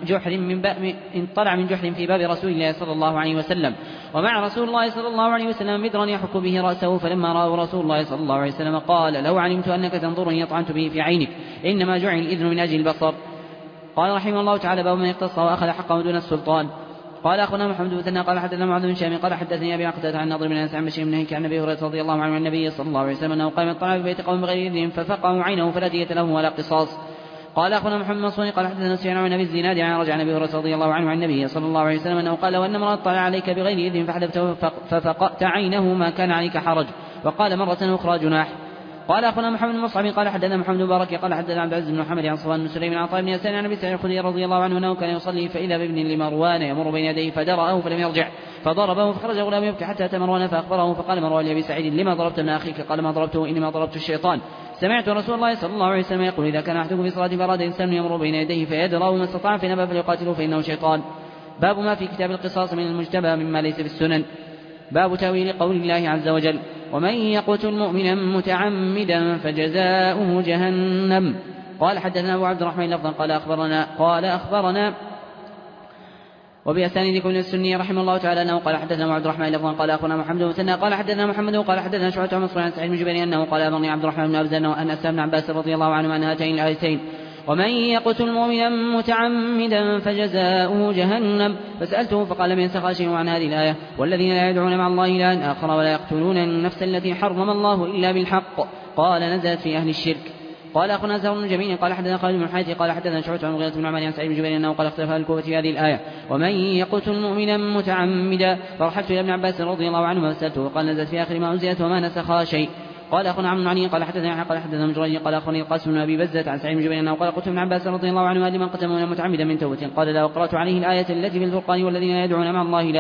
طلع من جحر في باب رسول الله صلى الله عليه وسلم، ومع رسول الله صلى الله عليه وسلم بدرا يحك به رأسه، فلما رأى رسول الله صلى الله عليه وسلم قال: لو علمت أنك تنظرني طعنت به في عينك، إنما جعل الإذن من أجل البصر. قال رحمه الله تعالى: باب من اقتص وأخذ حقه دون السلطان. قال أخونا محمد بن ثنى قال حدثنا معاذ بن هشام قال حدثني أبي عقدة عن نضر بن أنس عن بشير بن نهيك عن أبي هريرة رضي الله عنه عن النبي صلى الله عليه وسلم أنه قام طلع في بيت قوم بغير إذن ففقعوا عينه فلا دية له ولا قصاص. قال أخونا محمد بن منصور قال حدثنا سفيان عن أبي الزناد عن رجع عن أبي هريرة رضي الله عنه عن النبي صلى الله عليه وسلم أنه قال: وأن امرأة طلع عليك بغير إذن فحدثته ففقأت عينه ما كان عليك حرج. وقال مرة أخرى: جناح. قال أخونا محمد بن مصعب قال حدثنا محمد بن مبارك قال حدثنا عبد العزيز بن محمد عن صفوان بن سليم عن عطاء بن يسار عن أبي سعيد الخدري رضي الله عنه أنه كان يصلي فإذا بابن لمروان يمر بين يديه فدرأه فلم يرجع فضربه فخرج غلام يبكي حتى أتى مروان فأخبره فقال مروان لأبي سعيد: لما ضربت ابن أخيك؟ قال: ما ضربته إنما ضربت الشيطان. سمعت رسول الله صلى الله عليه وسلم يقول: إذا كان أحدكم في صلاة فراد إنسان يمر بين يديه فيدرأه ما استطاع فإن فليقاتله فإنه شيطان. باب ما في كتاب القصاص من المجتبى مما ليس في السنن. باب تأويل قول الله عز وجل: ومن يقتل مؤمنا متعمدا فجزاؤه جهنم. قال حدثنا أبو عبد الرحمن لفظا قال أخبرنا وبأسانيد كل السني رحمه الله تعالى أنه قال حدثنا أبو عبد الرحمن لفظا قال أخونا محمد بن ثنى قال حدثنا محمد قال حدثنا شعبة عن مصر عن سعيد بن جبير أنه قال: أمرني عبد الرحمن بن أبزان وأن أسلم بن عباس رضي الله عنه عن هاتين الآيتين: ومن يقتل مؤمنا متعمدا فجزاؤه جهنم. فسألته فقال: لم ينسخ شيء عن هذه الآية: والذين لا يدعون مع الله إلها آخر ولا يقتلون النفس التي حرم الله إلا بالحق. قال: نزلت في أهل الشرك. قال أخونا زهر بن جميل قال حدثنا خالد بن الحارث قال حدثنا شعبة عن مغيرة بن عمرو عن سعيد بن جبير أنه قال: اختلف أهل الكوفة في هذه الآية: ومن يقتل مؤمنا متعمدا. فرحلت إلى ابن عباس رضي الله عنه فسألته وقال: نزلت في آخر ما أنزلت وما نسخها شيء. قال أخونا عمرو علي قال حدثنا قال حدثنا مجرد قال أخونا القاسم بن أبي بزة عن سعيد بن جبير أنه قال: قلت ابن عباس رضي الله عنه: لمن قتل مؤمنا متعمدا من توبة؟ قال: لا. وقرأت عليه الآية التي في الفرقان: والذين لا يدعون مع الله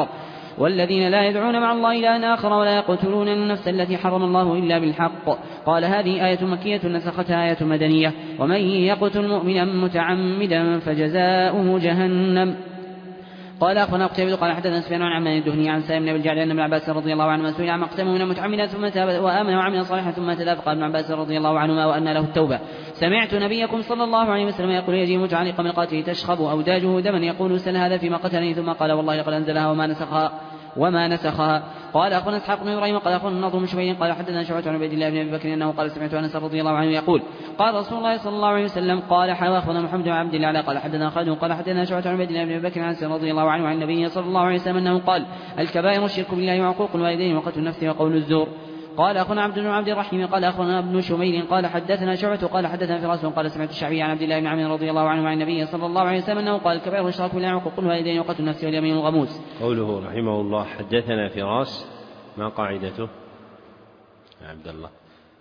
إلها آخر ولا يقتلون النفس التي حرم الله إلا بالحق. قال: هذه آية مكية نسختها آية مدنية: ومن يقتل مؤمنا متعمدا فجزاؤه جهنم. قال أخونا قتيبة قال حدثنا سفيان عن عمان الدهني عن سالم بن الجعد أن ابن عباس رضي الله عنهما سئل عن مقتل مؤمنا متعمدا ثم تاب وآمن وعمل صالحا ثم تلا، فقال ابن عباس رضي الله عنهما: وأن له التوبة. سمعت نبيكم صلى الله عليه وسلم يقول: يجي متعلق من قاتله تشخب أوداجه دما يقول: سل هذا فيما قتلني. ثم قال: والله لقد أنزلها وما نسخها. قال أخونا إسحاق بن إبراهيم قال أخونا النضر بن شبيب قال حدثنا شعبة عن عبيد الله بن أبي بكر أنه قال: سمعت أنس رضي الله عنه يقول: قال رسول الله صلى الله عليه وسلم: قال أخونا محمد بن عبد الله قال حدثنا خالد قال حدثنا شعبة عن عبيد الله بن أبي بكر عن أنس رضي الله عنه عن النبي صلى الله عليه وسلم أنه قال: الكبائر الشرك بالله وعقوق الوالدين وقتل النفس وقول الزور. قال أخونا عبد الرحيم قال أخونا ابن شميل قال حدثنا شعبة قال حدثنا فراس قال: سمعت الشعبي عن عبد الله بن عمرو رضي الله عنه عن النبي صلى الله عليه وسلم أنه قال: الكبائر الشرك بالله وعقوق الوالدين وقتل النفس واليمين الغموس. قوله رحمه الله حدثنا فراس، ما قاعدته يا عبد الله؟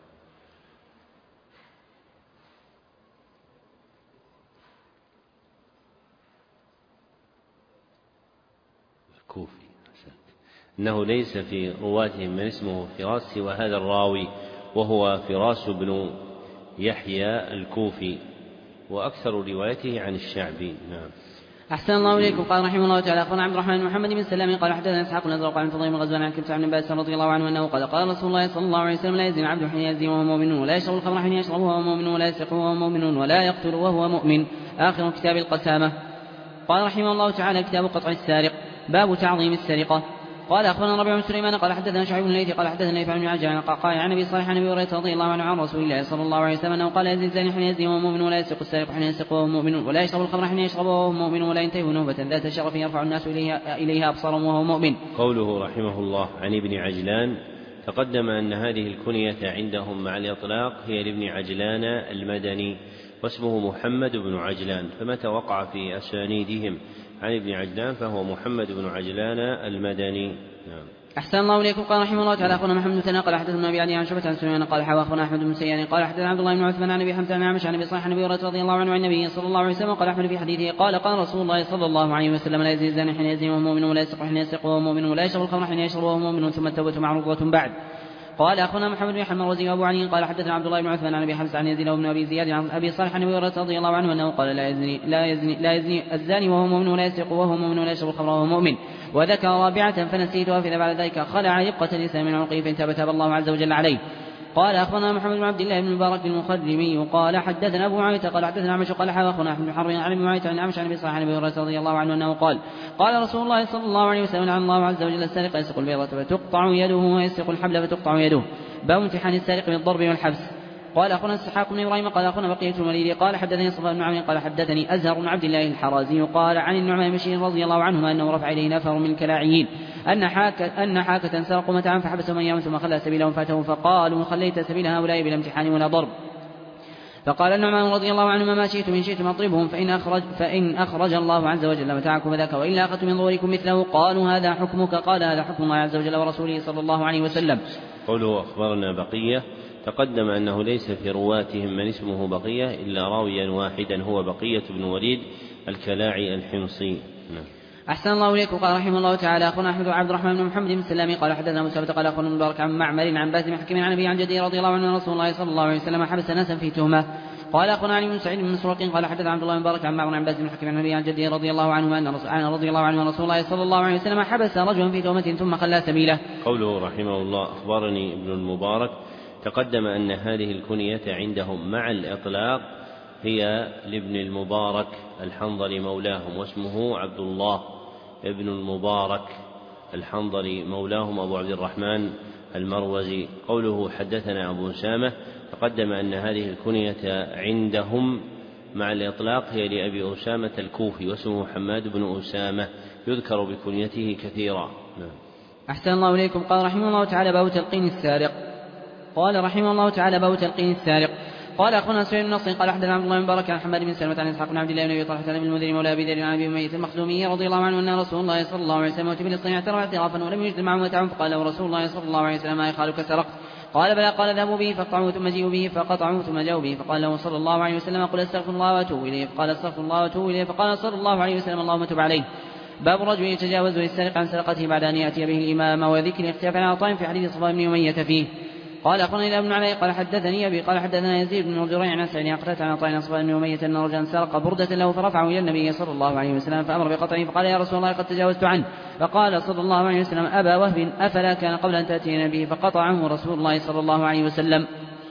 الكوفي. إنه ليس في رواتهم من اسمه فراس سوى هذا الراوي وهو فراس بن يحيى الكوفي، وأكثر روايته عن الشعبي. نعم. أحسن الله إليكم. قال رحمه الله تعالى أخبرنا عبد الرحمن بن محمد بن سلام قال حدثنا إسحاق بن الأزرق عن فضيل بن غزوان عن كبسة بن عباس رضي الله عنه أنه قال رسول الله صلى الله عليه وسلم: لا يزني العبد حين يزني وهو مؤمن، ولا يشرب الخمر حين يشرب وهو مؤمن، ولا يسرق وهو مؤمن، ولا يقتل وهو مؤمن. آخر كتاب القسامة. قال رحمه الله تعالى: كتاب قطع السارق. باب تعظيم السرقة. قال أخبرنا ربيع بن سليمان قال حدثنا شعيب بن الليثي قال حدثنا يفعل بن عجل عن قال عن أبي صالح عن أبي هريرة رضي الله عنه عن رسول الله صلى الله عليه وسلم أنه قال: يزني الزاني حين يزني وهو مؤمن، ولا يسرق السارق حين يسرق وهو مؤمن، ولا يشرب الخمر حين يشرب وهو مؤمن، ولا ينتهب نهبة ذات شرف يرفع الناس إليها أبصارهم وهو مؤمن. قوله رحمه الله عن ابن عجلان، تقدم أن هذه الكنية عندهم مع الإطلاق هي لابن عجلان المدني، واسمه محمد بن عجلان، فمتى وقع في أسانيدهم عن ابن عجلان فهو محمد بن عجلان المدني. نعم. أحسن الله إليكم. قال رحمه الله تعالى أخونا محمد بن ثنى قال حدثنا أبي علي عن شعبة عن سليمان قال أخونا أحمد بن سيان قال حدثنا عبد الله بن عثمان عن أبي حمزة عن عمش عن أبي صالح عن أبي هريرة رضي الله عنه عن النبي صلى الله عليه وسلم قال أحمد في حديثه قال رسول الله صلى الله عليه وسلم: لا يزني الزاني حين يزني وهو مؤمن، ولا يسرق حين يسرق وهو مؤمن، ولا يشرب الخمر حين يشرب وهو مؤمن، ثم التوبة معروضة بعد. قال أخونا محمد بن محمد الرزي وأبو علي قال حدثنا عبد الله بن عثمان عن أبي حمزة عن يزيد بن أبي زياد عن أبي صالح عن أبي هريرة رضي الله عنه أنه قال لا يزني الزاني وهو مؤمن ولا يسرق وهو مؤمن ولا يشرب الخمر وهو مؤمن. وذكر رابعة فنسيتها فإذا بعد ذلك خلع رقة الإسلام من عنقه فإن تاب الله عز وجل عليه. قال أخبرنا محمد بن عبد الله بن المبارك المخزرمي قال حدثنا أبو معاوية قال حدثنا عمش قال أخونا أحمد بن حرب عن أبي معاوية عن عمش عن أبي صالح عن أبي هريرة رضي الله عنه أنه قال رسول الله صلى الله عليه وسلم عن الله عز وجل السارق يسرق البيضة فتقطع يده ويسرق الحبل فتقطع يده باب امتحان السارق بالضرب والحبس. قال أخونا اسحاق بن إبراهيم قال أخونا بقية الوليد قال حدثني صفوان بن عمرو قال حدثني أزهر بن عبد الله الحرازي قال عن النعمان بن بشير رضي الله عنهما أنه رفع إليه نفر من الكلاعيين أن حاكة سرقوا متاعا فحبسهم أيام ثم خلى سبيلهم فاتهم فقالوا خليت سبيل هؤلاء بلا امتحان ولا ضرب. فقال النعمان رضي الله عنهما ما شئتم إن شئتم أضربهم فإن أخرج الله عز وجل متاعكم فذاك وإلا أخذت من ظهوركم مثله. قالوا هذا حكمك قال هذا حكم الله عز وجل ورسوله صلى الله عليه وسلم. قوله أخبرنا بقية تقدم أنه ليس في رواتهم من اسمه بقية إلا راويا واحدا هو بقية بن وليد الكلاعي الحمصي. أحسن الله إليكم. قال رحمه الله تعالى أخونا أحمد عبد الرحمن بن محمد بن سلامي قال حدثنا مسابة قال أخونا المبارك عن معمر عن باز بن حكيم عن أبي عن جدي رضي الله عنه رسول الله صلى الله عليه وسلم حبس ناسا في تهمة. قال أخونا علي بن سعيد بن مسروق قال حدثنا عبد الله بن مبارك عن معمر عن باز بن حكيم عن أبي عن جدي رضي الله عنه أن رضي الله عنه رسول الله صلى الله عليه وسلم حبس رجلا في تهمة ثم خلى سبيله. قوله رحمه الله أخبرني ابن المبارك تقدم أن هذه الكنية عندهم مع الإطلاق هي لابن المبارك الحنظلي مولاهم واسمه عبد الله ابن المبارك الحنظلي مولاهم أبو عبد الرحمن المروزي. قوله حدثنا أبو أسامة تقدم أن هذه الكنية عندهم مع الإطلاق هي لأبي أسامة الكوفي واسمه حماد بن أسامة يذكر بكنيته كثيرا. أحسن الله إليكم. قال رحمه الله تعالى باب تلقين السارق. قال رحمه الله تعالى باب تلقين السارق. قال أخونا سعيد بن نصر قال حدثنا عبد الله بن مبارك عن حماد بن سلمة عن إسحاق بن عبد الله بن أبي طلحة بن المنذر مولى أبي ذر عن أبي أمية المخزومي رضي الله عنه أن رسول الله صلى الله عليه وسلم أتي بلص اعترف اعترافا ولم يجد معه متاع فقال له رسول الله صلى الله عليه وسلم ما يخالك سرقت؟ قال بلى. قال ذهبوا به فاقطعوه ثم جيئوا به فقطعوه ثم جاءوا به فقال له صلى الله عليه وسلم قل استغفر الله واتوب إليه فقال استغفر الله واتوب إليه فقال صلى الله عليه وسلم اللهم تب عليه. باب الرجل يتجاوز للسارق عن سرقته بعد أن يأتي به الإمام وذكر اختلاف على عطاء في حديث صفوان بن أمية فيه. قال أخبرنا إلى ابن علي قال حدثني أبي قال حدثنا يزيد بن زريع عن سعيد قتلت عن عطاء صفوان بن أمية أن رجلا سرق بردة له فرفعه إلى النبي صلى الله عليه وسلم فأمر بقطعه فقال يا رسول الله قد تجاوزت عنه. فقال صلى الله عليه وسلم أبا وهب أفلا كان قبل أن تأتينا به فقطعه رسول الله صلى الله عليه وسلم.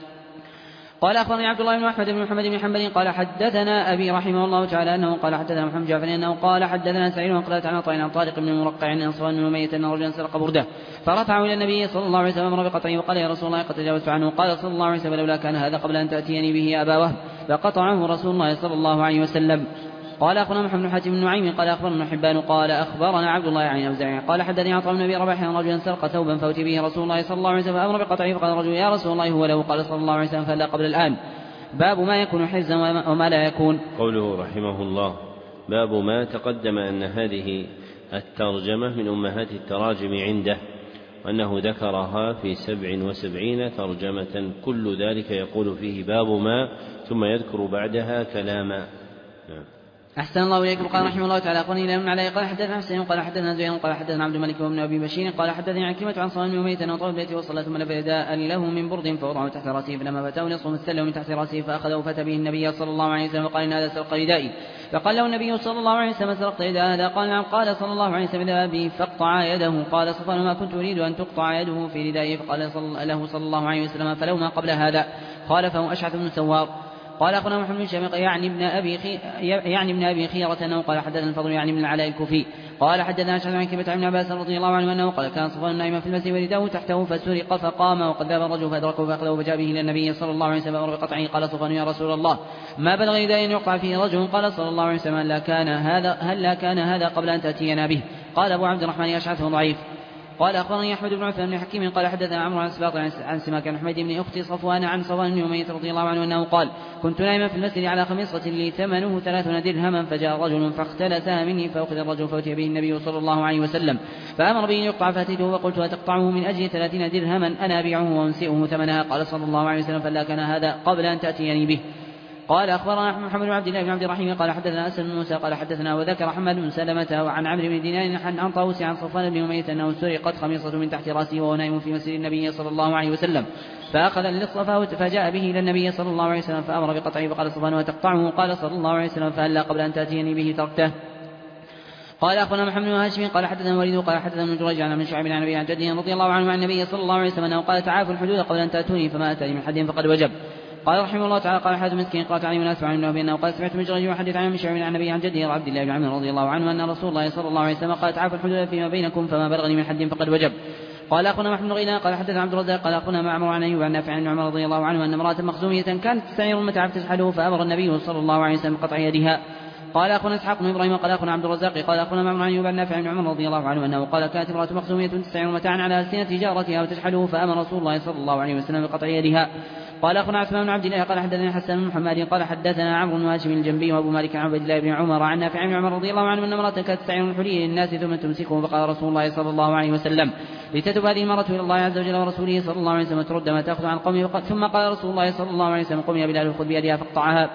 قال أخبرني عبد الله بن أحمد بن محمد بن حنبل قال حدثنا أبي رحمه الله تعالى أنه قال حدثنا محمد جعفر أنه قال حدثنا سعيد وقالت عن عطاء عن طارق بن المرقع عن صفوان بن أمية أن رجلا سرق برده فرفعه إلى النبي صلى الله عليه وسلم أمر بقطعه وقال يا رسول الله قد تجاوزت عنه. قال صلى الله عليه وسلم لولا كان هذا قبل أن تأتيني به يا أبا وهب فقطعه رسول الله صلى الله عليه وسلم. قال أخبرنا محمد بن حاتم بن نعيم قال أخبرنا حبان قال أخبرنا عبد الله عن أوزاعي قال حدثني عطاء بن أبي رباح أن رجلا سرق ثوبا فأتي به رسول الله صلى الله عليه وسلم فأمر بقطعه فقال رجل يا رسول الله هو له. قال صلى الله عليه وسلم فلا قبل الآن. باب ما يكون حزا وما لا يكون. قوله رحمه الله باب ما تقدم أن هذه الترجمة من أمهات التراجم عنده وأنه ذكرها في 77 ترجمة كل ذلك يقول فيه باب ما ثم يذكر بعدها كلاما. أحسن الله إليكم. قال رحمه الله تعالى قال إلى من عليه قال حدثنا حسين قال حدثنا زهير قال حدثنا عبد الملك بن أبي بشير قال حدثني عن كلمة عن صوان بن أمية أن طلب التي وصل ثم لبى رداء له من برد فوضعه تحت رأسه فلما فتاه نصف مستله من تحت رأسه فأخذه فتى به النبي صلى الله عليه وسلم وقال إن هذا سرق ردائي. فقال له النبي صلى الله عليه وسلم سرقت رداء هذا؟ قال نعم. قال صلى الله عليه وسلم اذهب به فاقطع يده. قال صفوان ما كنت أريد أن تقطع يده في ردائه. فقال له صلى الله عليه وسلم فلو ما قبل هذا. قال فهو أشعث بن سوار. قال أخونا محمد بن شميق يعني ابن أبي خيرة أنه قال حدثنا الفضل يعني ابن العلاء الكوفي قال حدثنا شعبة عن كلمة عن عباس رضي الله عنه أنه قال كان صفوان نائما في المسجد ورداه تحته فسرق فقام وقد ذهب الرجل فأدركه فأخذه فجاء به إلى النبي صلى الله عليه وسلم أمر بقطعه. قال صفوان يا رسول الله ما بلغ رداء يقطع فيه رجل. قال صلى الله عليه وسلم هل لا كان هذا قبل أن تأتينا به؟ قال أبو عبد الرحمن أشعث ضعيف. قال أخبرني أحمد بن عثمان بن حكيم قال حدثنا عمرو عن سباط عن سماك بن حميد بن أخت صفوان عن صفوان بن أمية رضي الله عنه أنه قال كنت نائما في المسجد على خميصة لي ثمنه 30 درهما فجاء رجل فاختلسها مني فأخذ الرجل فأتي به النبي صلى الله عليه وسلم فأمر به أن يقطع فأتيته وقلت أتقطعه من أجل 30 درهما أنا أبيعه وأنسئه ثمنها. قال صلى الله عليه وسلم فلا كان هذا قبل أن تأتيني به. قال أخبرنا محمد بن عبد الله بن عبد الرحيم قال حدثنا أسد بن موسى قال حدثنا وذكر حماد بن سلمة عن عمرو بن دينار عن طاووس عن صفوان بن أمية أنه سرقت خميصة من تحت رأسه وهو نائم في مسجد النبي صلى الله عليه وسلم فأخذ اللص فجاء به إلى النبي صلى الله عليه وسلم فأمر بقطعه فقال صفوان وتقطعه قال صلى الله عليه وسلم فهلا قبل أن تأتيني به تركته. قال أخبرنا محمد بن هاشم قال حدثنا الوليد قال حدثنا ابن جريج عن ابن شعيب عن أبي عن جده رضي الله عنه عن النبي صلى الله عليه وسلم أنه قال تعافوا الحدود قبل أن تأتوني فما أتاني من حد فقد وجب. قال رحمه الله تعالى قال حدث مسكين قال عن مناسب عن ابن بأنه قال سمعت ابن جريج يحدث عن ابن شعيب عن النبي عن جده عبد الله بن عمرو رضي الله عنه أن رسول الله صلى الله عليه وسلم قال تعافوا الحدود فيما بينكم فما بلغني من حد فقد وجب. قال أخونا محمد بن غيلان قال حدثنا عبد الرزاق قال أخونا معمر عن أيوب عن نافع عن عمر رضي الله عنه أن امرأة مخزومية كانت تستعير المتعب تسحله فأمر النبي صلى الله عليه وسلم بقطع يدها. قال أخونا إسحاق بن إبراهيم قال أخونا عبد الرزاق قال أخونا معمر عن أيوب عن نافع عن عمر رضي الله عنه أنه قال كانت امرأة مخزومية تستعير متاعا على ألسنة جارتها وتسحله فأمر رسول الله صلى الله عليه وسلم بقطع يدها. قال أخونا عثمان بن عبد الله قال حدثنا حسن بن محمد قال حدثنا عمرو بن هاشم الجنبي وأبو مالك عن عبد الله بن عمر عن نافع عن عمر رضي الله عنه أن امرأة كانت تستعير الحلي للناس ثم تمسكه فقال رسول الله صلى الله عليه وسلم لتتب هذه المرأة إلى الله عز وجل ورسوله صلى الله عليه وسلم ترد ما تأخذ عن قومه ثم قال رسول الله صلى الله عليه وسلم قم يا بلال خذ بيدها فاقطعها.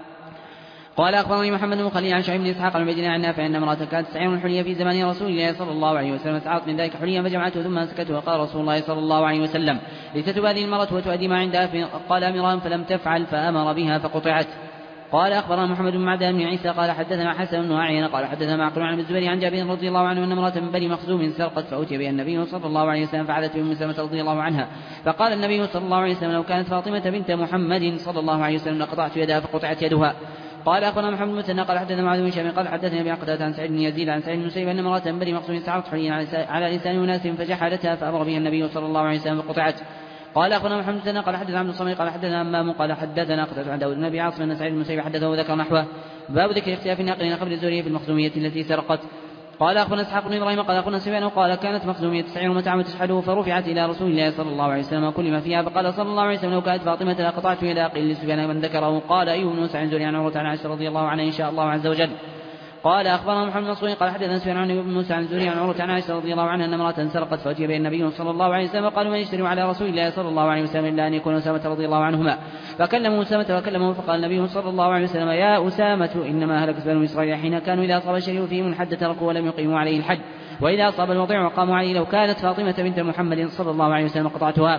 قال أخبرني محمد بن خليل عن شعيب بن إسحاق عن عن نافع أن امرأة كانت تستعير الحلي في زمان رسول الله صلى الله عليه وسلم فسعت من ذلك حليا فجمعته ثم أمسكته وقال رسول الله صلى الله عليه وسلم لتتب هذه المرأة وتؤدي ما عندها قال أمرها فلم تفعل فأمر بها فقطعت. قال أخبرنا محمد بن معدان بن عيسى قال حدثنا حسن بن عيينة قال حدثنا معقل عن الزبير عن جابر رضي الله عنه أن امرأة من بني مخزوم سرقت فأتي بها النبي صلى الله عليه وسلم فعلت بأم سلمة رضي الله عنها فقال النبي صلى الله عليه وسلم لو كانت فاطمة بنت محمد صلى الله عليه وسلم لقطعت يدها فقطعت يدها. قال أخبرنا محمد بن مثنى قال حدثنا معاذ بن هشام قال حدثني أبي عقدة عن سعيد بن يزيد عن سعيد بن مسيب أن امرأة من بني مخزوم استعرت حليا على لسان أناس فجحدتها فأمر بها النبي صلى الله عليه وسلم فقطعت. قال أخبرنا محمد بن مثنى قال حدثنا عبد الصمد قال حدثنا أمام قال حدثنا قتادة عن داود بن أبي عاصم أن سعيد بن مسيب حدثه وذكر نحوه. باب ذكر اختلاف الناقل إلى خبر الزهري في المخزومية التي سرقت. قال أخبرنا إسحاق بن إبراهيم قال أخبرنا سفيان قال كانت مخزومية تستعير متاعا وتشحده فرفعت إلى رسول الله صلى الله عليه وسلم وكلم فيها فقال صلى الله عليه وسلم لو كانت فاطمة لقطعت يدا قيل لسفيان من ذكره قال أيوب بن موسى عن زهري عن عروة عن عائشة رضي الله عنها إن شاء الله عز وجل. قال أخبرنا محمد بن مسعود قال حدثنا سفيان عن ابن موسى عن زهري عن عروة عن عائشة رضي الله عنها أن امرأة سرقت فأتي بها النبي صلى الله عليه وسلم قالوا من يشتري على رسول الله صلى الله عليه وسلم إلا أن يكون أسامة رضي الله عنهما فكلموا أسامة وكلمه فقال النبي صلى الله عليه وسلم يا أسامة إنما هلكت بنو إسرائيل حين كانوا إذا أصاب الشريف فيهم الحد تركوا ولم يقيموا عليه الحد وإذا أصاب الوضيع وقاموا عليه لو كانت فاطمة بنت محمد صلى الله عليه وسلم قطعتها.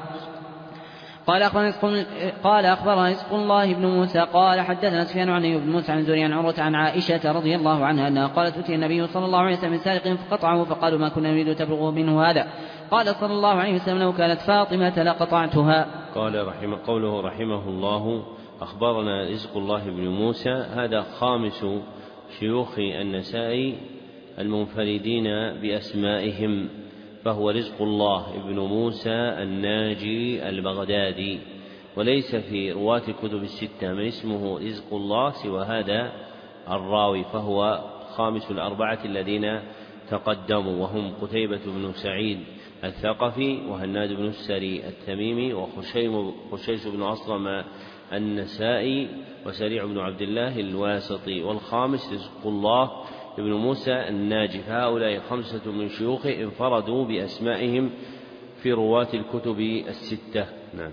قال أخبرنا رزق الله بن موسى قال حدثنا سفيان عن أيوب بن موسى عن زهري عن عروة عن عائشة رضي الله عنها أنها قالت أتي النبي صلى الله عليه وسلم من سارق فقطعه فقالوا ما كنا نريد تبلغه منه هذا قال صلى الله عليه وسلم لو كانت فاطمة لقطعتها. قوله رحمه الله أخبرنا رزق الله بن موسى هذا خامس شيوخ النسائي المنفردين بأسمائهم فهو رزق الله ابن موسى الناجي البغدادي وليس في رواة الكتب الستة من اسمه رزق الله سوى هذا الراوي فهو خامس الأربعة الذين تقدموا وهم قتيبة بن سعيد الثقفي وهناد بن السري التميمي وخشيش بن أصلم النسائي وسريع بن عبد الله الواسطي والخامس رزق الله ابن موسى الناجي فهؤلاء خمسة من شيوخ انفردوا بأسمائهم في رواة الكتب الستة. نعم.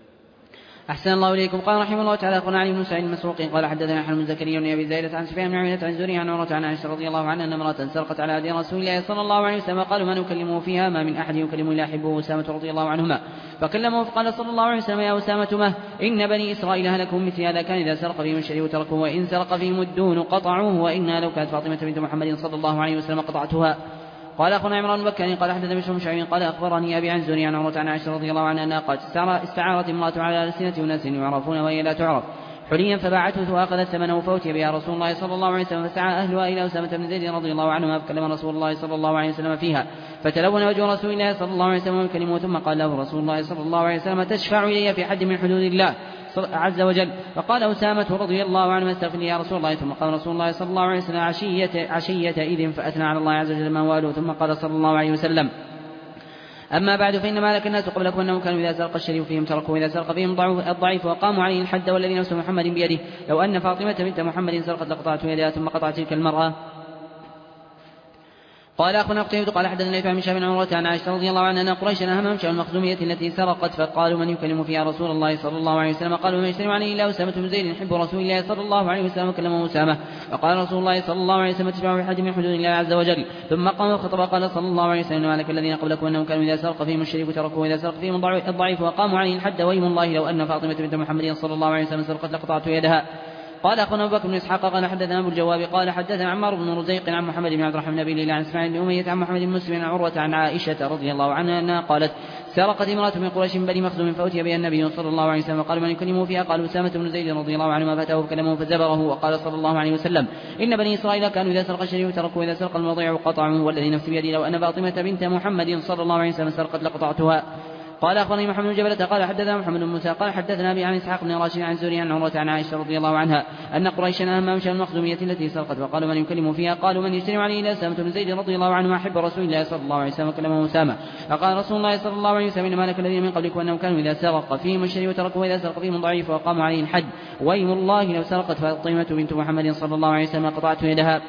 أحسن الله إليكم. قال رحمه الله تعالى قال علي بن سعيد المسروق قال حدثنا حلم زكريا بن أبي زايدة عن سفيان بن عيينة عن زهري عن عروة عن عائشة رضي الله عنها أن امرأة سرقت على يد رسول الله صلى الله عليه وسلم قالوا ما نكلمه فيها ما من أحد يكلم إلا أحبه أسامة رضي الله عنهما فكلمه فقال صلى الله عليه وسلم يا أسامة ما إن بني إسرائيل هلكهم مثل هذا كان إذا سرق فيهم الشريف تركوه وإن سرق فيهم الدون قطعوه وإنها لو كانت فاطمة بنت محمد صلى الله عليه وسلم قطعتها. قال أخونا عمران بن بكر قال حدثنا بشر بن شعيب قال أخبرني أبي عن زهري عن عروة عن عائشة رضي الله عنها أنها قالت استعارت امرأة على ألسنة أناس يعرفون وهي لا تعرف حليا فباعته وأخذت ثمنه فأتي بها رسول الله صلى الله عليه وسلم فسعى أهلها إلى أسامة بن زيد رضي الله عنهما فكلم رسول الله صلى الله عليه وسلم فيها فتلون وجه رسول الله صلى الله عليه وسلم الكلمة ثم قال له رسول الله صلى الله عليه وسلم تشفع إلي في حد من حدود الله عز وجل فقال أسامة رضي الله عنه استغفر لي يا رسول الله ثم قال رسول الله صلى الله عليه وسلم عشية إذن فأثنى على الله عز وجل من واله ثم قال صلى الله عليه وسلم أما بعد فإن ما لك الناس قبلكم أنهم كانوا إذا سرق الشريف فيهم تركوا وإذا سرق فيهم الضعيف وقاموا عليه الحد والذي نفس محمد بيده لو أن فاطمة بنت محمد سرقت لقطعت يدها ثم قطعت تلك المرأة. قال أخونا قتيبة قال حدثنا ليث عن هشام بن عروة عن عائشة رضي الله عنها أن قريشا أهمهم شأن المخزومية التي سرقت فقالوا من يكلم فيها رسول الله صلى الله عليه وسلم قالوا من يجتمع عليه إلا أسامة بن زيد يحب رسول الله صلى الله عليه وسلم وكلمه أسامة فقال رسول الله صلى الله عليه وسلم تشبع بحد من حدود الله عز وجل ثم قام وخطب قال صلى الله عليه وسلم عليك الذين قبلكم أنهم كانوا إذا سرق فيهم الشريف تركوه وإذا سرق فيهم الضعيف وقاموا عليه الحد ويم الله لو أن فاطمة بنت محمد صلى الله عليه وسلم سرقت لقطعت يدها. قال أخونا أبو بكر بن إسحاق قال حدثنا أبو الجواب قال حدثنا عمار بن رزيق عن محمد بن عبد الرحمن بن أبي ليلى عن إسماعيل بن أمية عن محمد بن مسلم عن عروة عن عائشة رضي الله عنها أنها قالت سرقت امرأة من قريش بني مخزوم فأتي بها النبي صلى الله عليه وسلم قال من يكلمه فيها قالوا أسامة بن زيد رضي الله عنه فأتاه فكلمه فزبره وقال صلى الله عليه وسلم إن بني إسرائيل كانوا إذا سرق الشريف تركوا وإذا سرق المضيع قطعوه والذي نفس بيدي لو أن فاطمة بنت محمد صلى الله عليه وسلم سرقت لقطعتها. قال أخبرني محمد بن جبلة قال حدثنا محمد بن موسى قال حدثنا أبي عن إسحاق بن راشد عن زهري عن عروة عن عائشة رضي الله عنها أن قريشا أهمهم شأن المخزومية التي سرقت وقالوا من يكلم فيها قالوا من يجتمع عليه إلى أسامة بن زيد رضي الله عنه أحب رسول الله صلى الله عليه وسلم وكلمه أسامة فقال رسول الله صلى الله عليه وسلم إنما لك الذين من قبلكم أنهم كانوا إذا سرق فيهم الشريف وتركوا وإذا سرق فيهم ضعيف وقاموا عليه الحد وأيم الله لو سرقت فاطمة بنت محمد صلى الله عليه وسلم قطعت يدها.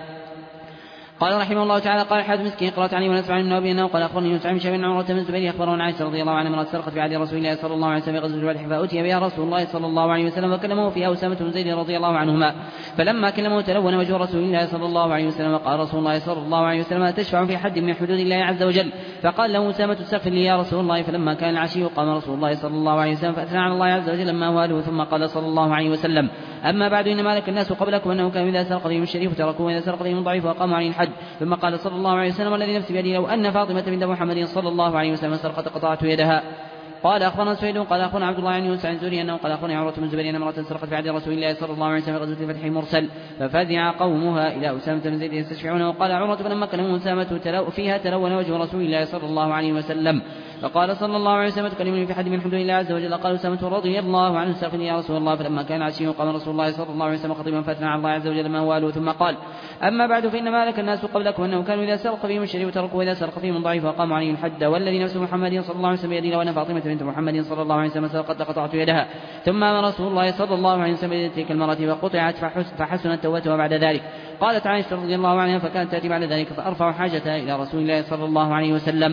قال رحمه الله تعالى قال حاد مسكين قرأت علي ونسمع من النبي أنه قال أخبرني يوسف بن شهاب عروة بن الزبير أخبره عن عائشة رضي الله عنها امرأة سرقت في عهد رسول الله صلى الله عليه وسلم في غزوة الفتح فأتي بها رسول الله صلى الله عليه وسلم وكلمه فيها أسامة بن زيد رضي الله عنهما فلما كلمه تلون وجه رسول الله صلى الله عليه وسلم وقال رسول الله صلى الله عليه وسلم تشفع في حد من حدود الله عز وجل فقال له أسامة استغفر لي يا رسول الله فلما كان العشي قام رسول الله صلى الله عليه وسلم فأثنى على الله عز وجل ما واله ثم قال صلى الله عليه وسلم أما بعد إنما لك الناس قبلكم أنه كانوا إذا سرق فيهم الشريف تركوه وإذا سرق فيهم ضعيف وقاموا عليه الحد ثم قال صلى الله عليه وسلم والذي نفسي بيده لو أن فاطمة بنت محمد صلى الله عليه وسلم سرقت قطعت يدها. قال أخبرنا سويد قال أخبرنا عبد الله بن يونس عن زهري أنه قال أخبرني عروة بن الزبير أن امرأة سرقت في عهد رسول الله صلى الله عليه وسلم في غزوة الفتح مرسل ففزع قومها إلى أسامة بن زيد يستشفعونه وقال عروة فلما كلمه أسامة فيها تلون وجه رسول الله صلى الله عليه وسلم فقال صلى الله عليه وسلم تكلمني في حد من حدود الله عز وجل قال أسامة رضي الله عنه استغفر يا رسول الله فلما كان عشيه قام رسول الله صلى الله عليه وسلم خطيبا فأثنى على الله عز وجل ما واله ثم قال أما بعد فإنما لك الناس قبلكم أنهم كانوا إذا سرق فيهم الشريف وتركوا وإذا سرق فيهم ضعيف وقاموا عليه الحد والذي نفس محمد صلى الله عليه وسلم بيده لو أن فاطمة بنت محمد صلى الله عليه وسلم سرقت لقطعت يدها ثم أمر رسول الله صلى الله عليه وسلم بتلك المرأة فقطعت فحسنت توبتها بعد ذلك. قالت عائشة رضي الله عنها فكانت تأتي بعد ذلك فأرفع حاجتها إلى رسول الله صلى الله عليه وسلم.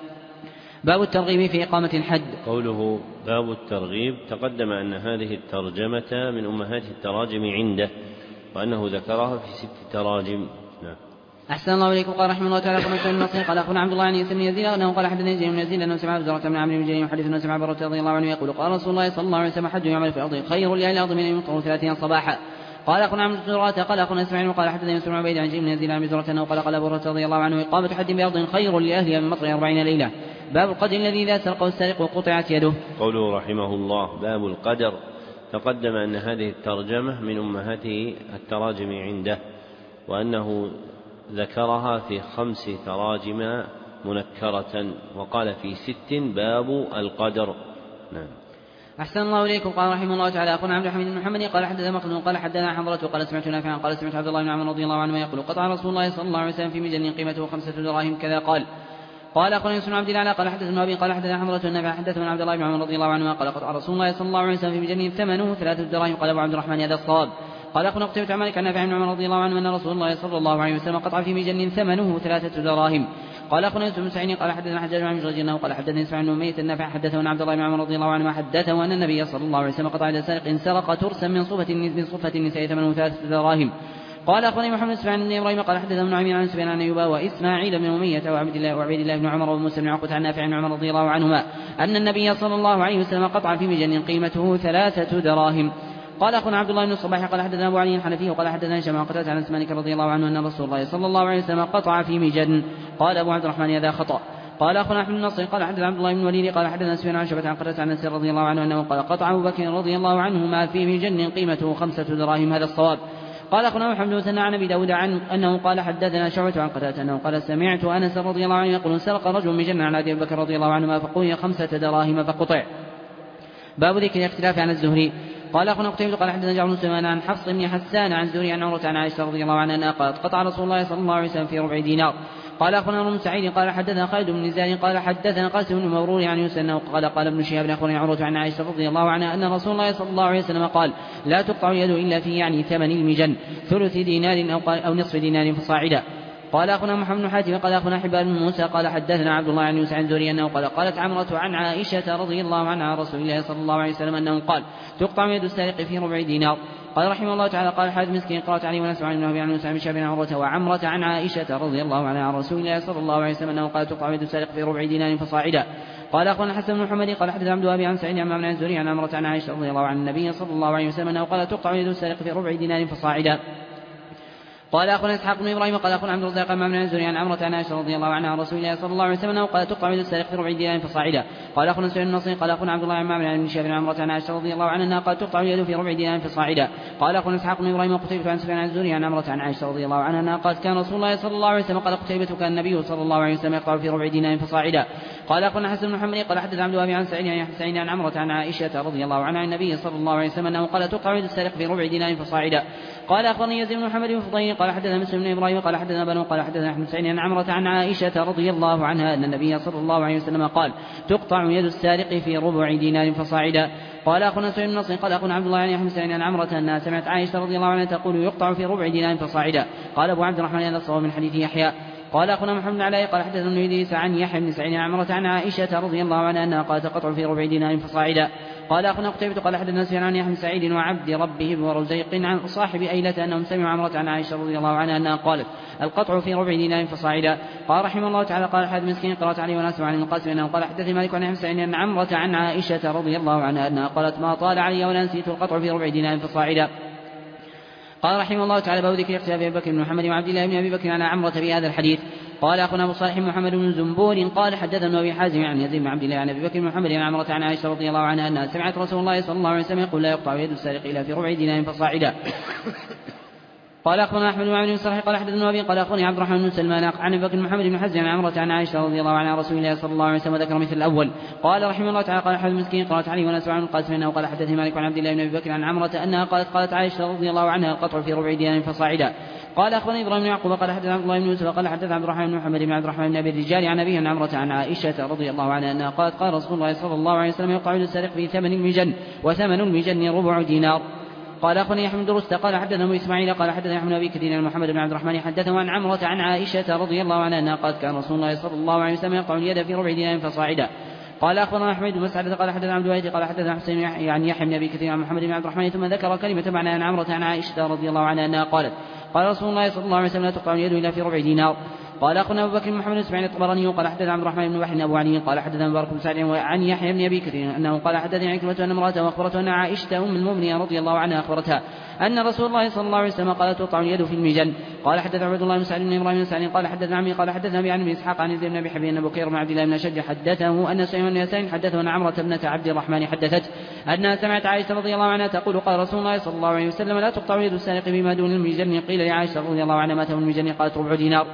باب الترغيب في إقامة الحد. قوله باب الترغيب تقدم أن هذه الترجمة من أمهات التراجم عنده وأنه ذكرها في 6 تراجم. نعم. أحسن الله إليكم. قال رحمه الله تعالى قال النصير قال أخونا عبد الله عن يزيد بن يزيد أنه قال حدثني زيد بن يزيد أنه سمع زرعة بن عمرو بن جرير يحدث أنه سمع برة رضي الله عنه يقول قال رسول الله صلى الله عليه وسلم حد يعمل في الأرض خير لأهل الأرض من أن يمطروا 30 صباحا. قال أخونا عمرو بن زرعة قال أخونا إسماعيل قال حدثني يوسف بن عبيد عن جرير بن يزيد عن زرعة أنه قال أبو رضي الله عنه إقامة حد بأرض خير لأهلها من مطر 40 ليلة. باب القدر الذي إذا سرقه السارق وقطعت يده. قوله رحمه الله باب القدر تقدم أن هذه الترجمة من أمهات التراجم عنده وأنه ذكرها في 5 تراجم منكرة وقال في 6 باب القدر. نعم. أحسن الله إليكم. قال رحمه الله تعالى أخونا عبد الحميد بن محمد قال حدثنا مخلد قال حدثنا حضرته قال سمعت نافعا قال سمعت عبد الله بن عمرو رضي الله عنه يقول قطع رسول الله صلى الله عليه وسلم في مجن قيمته 5 دراهم كذا. قال أخونا يوسف بن عبد الله قال حدثنا أبي قال حدثنا حضرته النافع حدثنا عبد الله بن عمرو رضي الله عنه قال قطع رسول الله صلى الله عليه وسلم في مجن ثمنه 3 دراهم. قال أبو عبد الرحمن هذا الصواب. قال أخونا قتيبة عن مالك عن نافع بن عمر رضي الله عنه أن رسول الله صلى الله عليه وسلم قطع في مجن ثمنه 3 دراهم. قال أخونا يوسف بن سعيد قال حدثنا حجاج عن مجرد أنه قال حدثني إسماعيل بن أمية النافع حدثه عن عبد الله بن عمر رضي الله عنه حدثه أن النبي صلى الله عليه وسلم قطع إلى سارق سرق ترسا من صفة النساء ثمنه 3 دراهم. قال أخونا محمد اسماعيل بن إبراهيم قال حدثنا ابن عمير عن سفيان عن أيوب وإسماعيل بن أمية وعبد الله بن عمر وموسى بن عقبة عن نافع بن عمر رضي الله عنهما أن النبي صلى الله عليه وسلم قطع في مجن قيمته 3 دراهم. قال أخونا عبد الله بن الصباح قال حدثنا أبو علي الحنفي وقال حدثنا هشام قتادة عن مالك رضي الله عنه أن رسول الله صلى الله عليه وسلم قطع في مجن. قال أبو عبد الرحمن هذا خطأ. قال أخونا أحمد بن نصر قال حدثنا عبد الله بن الوليد قال حدثنا سفيان عن شعبة عن قتادة عن أنس رضي الله عنه أنه قال قطع أبو بكر رضي الله عنهما في مجن قيمته 5 دراهم هذا الصواب. قال أخونا محمد بن ثناء عن أبي داود أنه قال حدثنا شعبة عن قتادة أنه قال سمعت أنس رضي الله عنه يقول سرق رجل مجن عن أبي بكر رضي الله عنهما فقوي 5 دراهم فقطع. باب ذكر الاختلاف عن الزهري. قال أخونا قتيبة قال حدثنا جعفر بن سليمان عن حفص بن حسان عن زهري عن عروة عن عائشة رضي الله عنها أنها قالت قطع رسول الله صلى الله عليه وسلم في ربع دينار. قال أخونا بن سعيد قال حدثنا خالد بن نزار قال حدثنا قاسم بن مرور عن يوسف أنه قال ابن شهاب أخونا عروة عن عائشة رضي الله عنها أن رسول الله صلى الله عليه وسلم قال لا تقطع اليد إلا في ثمن المجن 3 دينار أو نصف دينار فصاعدا. قال أخونا محمد بن حاتم قال أخونا حبان بن موسى قال حدثنا عبد الله عن يوسف عن زهري أنه قال قالت عمرة عن عائشة رضي الله عنها عن رسول الله صلى الله عليه وسلم أنه قال تقطع يد السارق في ربع دينار. قال رحمه الله تعالى قال حارث مسكين قرأت عليه ونسمع عنه عن موسى بن شعب عمرة وعمرة عن عائشة رضي الله عنها عن رسول الله صلى الله عليه وسلم أنه قال تقطع يد السارق في ربع دينار فصاعدا. قال أخونا حسن بن محمد قال حدث عبد الوهاب عن سعيد عن الزهري عن عمرة عن عائشة رضي الله عن النبي صلى الله عليه وسلم أنه قال تقطع يد السارق في ربع دينار فصاعدا. قال أخونا إسحاق بن إبراهيم قال أخونا عبد الرزاق عن الزهري عن عمرة عن عائشة رضي الله عنها عن رسول الله صلى الله عليه وسلم أنه قال تقطع يد السارق في ربع دينار فصاعدا. قال أخونا سعيد النصري قال أخونا عبد الله عن معمر عن شهاب عن عمرة عن عائشة رضي الله عنها قال تقطع يد في ربع دينار فصاعدا. قال أخونا إسحاق بن إبراهيم وقتيبة عن سفيان عن الزهري عن عمرة عن عائشة رضي الله عنها قال كان رسول الله صلى الله عليه وسلم قال قتيبة كان النبي صلى الله عليه وسلم يقطع في ربع دينار فصاعدا. قال أخونا حسن بن محمد قال حدث عبد الوهاب عن سعيد عن عمرة عن عائشة رضي الله عنها عن النبي صلى الله عليه وسلم أنه قال تقطع يد السارق في ربع دينار فصاعدا. قال أخبرني يزيد بن محمد بن فضيل قال حدثنا مسلم بن إبراهيم قال حدثنا بنو قال حدثنا أحمد سعيد عن عمرة عن عائشة رضي الله عنها أن النبي صلى الله عليه وسلم قال تقطع يد السارق في ربع دينار فصاعدا. قال أخونا سعيد بن نصر قال أخونا عبد الله عن أحمد سعيد عن عمرة أنها سمعت عائشة رضي الله عنها تقول يقطع في ربع دينار فصاعدا. قال أبو عبد الرحمن هذا الصواب من حديث يحيى. قال أخونا محمد بن علاء قال حدثنا ابن إدريس عن يحيى بن سعيد عن عمرة عن عائشة رضي الله عنها أنها قالت تقطع في ربع دينار فصاعدا. قال أخونا قتيبة قال حدثنا سفيان عن يحيى بن سعيد وعبد ربه ورزيق عن صاحب أيلة أنهم سمعوا عمرة عن عائشة رضي الله عنها أنها قالت القطع في ربع دينار فصاعدا. قال رحمه الله تعالى قال حد مسكين قرأت عليه وناس عن القاسم أنه قال حدثني مالك عن يحيى بن سعيد عن عمرة عن عائشة رضي الله عنها أنها قالت ما طال علي ولا نسيت القطع في ربع دينار فصاعدا. قال رحمه الله تعالى باب ذكر اختلاف أبي بكر بن محمد وعبد الله بن أبي بكر على عمرة في هذا الحديث. قال أخونا أبو صالح محمد بن زنبور قال حدثنا أبي حازم عن يزيد بن عبد الله عن أبي بكر بن محمد عن عمرة عن عائشة رضي الله عنها أنها سمعت رسول الله صلى الله عليه وسلم يقول لا يقطع يد السارق إلا في ربع دينار فصاعدا. قال أخونا أحمد بن عبد الصالح قال حدثنا أبي قال أخونا عبد الرحمن بن سلمان عن أبي بكر محمد بن حزم عن عمرة عن عائشة رضي الله عنها رسول الله صلى الله عليه وسلم ذكر مثل الأول. قال رحمه الله تعالى قال أحد المسكين قالت علي وناس عن القاسم أنه قال حدثني مالك عن عبد الله بن أبي بكر عن عمرة أنها قالت عائشة رضي الله عنها القطع في ربع دينار فصاعدا. قال أخونا إبراهيم بن يعقوب قال حدثنا عبد الله بن يوسف قال حدث عبد الرحمن بن محمد بن عبد الرحمن بن أبي الرجال عن أبيه عن عمرة عن عائشة رضي الله عنها أنها قال رسول الله صلى الله عليه وسلم يقطع يد السارق في ثمن المجن وثمن المجن ربع دينار. قال أخونا يحيى بن درست قال حدثنا أبو إسماعيل قال حدثنا يحيى بن أبي كثير عن محمد بن عبد الرحمن حدثه عن عمرة عن عائشة رضي الله عنها أنها قالت كان رسول الله صلى الله عليه وسلم يقطع اليد في ربع دينار فصاعدا. قال أخبرنا أحمد بن مسعد قال حدثنا عبد الوهاب قال حدثنا حسين يعني يحيى بن أبي كثير عن محمد بن عبد الرحمن ثم ذكر كلمة معنى عن عمرة عن عائشة رضي الله عنها أنها قالت قال رسول الله صلى الله عليه وسلم لا تقطع اليد إلا في ربع دينار. قال أخونا أبو بكر محمد بن إسماعيل الطبراني قال حدثنا عبد الرحمن بن بحر أبو علي قال حدثنا مبارك بن سعد عن يحيى بن أبي كثير أنه قال حدثني عكرمة أن امرأته أخبرته أن عائشة أم المؤمنين رضي الله عنها أخبرتها أن رسول الله صلى الله عليه وسلم قال تقطع اليد في المجن. قال حدث عبد الله بن سعد بن إبراهيم بن سعد قال حدثنا عمي قال حدثنا أبي عن ابن إسحاق عن زيد بن أبي حبيب أن بكير بن عبد الله بن أشج حدثه أن سليمان بن يسار حدثه أن عمرة ابنة عبد الرحمن حدثت أنها سمعت عائشة رضي الله عنها تقول قال رسول الله صلى الله عليه وسلم لا تقطع يد السارق بما دون المجن. قيل لعائشة رضي الله عنها ما ثمن المجن قالت ربع دينار.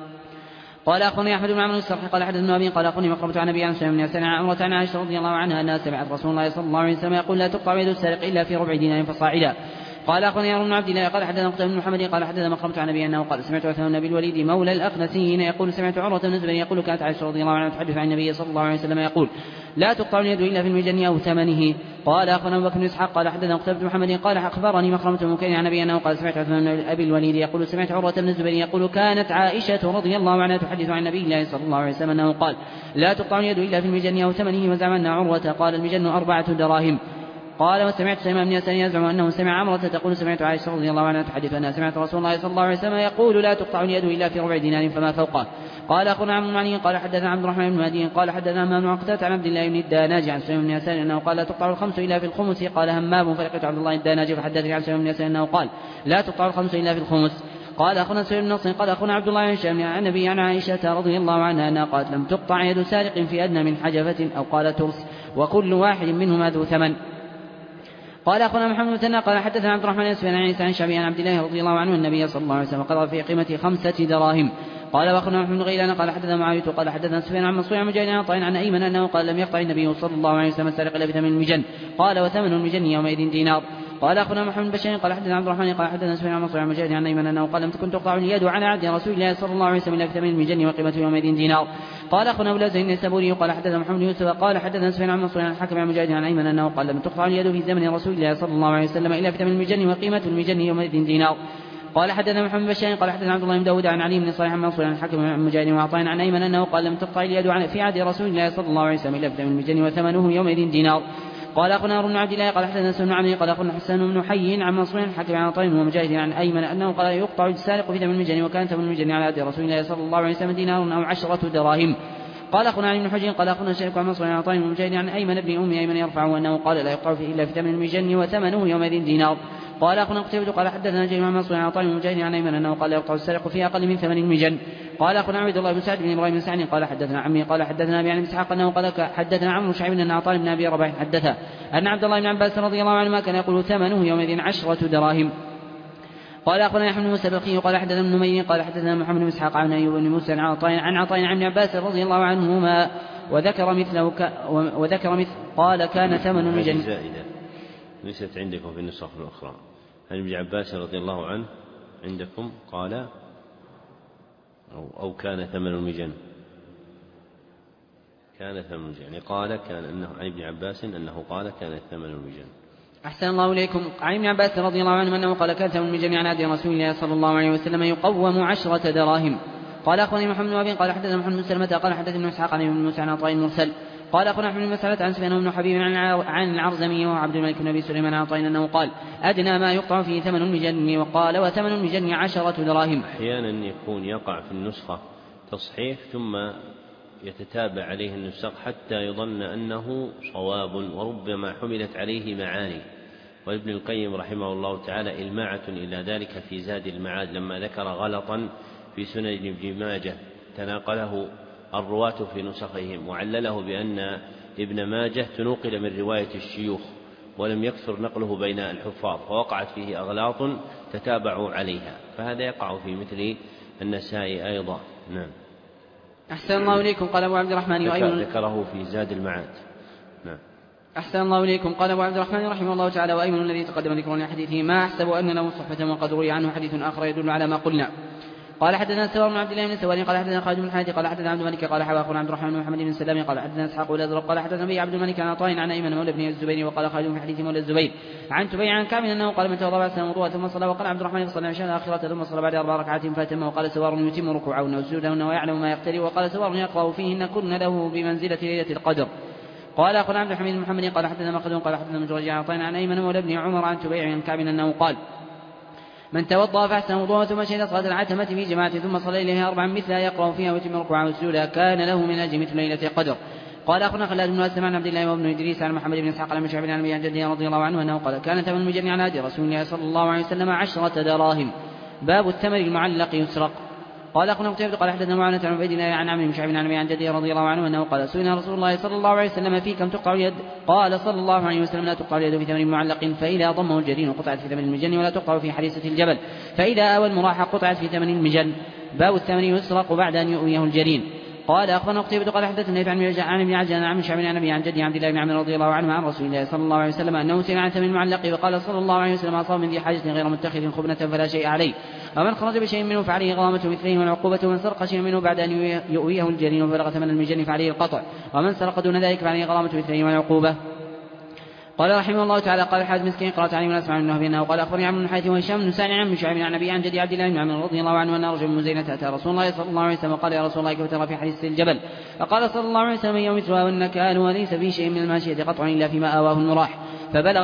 قال أخونا أحمد بن عمرو السرحي قال حدثنا أبي قال أخونا مقربة عن أبي عن سليمان بن يسار عن عمرة عن عائشة رضي الله عنها أنها سمعت رسول الله صلى الله عليه وسلم يقول لا تقطع يد السارق إلا في ربع دينار فصاعدا. قال أخونا يا بن عبد الله قال حدثنا قتيبة بن محمد قال حدثنا مقربة عن أبي أنه قال سمعت عثمان بن الوليد مولى الأخنسيين يقول سمعت عروة بن الزبير يقول كانت عائشة رضي الله عنها تحدث عن النبي صلى الله عليه وسلم يقول لا تقطع اليد إلا في المجن أو ثمنه. قال أخونا أبو بكر بن إسحاق قال حدثنا قتيبة بن محمد قال أخبرني مخرمة بن مكين عن أبي أنه قال سمعت عثمان بن أبي الوليد يقول سمعت عروة بن الزبير يقول كانت عائشة رضي الله عنها تحدث عن النبي الله صلى الله عليه وسلم أنه قال لا تقطع اليد إلا في المجن أو ثمنه. وزعم أن عروة قال المجن 4 دراهم. قال وسمعت سليمان بن يسار يزعم أنه سمع عمرة تقول سمعت عائشة رضي الله عنها تحدث أنها سمعت رسول الله صلى الله عليه وسلم يقول لا تقطع اليد إلا في ربع دينار فما فوقه. قال أخونا عمرو بن قال حدثنا عبد الرحمن بن مهدي قال حدثنا همام بن عقدة عن عبد الله بن الداناج عن سليمان بن يسار أنه قال لا تقطع الخمس إلا في الخمس. قال همام فلقيت عبد الله الداناج فحدثني عن سليمان بن يسار أنه قال لا تقطع الخمس إلا في الخمس. قال أخونا سليمان بن نصر قال أخونا عبد الله عن هشام عن النبي عن عائشة رضي الله عنها أنها قالت لم تقطع يد سارق في أدنى من حجفة أو قال ترس وكل واحد منهما ذو ثمن. قال أخونا محمد بن مثنى قال حدثنا عبد الرحمن بن عيسى عن شعبي عن عبد الله رضي الله عنه النبي صلى الله عليه وسلم قضى في قيمة 5 دراهم. قال وأخونا محمد بن غيلان قال حدثنا معاوية قال حدثنا سفيان عن منصور عن مجاهد عن عطاء عن أيمن أنه قال لم يقطع النبي صلى الله عليه وسلم السارق إلا بثمن المجن. قال وثمن المجن يومئذ دينار. قال أخونا محمد بن بشير قال حدثنا عبد الرحمن قال حدثنا سفيان عن منصور عن مجاهد عن أيمن أنه قال لم تكن تقطع اليد على عهد رسول الله صلى الله عليه وسلم إلا بثمن المجن وقيمته يومئذ دينار. قال أخونا أبو الأزهر النسابوري قال حدثنا محمد بن يوسف قال حدثنا سفيان عن منصور عن الحكم عن مجاهد عن أيمن أنه قال لم تقطع اليد في زمن رسول الله صلى الله عليه وسلم إلا بثمن المجن وقيمة المجن يومئذ دينار. قال حدثنا محمد بن بشار قال حدثنا عبد الله بن داود عن علي بن صالح عن منصور عن الحكم عن مجاهد وعطاء عن أيمن أنه قال لم تقطع اليد في عهد رسول الله صلى الله عليه وسلم إلا بدم المجن وثمنه يومئذ دينار. قال أخونا هارون بن عبد الله قال حدثنا سلم بن عمرو قال أخونا حسان بن حي عن منصور عن الحكم عن عطاء ومجاهد عن أيمن أنه قال يقطع السارق في دم المجن وكان ثمن المجن على عهد رسول الله صلى الله عليه وسلم دينار أو 10 دراهم. قال أخونا علي بن حجر قال أخونا شريك عن منصور عن عطاء ومجاهد عن أيمن بن أم أيمن يرفعه أنه قال لا يقطع فيه إلا في ثمن المجن وثمنه يومئذ دينار. قال أخونا قتيبة قال حدثنا جرير عن منصور عن عطاء ومجاهد عن أيمن أنه قال يقطع السارق في أقل من ثمن المجن. قال أخونا عبد الله بن سعد بن إبراهيم بن سعد قال حدثنا عمي قال حدثنا أبي عن إسحاق أنه قال حدثنا عمرو شعيب أن عطاء بن أبي رباح حدثه أن عبد الله بن عباس رضي الله عنهما كان يقول ثمنه يومئذ 10 دراهم. قال أخونا يحيى بن موسى البلخي قال حدثنا ابن نمير قال حدثنا محمد بن إسحاق عن أيوب بن موسى عن عطاء عن عباس رضي الله عنهما وذكر مثل قال كان ثمن المجن زائدة ليست عندكم في النسخ الأخرى. عن ابن عباس رضي الله عنه عندكم قال أو كان ثمن المجن يعني قال كان أنه عن ابن عباس أنه قال كان ثمن المجن. أحسن الله إليكم. عن ابن عباس رضي الله عنه أنه قال كان ثمن المجن عن عهد رسول الله صلى الله عليه وسلم يقوم 10 دراهم. قال أخونا محمد بن وابين قال حدثنا محمد بن سلمة قال حدثنا ابن إسحاق عن ابن موسى عن عطاء المرسل قال أخونا أحمد بن مسعود عن سفيان بن حبيب عن العرزمي وعبد الملك بن أبي سليمان عن عطاء أنه قال أدنى ما يقطع فيه ثمن المجن وقال وثمن المجن 10 دراهم. أحيانا يكون يقع في النسخة تصحيح ثم يتتابع عليه النسخ حتى يظن أنه صواب وربما حملت عليه معاني. وابن القيم رحمه الله تعالى إلماعة إلى ذلك في زاد المعاد لما ذكر غلطا في سنن ابن ماجه تناقله الرواة في نسخهم وعلله بأن ابن ماجه تنقل من رواية الشيوخ ولم يكثر نقله بين الحفاظ فوقعت فيه أغلاط تتابعوا عليها، فهذا يقع في مثل النسائي أيضا. نعم. أحسن الله إليكم. قال أبو عبد الرحمن ذكره في زاد المعاد. نعم. أحسن الله إليكم. قال أبو عبد الرحمن رحمه الله تعالى وأيمن الذي تقدم ذكره لحديثه ما أحسب أن له صحبة وقد روي عنه حديث آخر يدل على ما قلنا. قال حدثنا سوار بن عبد الله بن سوار قال حدثنا خالد بن حاتم قال حدثنا عبد الملك قال حواء عبد الرحمن بن محمد بن سلام قال حدثنا اسحاق بن قال حدثنا ابي عبد الملك عن عطاء عن ايمن مولى بن الزبير وقال خالد في حديث مولى الزبير عن تبيع عن كعب انه قال من توضا بعد سنه وضوء ثم صلى وقال عبد الرحمن صلى العشاء الاخره ثم صلى بعد 4 ركعات فاتم وقال سوار يتم ركوعهن وسجودهن ويعلم ما يقتري وقال سوار يقرا فيهن كن له بمنزله ليله القدر. قال اخونا عبد الحميد بن محمد قال حدثنا مخلد قال حدثنا مجرد عن عطاء عن ايمن مولى بن عمر عن تبيع عن كعب انه قال من توضأ فأحسن وضوءه ثم شهد صلاة العتمة في جماعة ثم صلى إليها 4 مثلها يقرأ فيها ويتم ركوعها وسجودها كان له من أجر مثل ليلة القدر. قال أخونا خلاد بن أسلم عن عبد الله وابن إدريس عن محمد بن إسحاق عن شعب عن أبي جده رضي الله عنه أنه قال كان ثمن المجن على عهد رسول الله صلى الله عليه وسلم 10 دراهم. باب الثمن المعلق يسرق. قال أخونا قتيبة قال حدثنا معاوية عن عبيد الله عن عمرو بن شعب عن أبي عن جده رضي الله عنه أنه قال سئل رسول الله صلى الله عليه وسلم في كم تقطع اليد قال صلى الله عليه وسلم لا تقطع اليد في ثمن معلق فإذا ضمه الجرين قطعت في ثمن المجن ولا تقطع في حريصة الجبل فإذا آوى المراح قطعت في ثمن المجن. باب الثمن يسرق بعد أن يؤويه الجرين. قال أخبرنا قتيبة قال حدثنا عن ابن عجلان عن شعب عن أبي عن جده عبد الله بن عمرو رضي الله عنه عن رسول الله صلى الله عليه وسلم أنه سئل عن ثمن المعلق وقال صلى الله عليه وسلم أصاب من ذي حاجة غير متخذ خبنة فلا شيء عليه ومن خرج بشيء منه فعليه غرامة مثله والعقوبة ومن سرق شيء منه بعد أن يؤويه الجرين وبلغ ثمن المجن فعليه القطع ومن سرق دون ذلك فعليه غرامة مثله والعقوبة. قال رحمه الله تعالى قال الحارث مسكين قرأت عليه ونسمع منه بأنه قال أخبرني عمرو بن حاتم وهشام بن سالم عن شعيب عن أبي عن جدي عبد الله بن عمرو رضي الله عنه أن رجل من مزينة أتى رسول الله صلى الله عليه وسلم وقال يا رسول الله كيف ترى في حديث الجبل فقال صلى الله عليه وسلم يوم مثلها والنكال وليس في شيء من الماشية قطع إلا فيما آواه المراح فبلغ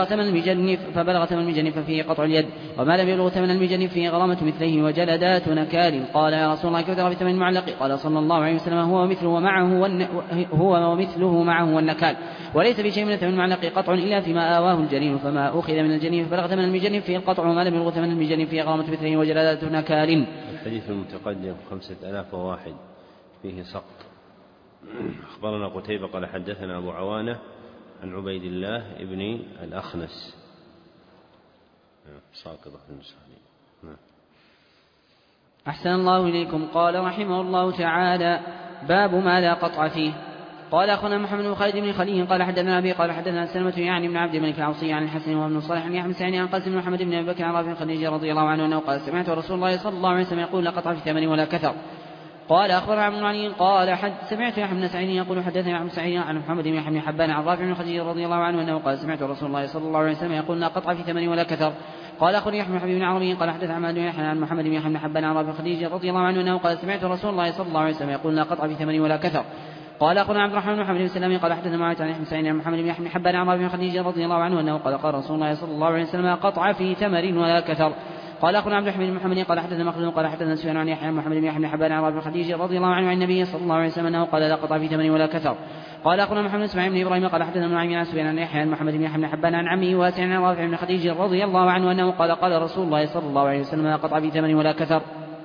ثمن المجن ففيه قطع اليد وما لم يبلغ ثمن المجن فيه غرامة مثله وجلدات نكال. قال يا رسول الله كيف ترى في ثمن المعلق قال صلى الله عليه وسلم هو ومثله معه والنكال وليس في شيء من ثمن المعلق قطع إلا فيما آواه الجرين فما أخذ من الجرين فبلغ ثمن المجن فيه القطع وما لم يبلغ ثمن المجن فيه غرامة مثله وجلدات نكال. الحديث المتقدم 5001 فيه سقط. أخبرنا قتيبة قال حدثنا أبو عوانة عن عبيد الله ابن الأخنس ساقطة في المسالين. أحسن الله إليكم. قال رحمه الله تعالى باب ما لا قطع فيه. قال أخونا محمد بن خالد بن خليل قال حدثنا أبي قال حدثنا سلمة يعني بن عبد الملك العوصي عن الحسن وابن صالح عن يحيى بن سعيد عن قاسم بن محمد بن أبي بكر عن رافع خديجة رضي الله عنه أنه قال سمعت رسول الله صلى الله عليه وسلم يقول لا قطع في ثمن ولا كثر. قال أخبرنا عبد العلي قال سمعت يحيى بن سعيد يقول حدثني عن سعيد عن محمد بن يحيى بن حبان عن رافع بن خديج رضي الله عنه أنه قال سمعت رسول الله صلى الله عليه وسلم يقول لا قطع في ثمن ولا كثر. قال أخبرني يحيى بن حبيب بن عربي قال حدث عن بن يحيى عن محمد بن يحيى بن حبان عن رافع بن خديج رضي الله عنه أنه قال سمعت رسول الله صلى الله عليه وسلم يقول لا قطع في ثمن ولا كثر. قال أخبرنا عبد الرحمن بن محمد بن سلام قال حدثنا معاذ عن يحيى بن سعيد عن محمد بن يحيى بن حبان عن رافع بن خديج رضي الله عنه أنه قال رسول الله صلى الله عليه وسلم قطع في ثمر ولا كثر. قال أخبرنا عبد الحميد بن محمد قال حدثنا مخلد قال حدثنا سفيان عن يحيى محمد بن يحيى بن حبان عن رافع بن خديج رضي الله عنه عن النبي صلى الله عليه وسلم أنه قال لا قطع في ثمن ولا كثر. قال أخبرنا محمد اسماعيل بن إبراهيم قال حدثنا نعيم عن سفيان عن يحيى محمد بن يحيى بن حبان عن عمه واسع عن رافع بن خديج رضي الله عنه أنه قال رسول الله صلى الله عليه وسلم لا قطع في ثمن ولا كثر.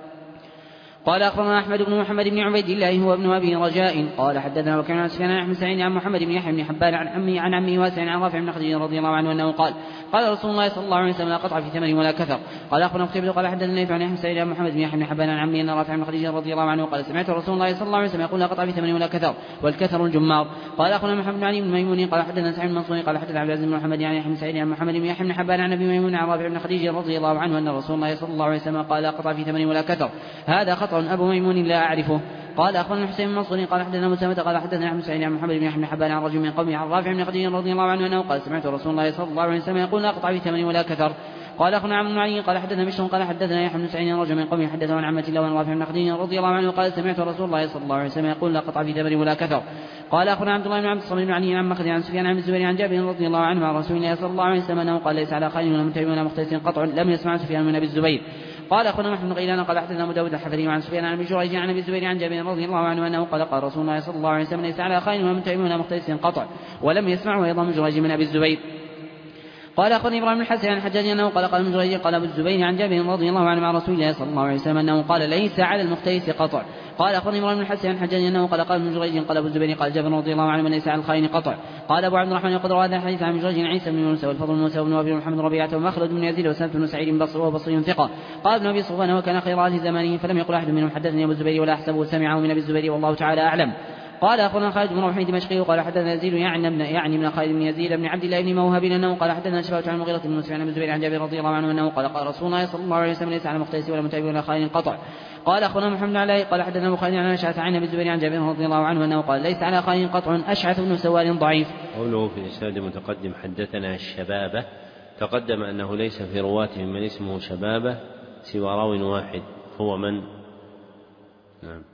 قال أخبرنا أحمد بن محمد بن عبيد الله هو ابن أبي رجاء قال حدثنا وكان عن سفيان عن أحمد سعيد عن محمد بن يحيى بن حبان عن عمه واسع عن رافع بن خديج رضي الله عنه أنه قال رسول الله صلى الله عليه وسلم لا قطع في ثمن ولا كثر. قال أخبرنا قتيبة قال حدثنا نافع عن أحمد سعيد عن محمد بن يحيى بن حبان عن عمه أن رافع بن خديج رضي الله عنه قال سمعت رسول الله صلى الله عليه وسلم يقول لا قطع في ثمن ولا كثر والكثر الجمار. قال أخبرنا محمد بن علي بن ميمون قال حدثنا سعيد بن منصور قال حدثنا عبد العزيز بن محمد عن يحيى بن سعيد عن محمد بن يحيى بن حبان عن ابي ميمون عن رافع بن خديج رضي الله عنه أن رسول الله صلى الله عليه وسلم قال لا قطع في ثمن ولا كثر. هذا خطأ أبو ميمون لا أعرفه. قال أخبرنا حسين بن منصور قال حدثنا مسلمة قال حدثنا أحمد سعيد عن محمد بن يحيى بن حبان عن رجل من قومه عن رافع بن خديج رضي الله عنه أنه قال سمعت رسول الله صلى الله عليه وسلم يقول لا قطع في ثمن ولا كثر. قال أخبرنا عمرو بن علي قال حدثنا بشر قال حدثنا يحيى بن سعيد رجل من قومه حدثه عن عمة الله وعن رافع بن خديج رضي الله عنه قال سمعت رسول الله صلى الله عليه وسلم يقول لا قطع في ثمن ولا كثر. قال أخبرنا عبد الله بن عبد الصمد بن علي عن مخزي عن سفيان عن الزبير عن جابر رضي الله عنه عن رسول الله صلى الله عليه وسلم أنه قال ليس على خائن ولا متهم ولا مختلس قطع لم يسمع سفيان من أبي الزبير. قال أخبرنا محمد بن غيلان قال حدثنا أبو داود الحفري عن سفيان عن أبي جريج عن أبي الزبير عن جابر رضي الله عنه أنه قال رسول الله صلى الله عليه وسلم ليس على خائن ولا متهم ولا مختلس قطع ولم يسمعه أيضا من جريج من أبي الزبير. قال أخبرني إبراهيم بن الحسن عن الحجاج أنه قال ابن جريج قال أبو الزبير عن جابر رضي الله عنه مع رسول الله صلى الله عليه وسلم أنه قال ليس على المختلس قطع. قال أخبرني إبراهيم بن الحسن عن الحجاج أنه قال ابن جريج قال أبو الزبير قال جابر رضي الله عنه ليس على الخائن قطع. قال أبو عبد الرحمن يقول هذا الحديث عن جريج عيسى بن موسى والفضل بن موسى وابن أبي محمد ربيعة ومخلد بن يزيد وسلمة بن سعيد بصري وهو بصري ثقة. قال ابن أبي صفوان وكان خير أهل زمانه فلم يقل أحد منهم حدثني أبو الزبير ولا أحسبه سمعه من أبي الزبير والله تعالى أعلم. قال أخبرنا خالد بن روح دمشقي وقال حدثنا يزيد يعني من خالد بن يزيد بن عبد الله بن موهب أنه قال حدثنا شفاعة عن المغيرة بن مسلم عن الزبير عن جابر رضي الله عنه أنه قال رسول الله صلى الله عليه وسلم ليس على مختلس ولا متعب ولا خائن قطع. قال أخبرنا محمد بن علاء قال حدثنا البخاري عن أشعث عن أبي الزبير عن جابر رضي الله عنه أنه قال ليس على خائن قطع أشعث بن سوار ضعيف. قوله في الإسناد المتقدم حدثنا الشبابة تقدم أنه ليس في رواته من اسمه شبابة سوى راو واحد هو من؟ نعم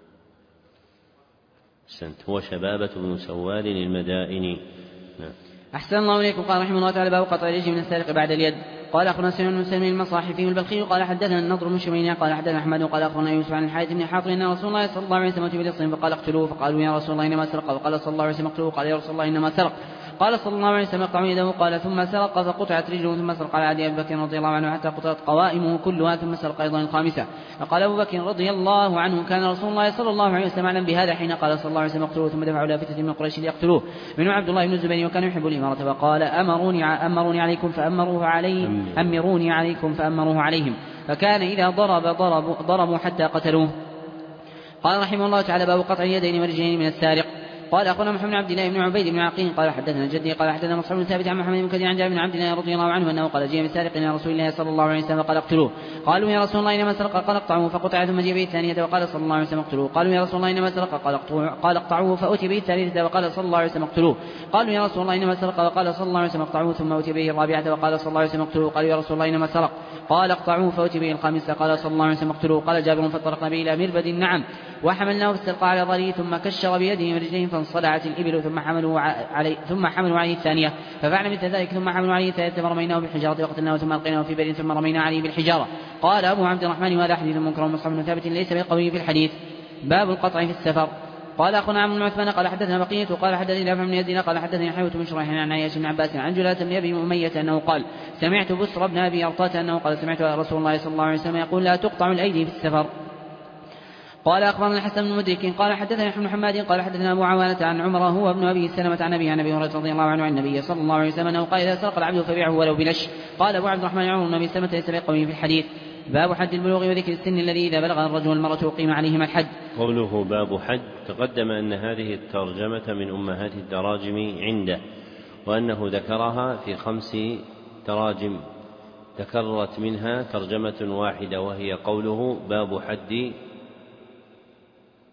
هو شبابة بن سوار المدائني. نعم. أحسن الله إليكم. قال رحمه الله تعالى باب قطع اليد من السارق بعد اليد. قال أخبرنا سليمان بن مسلم المصاحفي والبلخي قال حدثنا النضر بن شميل قال حدثنا أحمد قال أخبرنا يوسف عن الحارث بن حاطب أن رسول الله صلى الله عليه وسلم أتي بلص فقال اقتلوه فقالوا يا رسول الله إنما سرق وقال صلى الله عليه وسلم اقتلوه قال يا رسول الله إنما سرق قال صلى الله عليه وسلم اقطعوا يده قال ثم سرق فقطعت رجله ثم سرق على عدي أبي بكر رضي الله عنه حتى قطعت قوائمه كلها ثم سرق أيضا الخامسة. فقال أبو بكر رضي الله عنه كان رسول الله صلى الله عليه وسلم أعلم بهذا حين قال صلى الله عليه وسلم اقتلوه ثم دفعوا لافتة من قريش ليقتلوه منه عبد الله بن الزبير وكان يحب الإمارة فقال أمروني عليكم فأمروه عليهم أمروني عليكم فأمروه عليهم فكان إذا ضربوا حتى قتلوه. قال رحمه الله تعالى باب قطع اليدين والرجلين من السارق. قال أخبرنا محمد بن عبد الله بن عبيد بن عقيل قال حدثنا جدي قال حدثنا مصعب بن ثابت عن محمد بن كثير عن جابر بن عبد الله رضي الله عنه أنه قال جاء بسارق إلى رسول الله صلى الله عليه وسلم قال اقتلوه. قالوا يا رسول الله إنما سرق قال اقطعوه فقطع ثم جاء به الثانية وقال صلى الله عليه وسلم اقتلوه. قالوا يا رسول الله إنما سرق قال اقطعوه فأتي به الثالثة وقال صلى الله عليه وسلم اقتلوه. قالوا يا رسول الله إنما سرق وقال صلى الله عليه وسلم اقطعوه ثم أتي به الرابعة وقال صلى الله عليه وسلم اقتلوه. قالوا يا رسول الله إنما سرق قال اقطعوه فأتي به الخامسة قال صلى الله عليه وسلم اقتلوه. قال جابر فانطلقنا به إلى مربد النعم وحملناه في السرقة على ظهره ثم كشر بيده ورجليه فانصلعت الإبل ثم حملوا عليه الثانية ففعل مثل ذلك ثم حملوا عليه الثالثة فرميناه بالحجارة وقتلناه ثم ألقيناه في بئر ثم رمينا عليه بالحجارة. قال أبو عبد الرحمن وهذا حديث منكر ومصعب بن ثابت ليس بالقوي في الحديث. باب القطع في السفر. قال أخونا عمرو بن عثمان قال حدثنا بقية قال حدثني نافع بن يزيد قال حدثني حيوة بن شريح عن عياش بن عباس عن جلالة بن أبي أمية أنه قال سمعت بسر بن أبي أرطاة أنه قال سمعت رسول الله صلى الله عليه وسلم يقول لا تقطع الأيدي في السفر. قال أخبرنا الحسن بن مدرك قال حدثنا ابن حماد قال حدثنا أبو عوانة عن عمر هو ابن أبي سلمة عن أبي هريرة رضي الله عنه عن النبي صلى الله عليه وسلم أنه قال إذا سرق العبد فبيعه ولو بنش. قال أبو عبد الرحمن عمر بن أبي سلمة ليس بقوي في الحديث. باب حد البلوغ وذكر السن الذي إذا بلغ الرجل والمرأة أقيم عليهما الحد. قوله باب حد تقدم أن هذه الترجمة من أمهات التراجم عنده وأنه ذكرها في 5 تراجم تكررت منها ترجمة واحدة وهي قوله باب حد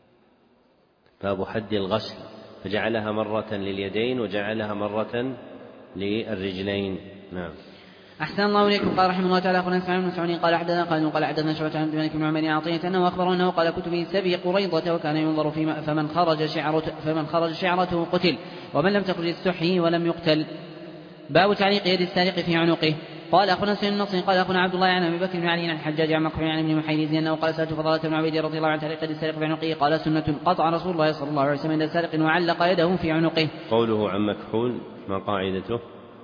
باب حد الغسل، فجعلها مرة لليدين وجعلها مرة للرجلين. نعم. أحسن الله إليكم. قال رحمه الله تعالى أخبرنا إسماعيل بن مسعود قال حدثنا خالد قال حدثنا شعبة عن عبد الملك بن عمر عطية أنه أخبره أنه قال كنت في سبي قريضة وكان ينظر فمن خرج شعرته قتل ومن لم تخرج استحيي ولم يقتل. باب تعليق يد السارق في عنقه. قال أخونا سعيد النصري قال أخونا عبد الله عن أبي بكر بن علي عن الحجاج عن مكحول عن ابن محيريز أنه قال سألت فضالة بن عبيد رضي الله عنه تعليق يد السارق في عنقه قال سنة قطع رسول الله صلى الله عليه وسلم يد السارق وعلق يده في عنقه. قوله عن مكحول ما قاعدته؟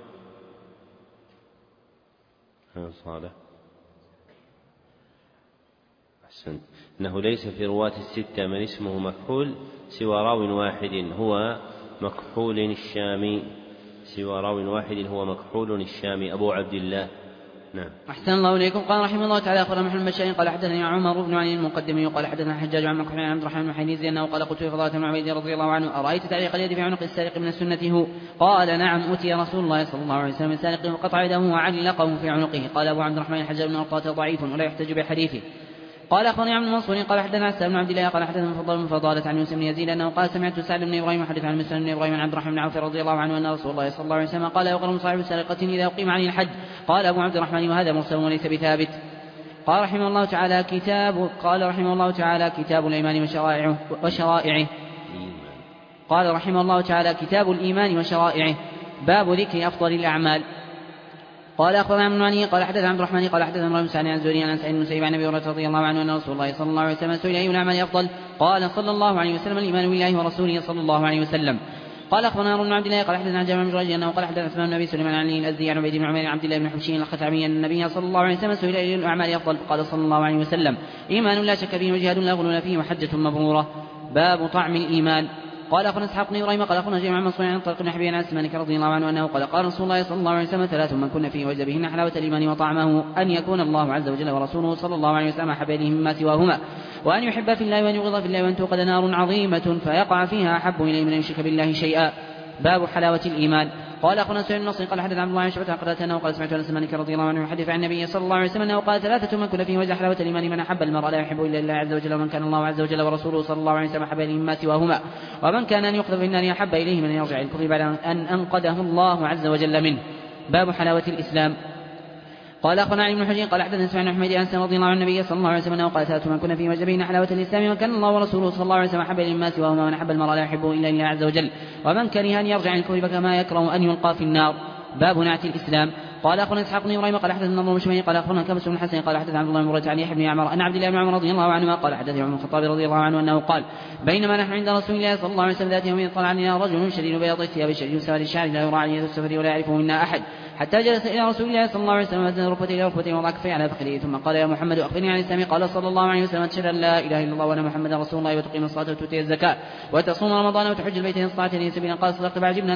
صالح أحسن. إنه ليس في رواة الستة من اسمه مكحول سوى راو واحد هو مكحول الشامي، أبو عبد الله. نعم. أحسن الله إليكم. قال رحمه الله تعالى أخبرنا محمد بن بشار قال حدثني عمر بن علي المقدمي قال حدثنا الحجاج عن مكحول عن عبد الرحمن بن حنيز أنه قال قلت لفضالة بن عبيد رضي الله عنه أرأيت تعليق اليد في عنق السارق من السنة هو؟ قال نعم أتي رسول الله صلى الله عليه وسلم سارقه وقطع يده وعلقه في عنقه. قال أبو عبد الرحمن الحجاج بن أرطاة ضعيف ولا يحتج بحديثه. قال أخبرني عن منصور قال حدثنا عسى بن عبد الله قال حدثنا فضالة عن يوسف بن يزيد أنه قال سمعت سعد بن إبراهيم يحدث عن مسلم بن إبراهيم عن عبد الرحمن بن عوف رضي الله عنه أن رسول الله صلى الله عليه وسلم قال يغرم صاحب سرقة إذا أقيم عليه الحد. قال أبو عبد الرحمن وهذا مرسل وليس بثابت. قال رحمه الله تعالى كتاب الإيمان وشرائعه. قال رحمه الله تعالى كتاب الإيمان وشرائعه باب ذكر أفضل الأعمال. قال أخبرنا عن علي قال حدث عبد الرحمن قال حدث امرؤ سعد عن زهري عن سعيد بن مسيب عن أبي هريرة رضي الله عنه أن رسول الله صلى الله عليه وسلم سئل أي الأعمال أفضل؟ قال صلى الله عليه وسلم الإيمان بالله ورسوله صلى الله عليه وسلم. قال أخبرنا هارون بن عبد الله قال حدثنا عن جابر بن جريج أنه قال حدثنا عثمان بن أبي سليمان عن الأزدي عن عبيد بن عمير عن عبد الله بن حبشي الخثعمي أن النبي صلى الله عليه وسلم سئل أي الأعمال أفضل؟ قال صلى الله عليه وسلم إيمان لا شك فيه وجهاد لا غلول فيه وحجة مبرورة. باب طعم الإيمان. قال أخبرنا إسحاق بن إبراهيم قال أخبرنا جميع منصور عن طريق بن حبيب عن سمانك رضي الله عنه أنه قال رسول الله صلى الله عليه وسلم ثلاث من كن فيه وجد بهن حلاوة الإيمان وطعمه أن يكون الله عز وجل ورسوله صلى الله عليه وسلم أحب إليه مما سواهما وأن يحب في الله وأن يبغض في الله وأن توقد نار عظيمة فيقع فيها أحب إليه من أن يشرك بالله شيئا. باب حلاوة الإيمان. قال أخونا سعيد النصري قال حدث عبد الله بن شعبة قال أنه قال سمعت أنس مالك رضي الله عنه يحدث عن النبي صلى الله عليه وسلم أنه قال ثلاثة من كن فيه وجد حلاوة الإيمان من أحب المرء لا يحب إلا الله عز وجل ومن كان الله عز وجل ورسوله صلى الله عليه وسلم أحب إليه مما سواهما ومن كان أن يقذف في النار أحب إليه من أن يرجع الكفر بعد أن أنقذه الله عز وجل منه. باب حلاوة الإسلام. قال أخونا علي بن حجين قال حدثنا سفيان بن حميد عن سعد رضي الله عنه النبي صلى الله عليه وسلم أنه قال ثلاثة من كن فيه وجد بهن حلاوة الإسلام وكان الله ورسوله صلى الله عليه وسلم أحب إليه مما سواهما من أحب المرء لا يحبه إلا الله عز وجل ومن كره أن يرجع الكفر فكما يكره أن يلقى في النار. باب نعت الإسلام. قال أخونا إسحاق بن إبراهيم قال حدثنا النضر بن شميل قال أخونا كبس بن حسن قال حدثنا عبد الله بن مرة عن يحيى بن عمر أن عبد الله بن عمر رضي الله عنهما قال حدثنا عمر الخطاب رضي الله عنه أنه قال بينما نحن عند رسول الله صلى الله عليه وسلم ذات يوم طلع علينا رجل شديد بياض الثياب شديد سواد الشعر لا يرى عليه السفر ولا يعرفه منا أحد حتى جلس إلى رسول الله صلى الله عليه وسلم وأسند ركبتيه إلى ركبتيه وضع كفيه على فخذه ثم قال يا محمد أخبرني عن الإسلام. قال صلى الله عليه وسلم تشهد أن لا إله إلا الله وأن محمدا رسول الله وتقيم الصلاة وتؤتي الزكاة وتصوم رمضان وتحج البيت إن استطعت إليه سبيلا. قال صدقت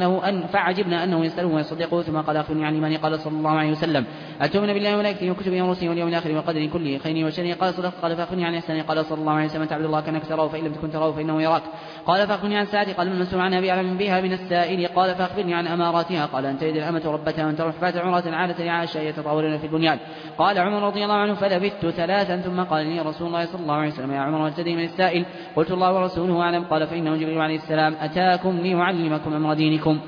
فعجبنا أنه يسأله ويصدقه ثم قال أخبرني عن الإيمان. قال صلى الله عليه وسلم أتؤمن بالله وملائكته وكتبه ورسله واليوم الآخر وقدر كله خيره وشره. قال صدقت. قال فأخبرني عن الإحسان. قال صلى الله عليه وسلم تعبد الله كأنك تراه فإن لم تكن تراه فإنه يراك. قال فأخبرني عن الساعة. قال من المسؤول عنها بأعلم بها من السائل. قال فأخبرني عن أماراتها. قال أن تلد الأمة ربتها وأن ترى حفاة عراة عادة لعائشة يتطاولون في البنيان. قال عمر رضي الله عنه فلبثت ثلاثا ثم قال لي رسول الله صلى الله عليه وسلم يا عمر هل تدري من السائل؟ قلت الله ورسوله أعلم. قال فإنه جبريل عليه السلام أتاكم ليعلمكم أمر دينكم.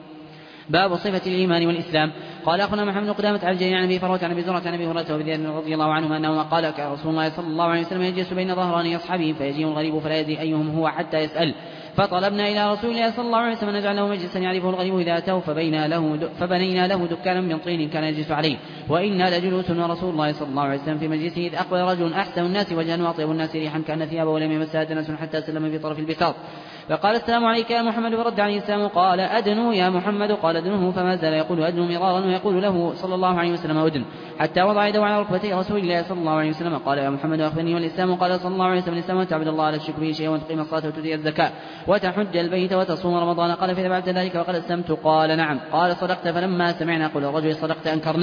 باب صفة الإيمان والإسلام. قال أخونا محمد بن قدامة عن الجليل عن أبي فروة عن أبي زرعة عن أبي هريرة وابي رضي الله عنهما أنه قال كان رسول الله صلى الله عليه وسلم يجلس بين ظهراني أصحابه فيجيء الغريب فلا يدري أيهم هو حتى يسأل فطلبنا إلى رسول الله صلى الله عليه وسلم نجعل له مجلسا يعرفه الغريب إذا أتاه فبنينا له دكانا من طين كان يجلس عليه وإنا لجلوس ورسول الله صلى الله عليه وسلم في مجلسه إذ أقبل رجل أحسن الناس وجها وأطيب الناس ريحا كان ثيابه ولم يمسها دنس حتى سلم في طرف البساط فقال السلام عليك يا محمد فرد عليه السلام قال أدنو يا محمد. قال أدنه فما زال يقول أدنو مرارا ويقول له صلى الله عليه وسلم أدن حتى وضع يده على ركبتي رسول الله صلى الله عليه وسلم. قال يا محمد أخبرني والإسلام. قال صلى الله عليه وسلم الإسلام أن تعبد الله لا تشرك به شيئا وتقيم الصلاة وتؤتي الزكاة وتحج البيت وتصوم رمضان. قال فإذا بعد ذلك وقد أسلمت. قال نعم. قال صدقت. فلما سمعنا قول الرجل صدقت أنكرناه.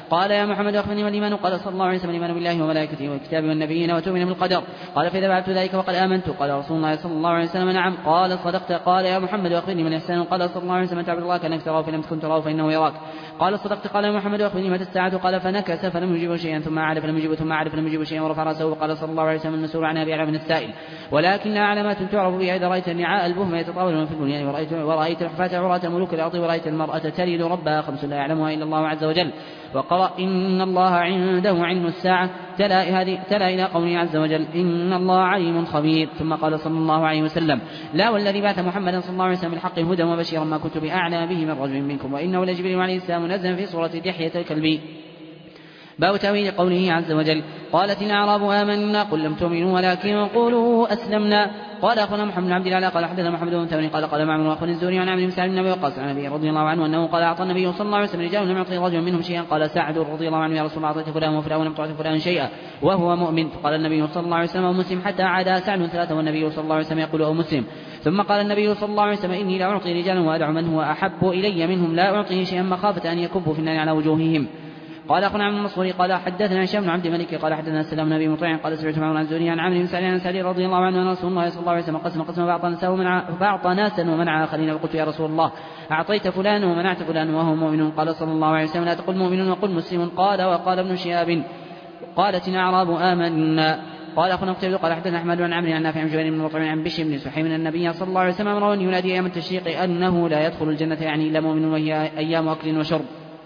قال يا محمد أخبرني ما الإيمان؟ قال صلى الله عليه وسلم الإيمان بالله وملائكته وكتابه والنبيين وتؤمن بالقدر. قال فإذا فعلت ذلك فقد آمنت. قال رسول الله صلى الله عليه وسلم نعم. قال صدقت. قال يا محمد أخبرني ما الإحسان؟ قال صلى الله عليه وسلم تعبد الله كأنك تراه فإن لم تكن تراه فإنه يراك. قال صدقت. قال يا محمد أخبرني متى الساعة؟ قال فنكس فلم يجيب شيئا ثم أعاد فلم يجيب ثم أعاد فلم يجيب شيئا ورفع رأسه. قال صلى الله عليه وسلم المسؤول عنها بأعلم من السائل، ولكن لها علامات تعرف بها إذا رأيت النعاء البهم يتطاولون في البنيان ورأيت الحفاة عراة ملوك الأرض ورأيت المرأة تلد ربها 5 لا يعلمها إلا الله عز وجل. وقرأ إن الله عنده علم الساعة تلا إلى قوله عز وجل إن الله عليم خبير. ثم قال صلى الله عليه وسلم لا والذي بعث محمدا صلى الله عليه وسلم بالحق هدى وبشيرا ما كنت بأعلم به من رجل منكم وإنه لجبريل عليه السلام نزل في صورة دحية الكلب. باب تأويل قوله عز وجل قالت الأعراب آمنا قل لم تؤمنوا ولكن قولوا أسلمنا. قال أخونا محمد بن عبد الله قال حدثنا محمد بن ثوري قال معمر وأخونا الزهري عن عمرو بن سعد بن أبي وقاص عن أبي رضي الله عنه أنه قال أعطى النبي صلى الله عليه وسلم رجال لم يعطي رجل منهم شيئا. قال سعد رضي الله عنه يا رسول الله أعطيت فلان وفلان ولم تعطي فلان شيئا وهو مؤمن. فقال النبي صلى الله عليه وسلم أو مسلم حتى عاد سعد 3 والنبي صلى الله عليه وسلم يقول أو مسلم. ثم قال النبي صلى الله عليه وسلم إني لا أعطي رجالا وأدع من هو أحب إلي منهم لا أعطيه شيئا مخافة أن يكبوا في النار على وجوههم. قال أخونا عبد المنصور قال حدثنا هشام بن عبد الملك قال حدثنا سلام بن أبي مطيع قال سمعت معمر عن الزهري عن عمرو بن سعد عن سعد رضي الله عنه أن رسول الله صلى الله عليه وسلم قسم فأعطى ناسا ومنع آخرين. فقلت يا رسول الله أعطيت فلان ومنعت فلان وهو مؤمن؟ قال صلى الله عليه وسلم لا تقل مؤمن وقل مسلم. قال وقال ابن شهاب قالت الأعراب آمنا. قال أخونا قتيبة قال حدثنا أحمد بن عمرو عن نافع عن جبير بن مطعم عن بشر بن سحيم من النبي صلى الله عليه وسلم أمره أن ينادي أيام التشريق أنه لا يدخل الجنة يعني إلا مؤمن وهي أيام أكل وشرب.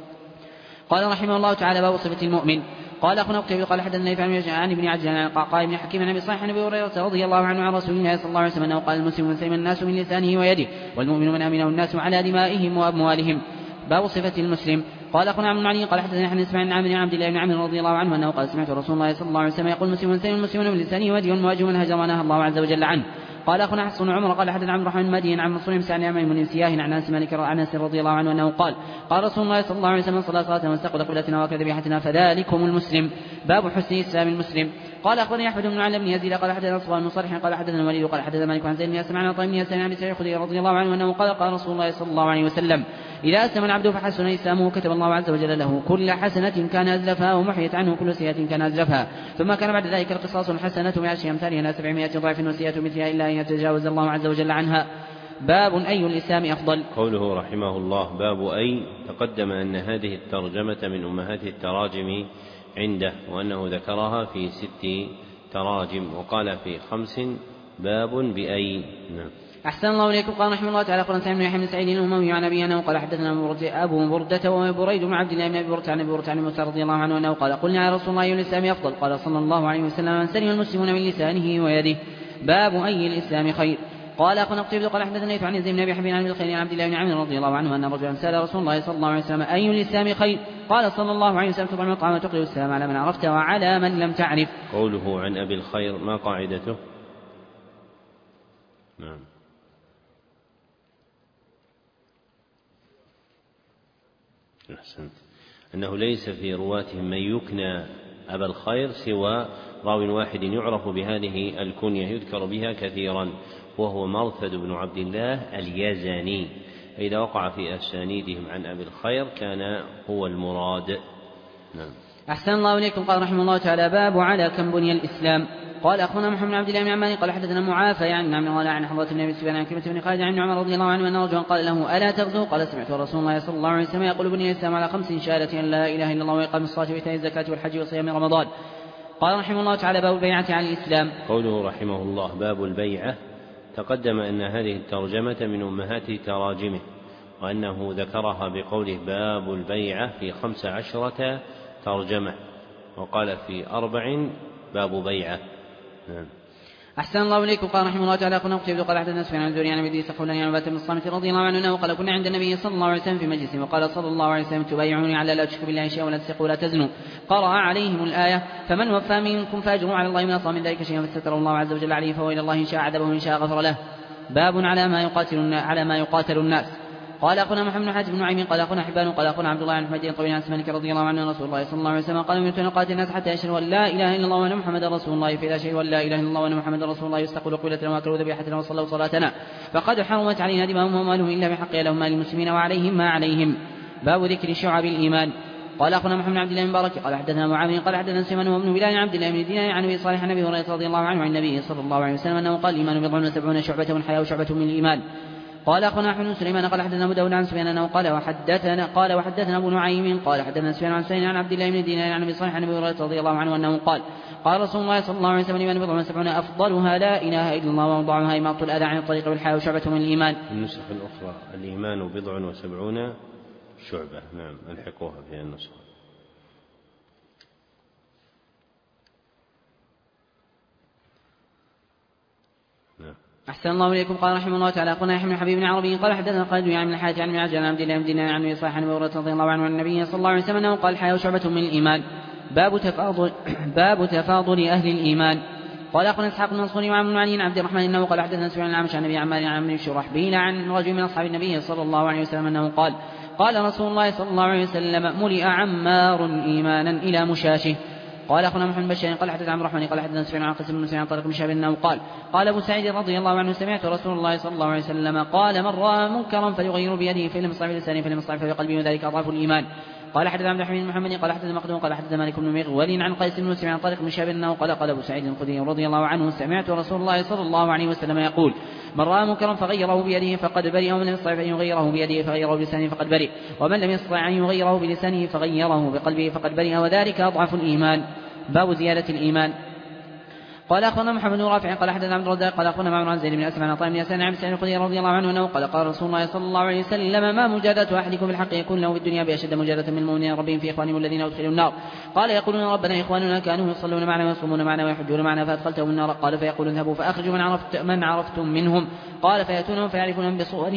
قال رحمه الله تعالى باب صفة المؤمن. قال أخونا قتيبة قال حدثنا عن ابن عجلان عن القعقاع بن حكيم عن أبي صالح عن أبي هريرة رضي الله عنه عن رسول الله صلى الله عليه وسلم أنه قال المسلم من سلم الناس من لسانه ويده والمؤمن من أمنه الناس على دمائهم وأموالهم. باب صفة المسلم. قال أخونا عبد المعنى قال حدثنا حديث اسماعيل عن عبد الله بن عمرو رضي الله عنه أنه قال سمعت رسول الله صلى الله عليه وسلم يقول المسلم من سلم المسلمون من لسانه ويده والمواجه من هجر ونهى الله عز وجل عنه. قال أخونا حفص بن عمر قال حدثنا عبد الرحمن المدين عن منصور بن سعد عن ميمون سياه عن أنس رضي الله عنه أنه قال قال رسول الله صلى الله عليه وسلم صلاة واستقبل قبلتنا وأكل ذبيحتنا فذلكم المسلم. باب حسن إسلام المسلم. قال أخبرني أحمد بن علي بن يزيد قال حدثنا صفوان بن صالح قال حدثنا الوليد قال حدثنا مالك عن زيد بن أسلم عن طيب بن يسار عن أبي سعيد الخدري رضي الله عنه أنه قال قال رسول الله صلى الله عليه وسلم إذا أسلم العبد فحسن إسلامه كتب الله عز وجل له كل حسنة كان أزلفها ومحيت عنه كل سيئة كان أزلفها. ثم كان بعد ذلك القصاص الحسنة بعشر أمثالها 700 ضعف وسيئة مثلها إلا أن يتجاوز الله عز وجل عنها. باب أي الإسلام أفضل. قوله رحمه الله باب أي تقدم أن هذه الترجمة من أمهات التراجم عنده وأنه ذكرها في 6 تراجم وقال في 5 باب بأي. نعم. أحسن الله إليكم. قال رحمه الله تعالى قال سعيد بن يحيى بن سعيد الأموي عن أبي أنه قال حدثنا أبو بردة وبريد بن عبد الله بن أبي بردة عن أبي بردة عن موسى رضي الله عنه أنه قال قلنا يا رسول الله أي الإسلام أفضل؟ قال صلى الله عليه وسلم من سلم المسلمون من لسانه ويده. باب أي الإسلام خير. قال أخونا قتيبة قال حدثنا عن زيد بن أبي حبيب عن الخير عن عبد الله بن عمرو رضي الله عنه أن رجلا سأل رسول الله صلى الله عليه وسلم أي الإسلام خير؟ قال صلى الله عليه وسلم تطعم الطعام وتقرئ السلام على من عرفت وعلى من لم تعرف. قوله عن أبي الخير ما قاعدته؟ نعم. أحسنت. أنه ليس في رواتهم من يكنى أبا الخير سوى راو واحد يعرف بهذه الكنية يذكر بها كثيرا وهو مرثد بن عبد الله اليزني. فإذا وقع في أسانيدهم عن أبي الخير كان هو المراد. نعم. أحسن الله إليكم. قال رحمه الله تعالى باب على كم بني الإسلام. قال أخونا محمد بن عبد الله بن عمان قال حدثنا معافى عن عمرو قال عن حضرة بن أبي سفيان عن كلمة بن خالد عن عمر رضي الله عنه أن رجلا قال له ألا تغزو؟ قال سمعت رسول الله صلى الله عليه وسلم يقول بني الإسلام على 5 شهادة أن لا إله إلا الله وإقام الصلاة وإيتاء الزكاة والحج وصيام رمضان. قال رحمه الله تعالى باب البيعة على الإسلام. قوله رحمه الله باب البيعة تقدم أن هذه الترجمة من أمهات تراجمه وأنه ذكرها بقوله باب البيعة في 15 ترجمة وقال في 4 باب بيعة. نعم. أحسن الله إليكم. قال رحمه الله تعالى قلنا قتيبة قال حدثنا سفيان عن الزهري عن أبي إدريس خولاني عن عبادة بن الصامت رضي الله عنه أنه قال كنا عند النبي صلى الله عليه وسلم في مجلس وقال صلى الله عليه وسلم تبايعوني على لا تشركوا بالله شيئا ولا تسرقوا ولا تزنوا. قرأ عليهم الآية فمن وفى منكم فأجره على الله من أصاب من ذلك شيئا فستره الله عز وجل عليه فهو إلى الله إن شاء عذبه وإن شاء غفر له. باب على ما يقاتل الناس. قال أخونا محمد بن حاتم بن نعيم قال أخونا حبان قال أخونا عبد الله عن حميد طويل عن مالك رضي الله عنه رسول الله صلى الله عليه وسلم قال أمرت أن أقاتل الناس حتى يشهدوا أن لا إله إلا الله وأن محمدا رسول الله فإذا شهدوا أن لا إله إلا الله وأن محمدا رسول الله يستقبلوا قبلتنا وأكلوا ذبيحتنا وصلوا صلاتنا فقد حرمت علينا دماؤهم وأموالهم إلا بحق لهم مال المسلمين وعليهم ما عليهم. باب ذكر شعب الإيمان. قال أخونا محمد بن عبد الله المبارك قال حدثنا معاوية قال حدثنا سليمان وابن بلال عن عبد الله بن دينار عن أبي صالح عن أبي هريرة رضي الله عنه عن النبي صلى الله عليه وسلم أنه قال الإيمان 70 شعبة والحياء شعبة من الإيمان. قال أخونا أحمد بن سليمان قال حدثنا أبو داود عن سفيان أنه قال وحدثنا أبو نعيم قال حدثنا سفيان عن سفيان عن عبد الله بن دينار عن أبي صالح عن أبي هريرة رضي الله عنه أنه قال رسول الله صلى الله عليه وسلم الإيمان 70 أفضلها لا إله إلا الله وأوضعها إماطة الأذى عن الطريق والحياء شعبة من الإيمان. النسخ الأخرى الإيمان 70 شعبة. نعم ألحقوها في النسخة. أحسن الله إليكم. قال رحمه الله تعالى أخونا يحيى بن حبيب بن عربي قال حدثنا خالد بن عن الحارث عن عجل عن عبد الله بن دينار عن أبي صالح عن أبي هريرة رضي الله عنه عن النبي صلى الله عليه وسلم أنه قال الحياء شعبة من الإيمان. باب تفاضل أهل الإيمان. قال أخونا إسحاق بن منصور وعن بن علي عبد الرحمن أنه قال حدثنا سفيان الأعمش عن أبي عمار عن ابن شرحبيل عن رجل من أصحاب النبي صلى الله عليه وسلم أنه قال رسول الله صلى الله عليه وسلم ملئ عمار إيمانا إلى مشاشه. قال أخونا محمد بشير قال حدثنا عبد الرحمن قال حدثنا سفيان عن قاسم بن مسلم عن طارق بن شهاب أنه قال أبو سعيد رضي الله عنه سمعت رسول الله صلى الله عليه وسلم قال من رأى منكرا فليغير بيده فإن لم يستطع بلسانه فإن لم يستطع بقلبه وذلك أضعف الإيمان. قال حدثنا عبد الحميد بن محمد قال حدثنا مقدم قال حدثنا مالك بن مغول عن قيس بن مسلم عن طارق بن شهاب أنه قال أبو سعيد الخدري رضي الله عنه سمعت رسول الله صلى الله عليه وسلم يقول من رأى منكرا فغيره بيده فقد برئ ومن لم يستطع أن يغيره بيده فغيره بلسانه فقد برئ ومن لم يستطع أن يغيره بلسانه فغيره بقلبه فقد برئ وذلك أضعف الإيمان. باب زيادة الإيمان. قال أخونا محمد بن رافع قال حدثنا عبد الرزاق قال أخونا معمر عن زيد بن أسلم عن عطاء بن يسار عن سعيد الخدري رضي الله عنه أنه قال رسول الله صلى الله عليه وسلم ما مجادة أحدكم بالحق يكون له في الدنيا بأشد مجادة من المؤمنين ربهم في إخوانهم الذين أدخلوا النار. قال يقولون ربنا إخواننا كانوا يصلون معنا ويصومون معنا ويحجون معنا فأدخلتهم النار. قال فيقول اذهبوا فأخرجوا من عرفتم منهم. قال فيأتونهم فيعرفونهم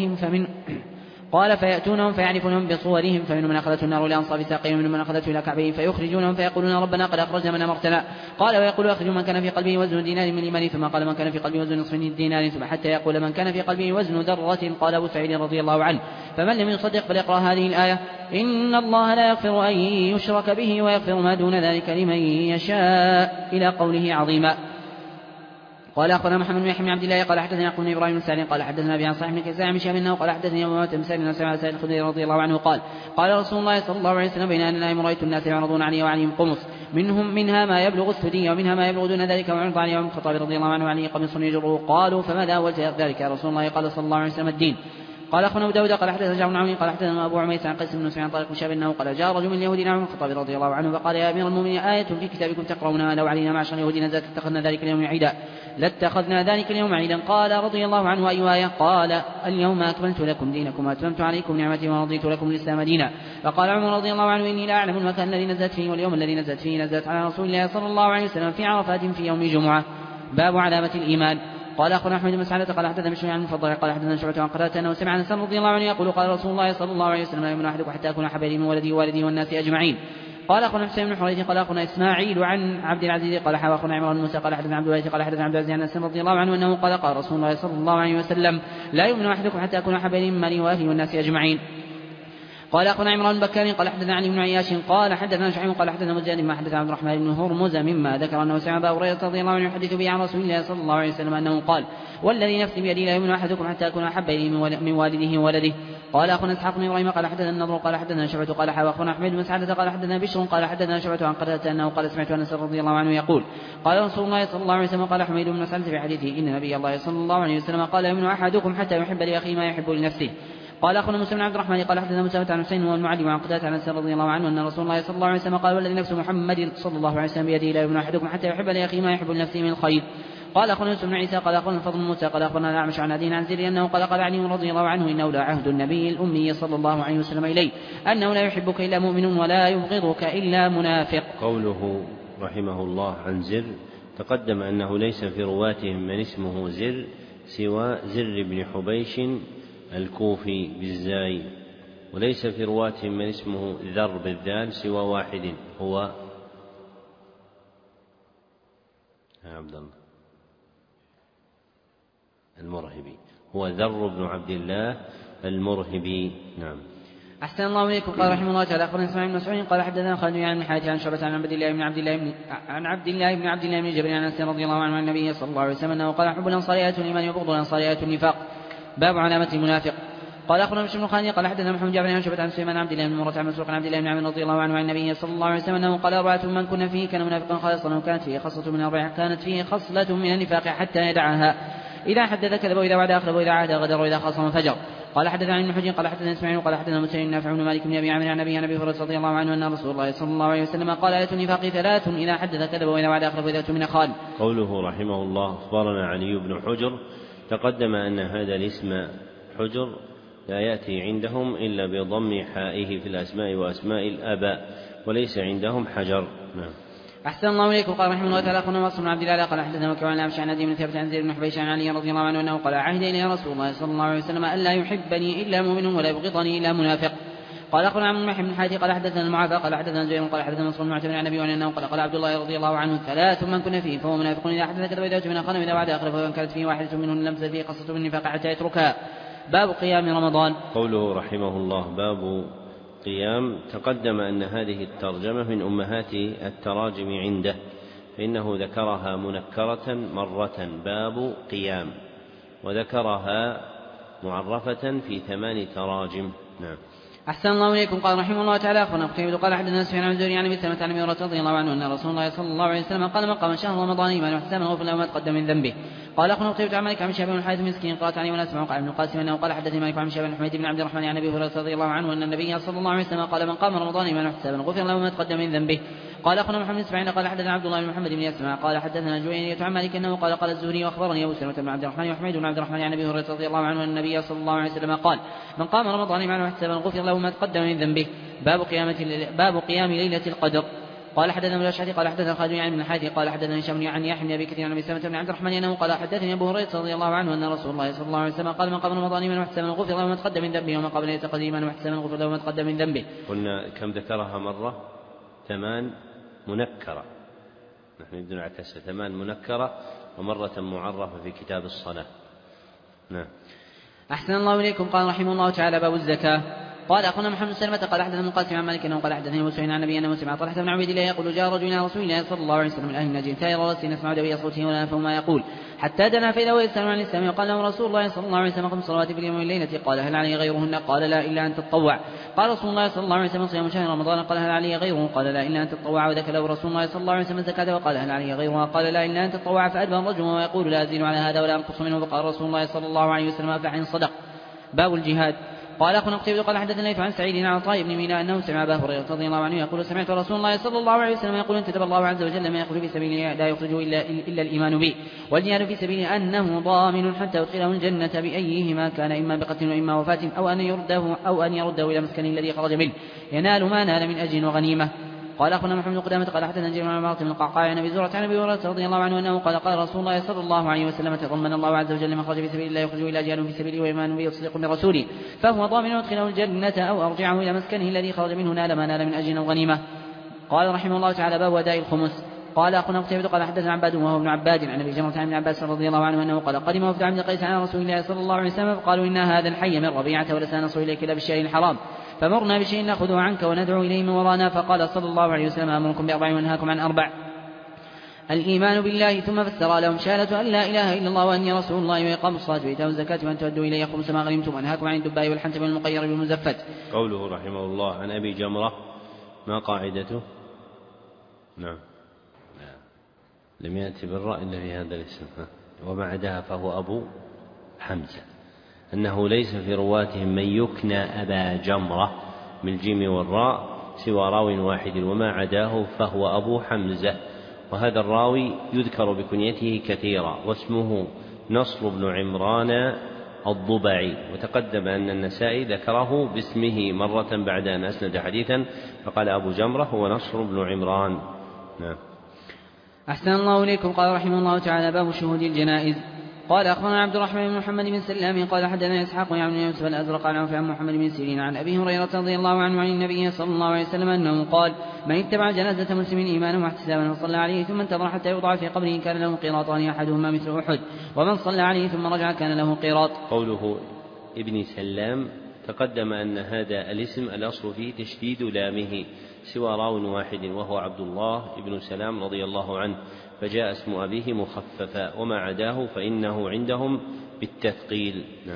بصورهم فمنهم من أخذته النار لأنصاف ساقيه ومنهم من أخذته إلى كعبيه فيخرجونهم فيقولون ربنا قد أخرجنا من أمرتنا. قال ويقول أخرجوا من كان في قلبه وزن دينار من الإيمان ثم قال من كان في قلبه وزن نصف دينار ثم حتى يقول من كان في قلبه وزن ذرة. قال أبو سعيد رضي الله عنه فمن لم يصدق فليقرأ هذه الآية إن الله لا يغفر أن يشرك به ويغفر ما دون ذلك لمن يشاء إلى قوله عظيما. قال أخونا محمد بن يحيى بن عبد الله قال حدثنا يعقوب بن إبراهيم السالم قال حدثنا أبي عن صالح بن كيسان عن شهاب أنه قال حدثني أبو بن مسعود بن سعيد الخدري رضي الله عنه قال رسول الله صلى الله عليه وسلم بين أن نائم رأيت الناس يعرضون علي وعليهم قمص منها ما يبلغ الثدي ومنها ما يبلغ دون ذلك وعرض علي وعن الخطاب رضي الله عنه وعليه قميص يجره. قالوا فماذا أول ذلك يا رسول الله؟ قال صلى الله عليه وسلم الدين. قال أخونا أبو داود قال حدثنا جابر بن عون قال حدثنا أبو عميس عن قيس بن مسلم عن طارق بن شهاب أنه قال جاء رجل من اليهود إلى عمر الخطاب رضي الله عنه فقال يا أمير المؤمنين آية في كتابكم تقرؤونها لو علينا معشر اليهود نزلت لاتخذنا ذلك اليوم عيدا. قال رضي الله عنه أي آية؟ قال اليوم أكملت لكم دينكم وأتممت عليكم نعمتي ورضيت لكم الإسلام دينا. فقال عمر رضي الله عنه إني لا أعلم المكان الذي نزلت فيه واليوم الذي نزلت فيه نزلت على رسول الله صلى الله عليه وسلم في عرفات في يوم جمعة. باب علامة الإيمان. قال أخونا أحمد بن مسعدة قال حدثنا بشر عن المفضل قال حدثنا شعبة عن قتادة أنه سمع أنس رضي الله عنه يقول قال رسول الله صلى الله عليه وسلم لا يؤمن أحدكم حتى أكون أحب إليه من ولدي ووالدي والناس أجمعين. قال أخونا حسين بن حريث قال أخونا إسماعيل عن عبد العزيز قال حدثنا أخونا عمران بن موسى قال حدثنا عبد الوارث قال حدثنا عبد العزيز عن أنس رضي الله عنه أنه قال رسول الله صلى الله عليه وسلم لا يؤمن أحدكم حتى أكون أحب إليه من مالي وأهلي والناس أجمعين. قال أخونا عمران بن بكار قال حدثنا علي بن عياش قال حدثنا شعيب قال حدثنا مزيد ما حدث عبد الرحمن بن هرمز مما ذكر أنه سمع أبا هريرة رضي الله عنه يحدث به عن رسول الله صلى الله عليه وسلم أنه قال والذي نفسي بيدي لا يؤمن أحدكم حتى أكون أحب إليه من والده وولده. قال أخونا إسحاق بن إبراهيم قال حدثنا النضر قال حدثنا شعبة قال أخونا أحمد بن مسعدة قال حدثنا بشر قال حدثنا شعبة عن قتادة أنه قال سمعت أنس رضي الله عنه يقول قال رسول الله صلى الله عليه وسلم قال حميد بن مسعدة في حديثه إن نبي الله صلى الله عليه وسلم قال يؤمن أحدكم حتى يحب لأخيه ما يحب لنفسه. قال أخونا مسلم بن عبد الرحمن قال حدثنا مسلمة عن حسين والمعلي وعن قتادة عن أنس رضي الله عنه أن رسول الله صلى الله عليه وسلم قال والذي نفس محمد صلى الله عليه وسلم بيده لا يؤمن أحدكم حتى يحب لأخيه ما يحب لنفسه من الخير. قال أخونا يوسف بن عيسى قال أخونا الفضل بن موسى قال أخونا الأعمش عن أبي عن زيد أنه قال علي رضي الله عنه إنه لا عهد النبي الأمي صلى الله عليه وسلم إليه أنه لا يحبك إلا مؤمن ولا يبغضك إلا منافق. قوله رحمه الله عن زر تقدم أنه ليس في رواتهم من اسمه زر سوى زر بن حبيش الكوفي بالزاي وليس في رواتهم من اسمه ذر بالذال سوى واحد هو عبد الله المرهبي هو ذر بن عبد الله المرهبي. نعم. أحسن الله إليكم. قال رحمه الله تعالى أخبرنا إسماعيل بن مسعود قال حدثنا خالد بن حاتم عن شعبة عن عبد الله بن عبد الله بن جبر عن أنس رضي الله عنه عن النبي صلى الله عليه وسلم أنه قال حب الأنصار آية الإيمان وبغض الأنصار آية النفاق. باب علامة المنافق. قال أخبرنا بشر بن خالد قال حدثنا محمد جابر بن شعبة عن سليمان عبد الله بن مرة عن مسروق عن عبد الله بن عمرو رضي الله عنه عن النبي صلى الله عليه وسلم أنه قال 4 من كن فيه كان منافقا خالصا وكانت فيه خصلة من النفاق حتى يدعها: إذا حدث كذب وإذا وعد أخلف وإذا عاد غدر وإذا خاصم فجر. قال حدثنا ابن حجر قال حدثنا اسماعيل قال حدثنا مسلم نافع بن مالك بن أبي عامر عن أبي هريرة رضي الله عنه أن رسول الله صلى الله عليه وسلم قال: آية النفاق 3: إذا حدث كذب وإذا وعد أخلف وإذا اؤتمن خان. قوله رحمه الله: أخبرنا علي بن حجر. تقدم أن هذا الاسم حجر لا يأتي عندهم إلا بضم حائه في الأسماء وأسماء الآباء، وليس عندهم حجر. نعم. أحسن الله إليكم. قال رحمه الله تعالى: أخبرنا نصر بن عبد الله قال حدثنا وكيع عن أبي عن أبي بن ثابت عن زيد بن حبيش عن علي رضي الله عنه أنه قال: عهد إلي رسول الله صلى الله عليه وسلم ألا يحبني إلا مؤمن ولا يبغضني إلا منافق. قال أخبرنا عن محمد بن حاتم قال حدثنا المعافى قال حدثنا زهير قال حدثنا نصر بن معتمر عن أبي أنه قال: عبد الله رضي الله عنه: 3 من كن فيه فهو منافق: إذا حدث كذب وإذا اؤتمن خان وإذا وعد أخلف وإن كانت فيه واحدة منهن لم تزل فيه قصة من النفاق حتى يتركها. باب قيام رمضان. قوله رحمه الله: باب قيام. تقدم أن هذه الترجمة من أمهات التراجم عنده، فإنه ذكرها منكرة مرة باب قيام، وذكرها معرفة في 8 تراجم. نعم. أحسن الله إليكم. قال رحمه الله تعالى: أخبرنا قتيبة قال حدثنا سفيان عن الزهري عن أبي سلمة عن أبي هريرة رضي الله عنه أن رسول الله صلى الله عليه وسلم قال: من قام شهر رمضان إيمانا واحتسابا غفر له ما تقدم من ذنبه. قال أخبرنا قتيبة عن مالك عن شهاب بن الحارث المسكين قالت علي وناس معه قال ابن القاسم أنه قال حدثني مالك عن شهاب بن حميد بن عبد الرحمن عن أبي هريرة رضي الله عنه أن النبي صلى الله عليه وسلم قال: من قام رمضان إيمانا واحتسابا غفر له ما تقدم من ذنبه. قال أخبرنا محمد بن إسماعيل قال حدثنا عبد الله بن محمد بن يسمع قال حدثنا جويرية عن مالك أنه قال الزهري وأخبرني أبو سلمة بن عبد الرحمن وحميد بن عبد الرحمن عن أبي هريرة رضي الله عنه أن النبي صلى الله عليه وسلم قال: من قام رمضان إيمانا واحتسابا غفر له ما تقدم من ذنبه. باب قيام ليلة القدر. قال حدثنا ابن الأشعث قال حدثنا خالد يعني بن الحارث قال حدثنا هشام عن يحيى بن أبي كثير عن أبي سلمة بن عبد الرحمن أنه قال حدثني أبو هريرة رضي الله عنه أن رسول الله صلى الله عليه وسلم قال: من قام رمضان إيمانا واحتسابا غفر له ما تقدم من ذنبه، ومن قام ليلة القدر إيمانا واحتسابا غفر له ما تقدم من ذنبه. قلنا كم ذكرها مرة؟ 8 منكرة. نحن نبدأ على 8 منكرة ومرة معرفة في كتاب الصلاة. نعم. أحسن الله إليكم. قال رحمه الله تعالى: باب الزكاة. قال أخونا محمد سلمة قال حدثنا ابن القاسم عن مالك أنه قال حدثني أبو سعيد عن النبي أنه سمع طلحة بن عبيد الله يقول: جاء رجل إلى رسول الله صلى الله عليه وسلم من أهل النجد ثائر رأسه نسمع دوي صوته ولا نفهم ما يقول، حتى دنا فإذا هو يسأل عن الإسلام. وقال له رسول الله صلى الله عليه وسلم: 5 صلوات في اليوم والليلة. قال: هل علي غيرهن؟ قال: لا إلا أن تتطوع. قال رسول الله صلى الله عليه وسلم: صيام شهر رمضان. قال: هل علي غيره؟ قال: لا إلا أن تتطوع. وذكر له رسول الله صلى الله عليه وسلم الزكاة وقال: هل علي غيرها؟ قال: لا إلا أن تتطوع. فأدبر الرجل ويقول: لا أزيد على هذا ولا أنقص منه. فقال رسول الله صلى الله عليه وسلم: أفلح إن صدق. باب الجهاد. قال أخونا قتيبة قال حدثنا عن سعيد عن عطاء بن ميناء أنه سمع أبا هريرة رضي الله عنه يقول: سمعت رسول الله صلى الله عليه وسلم يقول: كتب الله عز وجل ما يخرج في سبيله لا يخرجه إلا الإيمان به، والجهاد في سبيله أنه ضامن حتى يدخله الجنة بأيهما كان، إما بقتل وإما وفاة، أو أن يرده إلى مسكنه الذي خرج منه ينال ما نال من أجر وغنيمة. قال أخونا محمد بن قدامة قال حدثنا جرير عن عمارة بن القعقاع عن أبي زرعة عن أبي هريرة رضي الله عنه أنه قال: قال رسول الله صلى الله عليه وسلم: تضمن الله عز وجل من خرج في سبيل الله يخرج إلى جهاد في سبيله وإيمان به وتصديق برسوله، فهو ضامن يدخله الجنة أو أرجعه إلى مسكنه الذي خرج منه نال ما نال من أجر وغنيمة. قال رحمه الله تعالى: باب أداء الخمس. قال أخونا قتيبة قال حدثنا عباد وهو ابن عباد عن أبي جمرة عن ابن عباس رضي الله عنه أنه قال: قدم وفد عبد القيس على رسول الله صلى الله عليه وسلم فقالوا: إن هذا الحي من ربيعة ولسنا نصل إليك إلا بالشيء الحرام، فمرنا بشيء نأخذه عنك وندعو إليه من ورانا. فقال صلى الله عليه وسلم: أمركم ب4 وأنهاكم عن 4: الإيمان بالله. ثم فسر لهم شهادة أن لا إله إلا الله وأني رسول الله وإقام الصلاة وإيتاء الزكاة وأن تؤدوا إلي خمس ما غنمتم، وأنهاكم عن الدباء والحنتم والمقير بالمزفت. قوله رحمه الله عن أبي جمرة ما قاعدته؟ نعم، لم يأتي بالراء إلا في هذا الاسم، وما عداها فهو أبو حمزة، أنه ليس في رواتهم من يكنى أبا جمرة بالجيم والراء سوى راو واحد، وما عداه فهو أبو حمزة. وهذا الراوي يذكر بكنيته كثيرا، واسمه نصر بن عمران الضبعي، وتقدم أن النسائي ذكره باسمه مرة بعد أن أسند حديثا فقال أبو جمرة هو نصر بن عمران. نعم. أحسن الله إليكم. قال رحمه الله تعالى: باب شهود الجنائز. قال أخبرنا عبد الرحمن بن محمد بن سلام قال حدثنا إسحاق يعني يوسف الأزرق عن عن محمد بن سيرين عن أبي هريرة رضي الله عنه عن النبي صلى الله عليه وسلم أنه قال: من اتبع جنازة مسلم إيمانا واحتسابا فصلى عليه ثم انتظر حتى يوضع في قبره كان له قيراطان أحدهما مثل أحد، ومن صلى عليه ثم رجع كان له قيراط. قوله ابن سلام تقدم أن هذا الاسم الأصل فيه تشديد لامه سوى راو واحد وهو عبد الله ابن سلام رضي الله عنه، فجاء اسم أبيه مخففا، وما عداه فإنه عندهم بالتثقيل. نعم.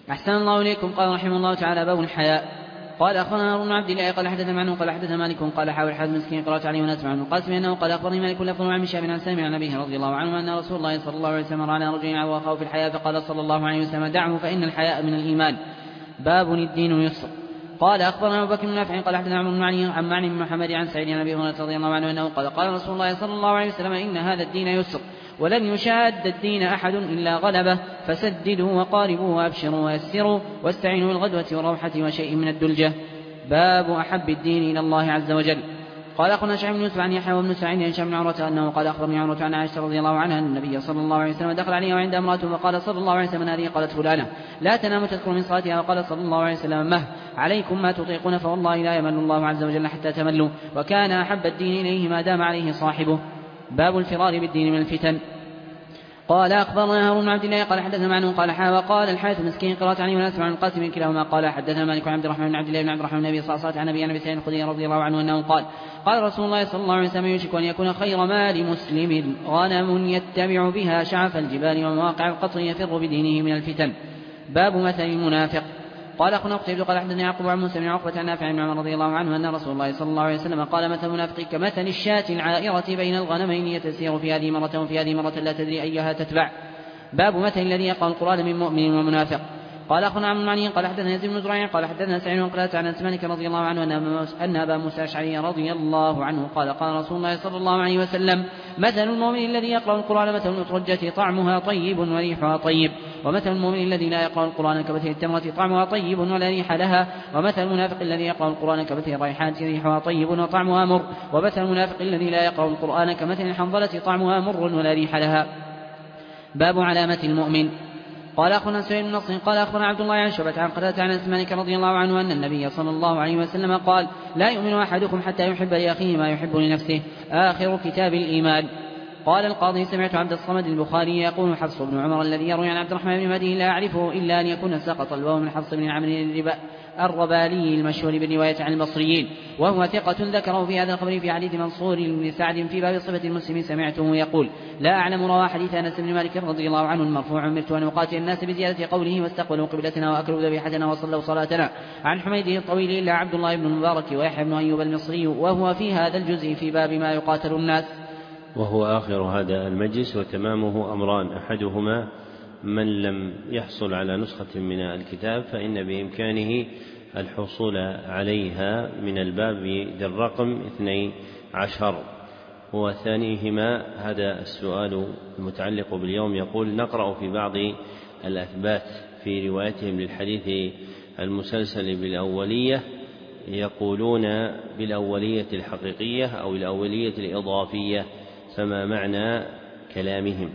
أحسن الله إليكم. قال رحمه الله تعالى: باب الحياء. قال أخبرنا هارون بن عبد الله قال حدثنا عنه قال حدثنا مالك قال حاول حدث مسكين قرأت عليه وناس عن القاسم أنه قال أخبرني مالك لفظ عن شاب عن سامع عن أبيه رضي الله عنه أن رسول الله صلى الله عليه وسلم رأى على رجل عوى أخاه في الحياء فقال صلى الله عليه وسلم: دعه فإن الحياء من الإيمان. باب الدين يسر. قال أخبرنا أبو بكر بن نافع قال حدثنا عمرو بن علي عن معني بن محمد عن سعيد عن أبي هريرة رضي الله عنه أنه قال: قال رسول الله صلى الله عليه وسلم: إن هذا الدين يسر ولن يشاد الدين أحد إلا غلبه، فسددوا وقاربوا وأبشروا ويسروا واستعينوا بالغدوة والروحة وشيء من الدلجة. باب أحب الدين إلى الله عز وجل. قال أخبرنا شعيب بن يوسف عن يحيى وابن سعيد عن هشام بن عروة أنه قال: أخبرني عروة عن عائشة رضي الله عنها أن النبي صلى الله عليه وسلم دخل عليها وعند امرأته وقال صلى الله عليه وسلم: هذه قالت فلانة لا تنام تذكر من صلاتها، وقال صلى الله عليه وسلم: مه عليكم ما تطيقون فوالله لا يمل الله عز وجل حتى تملوا، وكان أحب الدين إليه ما دام عليه صاحبه. باب الفرار بالدين من الفتن. قال أخبرنا هارون بن عبد الله قال حدثنا معن قال وقال الحارث مسكين قرأت عليه وناس عن القاسم كلاهما قال حدثنا مالك عن عبد الرحمن بن عبد الله بن عبد الرحمن بن أبي صعصعة عن أبي سعيد الخدري رضي الله عنه أنه قال: قال رسول الله صلى الله عليه وسلم: يوشك أن يكون خير مال مسلم غنم يتبع بها شعف الجبال ومواقع القطر يفر بدينه من الفتن. باب مثل المنافق. قال أخونا قتيبة قال حدثنا يعقوب عن موسى بن عقبة عن نافع بن عمر رضي الله عنه أن رسول الله صلى الله عليه وسلم قال: مثل المنافق كمثل الشاة العائرة بين الغنمين يتسير في هذه مرة وفي هذه مرة لا تدري أيها تتبع. باب مثل الذي يقرأ القرآن من مؤمن ومنافق. قال أخونا عمرو بن علي قال حدثنا يزيد بن زريع قال حدثنا سعيد بن قتادة عن أنس مالك رضي الله عنه أن أبا موسى الأشعري رضي الله عنه قال: قال رسول الله صلى الله عليه وسلم: مثل المؤمن الذي يقرأ القرآن مثل الأترجة طعمها طيب وريحها طيب، ومثل المؤمن الذي لا يقرأ القرآن كمثل التمرة طعمها طيب ولا ريح لها، ومثل المنافق الذي يقرأ القرآن كمثل الريحان ريحها طيب وطعمها مر، ومثل المنافق الذي لا يقرأ القرآن كمثل الحنظلة طعمها مر ولا ريح لها. باب علامة المؤمن. قال أخونا سعيد بن نصر قال أخبرنا عبد الله عن شعبة عن قتادة عن أنس مالك رضي الله عنه أن النبي صلى الله عليه وسلم قال: لا يؤمن أحدكم حتى يحب لأخيه ما يحب لنفسه، آخر كتاب الإيمان. قال القاضي: سمعت عبد الصمد البخاري يقول: حفص بن عمر الذي يروي عن عبد الرحمن بن مهدي لا أعرفه إلا أن يكون سقط الواو من حفص بن عمرو الربالي المشهور بالرواية عن المصريين، وهو ثقة ذكره في هذا الخبر في حديث منصور بن سعد في باب صفة المسلم. سمعته يقول: لا أعلم روى حديث أنس بن مالك رضي الله عنه المرفوع: أمرت أن أقاتل الناس بزيادة قوله: واستقبلوا قبلتنا وأكلوا ذبيحتنا وصلوا صلاتنا. عن حميده الطويل إلا عبد الله بن المبارك ويحيى بن أيوب المصري، وهو في هذا الجزء في باب ما يقاتل الناس. وهو آخر هذا المجلس وتمامه أمران: أحدهما من لم يحصل على نسخة من الكتاب فإن بإمكانه الحصول عليها من الباب ذي الرقم 12، وثانيهما هذا السؤال المتعلق باليوم. يقول: نقرأ في بعض الأثبات في روايتهم للحديث المسلسل بالأولية يقولون بالأولية الحقيقية أو الأولية الإضافية، فما معنى كلامهم؟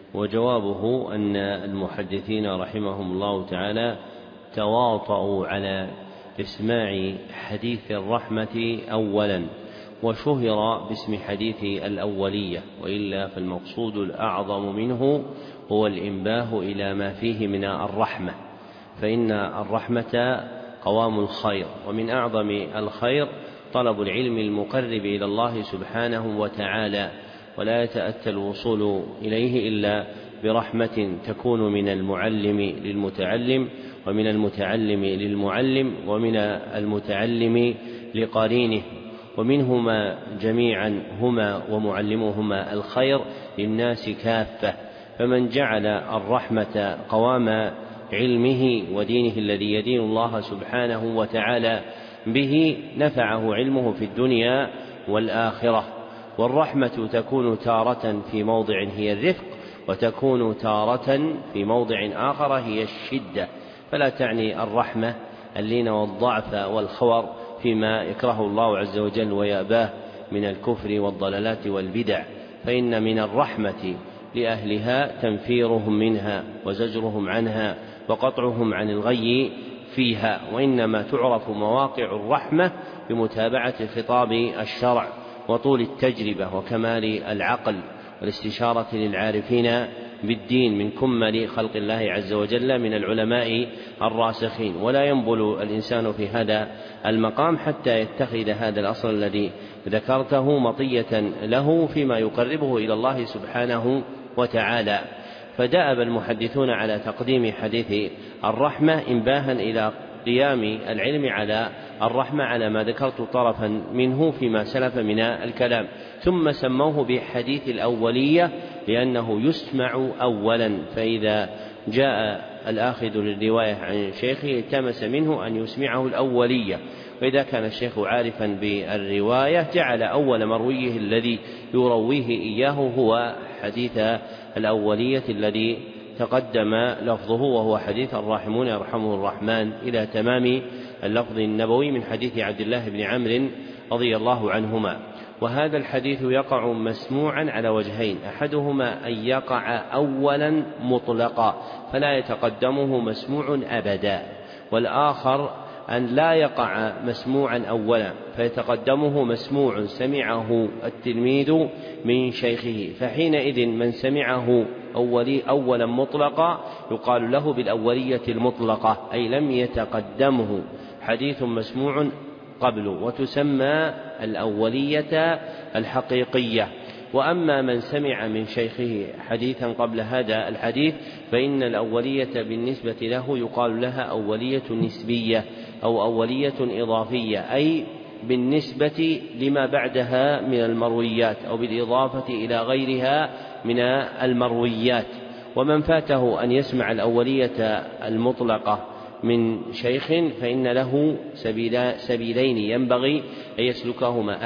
وجوابه أن المحدثين رحمهم الله تعالى تواطؤوا على إسماع حديث الرحمة أولا، وشهر باسم حديث الأولية، وإلا فالمقصود الأعظم منه هو الإنباه إلى ما فيه من الرحمة، فإن الرحمة قوام الخير، ومن أعظم الخير طلب العلم المقرب إلى الله سبحانه وتعالى، ولا يتأتى الوصول إليه إلا برحمة تكون من المعلم للمتعلم، ومن المتعلم للمعلم، ومن المتعلم لقرينه، ومنهما جميعا هما ومعلمهما الخير للناس كافة. فمن جعل الرحمة قوام علمه ودينه الذي يدين الله سبحانه وتعالى به نفعه علمه في الدنيا والآخرة. والرحمة تكون تارة في موضع هي الرفق، وتكون تارة في موضع آخر هي الشدة، فلا تعني الرحمة اللين والضعف والخور فيما يكره الله عز وجل ويأباه من الكفر والضلالات والبدع، فإن من الرحمة لأهلها تنفيرهم منها وزجرهم عنها وقطعهم عن الغي فيها، وإنما تعرف مواقع الرحمة بمتابعة خطاب الشرع وطول التجربة وكمال العقل والاستشارة للعارفين بالدين من كمل خلق الله عز وجل من العلماء الراسخين. ولا ينبل الإنسان في هذا المقام حتى يتخذ هذا الأصل الذي ذكرته مطية له فيما يقربه إلى الله سبحانه وتعالى. فدأب المحدثون على تقديم حديث الرحمة إنباها إلى قيام العلم على الرحمة على ما ذكرت طرفا منه فيما سلف من الكلام. ثم سموه بحديث الأولية لأنه يسمع أولا، فإذا جاء الآخذ للرواية عن شيخه التمس منه أن يسمعه الأولية، وإذا كان الشيخ عارفا بالرواية جعل أول مرويه الذي يرويه إياه هو حديث الأولية الذي تقدم لفظه، وهو حديث الراحمون يرحمه الرحمن، إلى تمام اللفظ النبوي من حديث عبد الله بن عمرو رضي الله عنهما. وهذا الحديث يقع مسموعا على وجهين: أحدهما أن يقع أولا مطلقا فلا يتقدمه مسموع أبدا، والآخر أن لا يقع مسموعا أولا فيتقدمه مسموع سمعه التلميذ من شيخه، فحينئذ من سمعه أولا مطلقا يقال له بالأولية المطلقة، أي لم يتقدمه حديث مسموع قبل، وتسمى الأولية الحقيقية. وأما من سمع من شيخه حديثا قبل هذا الحديث فإن الأولية بالنسبة له يقال لها أولية نسبية أو أولية إضافية، أي بالنسبة لما بعدها من المرويات أو بالإضافة إلى غيرها من المرويات. ومن فاته أن يسمع الأولية المطلقة من شيخ فإن له سبيلين ينبغي أن يسلكهما: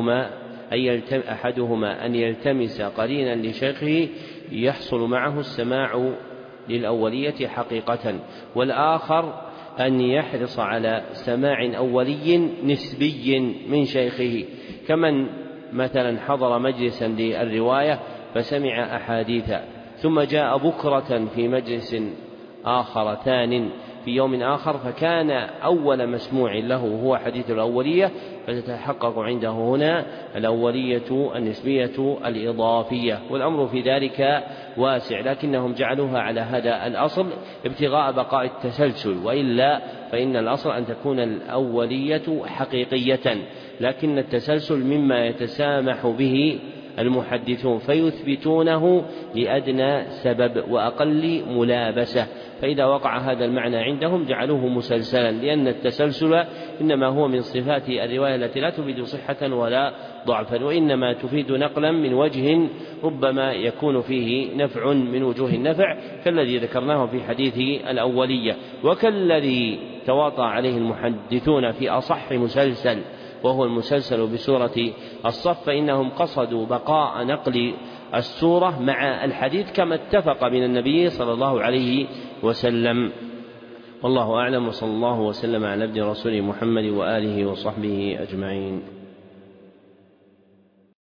أحدهما أن يلتمس قرينا لشيخه يحصل معه السماع للأولية حقيقة، والآخر أن يحرص على سماع أولي نسبي من شيخه، كمن مثلا حضر مجلسا للرواية فسمع أحاديثا ثم جاء بكرة في مجلس آخر ثان في يوم آخر فكان أول مسموع له هو حديث الأولية، فتتحقق عنده هنا الأولية النسبية الإضافية. والأمر في ذلك واسع، لكنهم جعلوها على هذا الأصل ابتغاء بقاء التسلسل، وإلا فإن الأصل أن تكون الأولية حقيقية، لكن التسلسل مما يتسامح به المحدثون فيثبتونه لأدنى سبب وأقل ملابسة، فإذا وقع هذا المعنى عندهم جعلوه مسلسلا، لأن التسلسل إنما هو من صفات الرواية التي لا تفيد صحة ولا ضعفا، وإنما تفيد نقلا من وجه ربما يكون فيه نفع من وجوه النفع، كالذي ذكرناه في حديث الأولية، وكالذي تواطأ عليه المحدثون في أصح مسلسل وهو المسلسل بسورة الصف، فإنهم قصدوا بقاء نقل السورة مع الحديث كما اتفق من النبي صلى الله عليه وسلم. والله أعلم، وصلى الله وسلم على عبد رسول محمد وآله وصحبه أجمعين.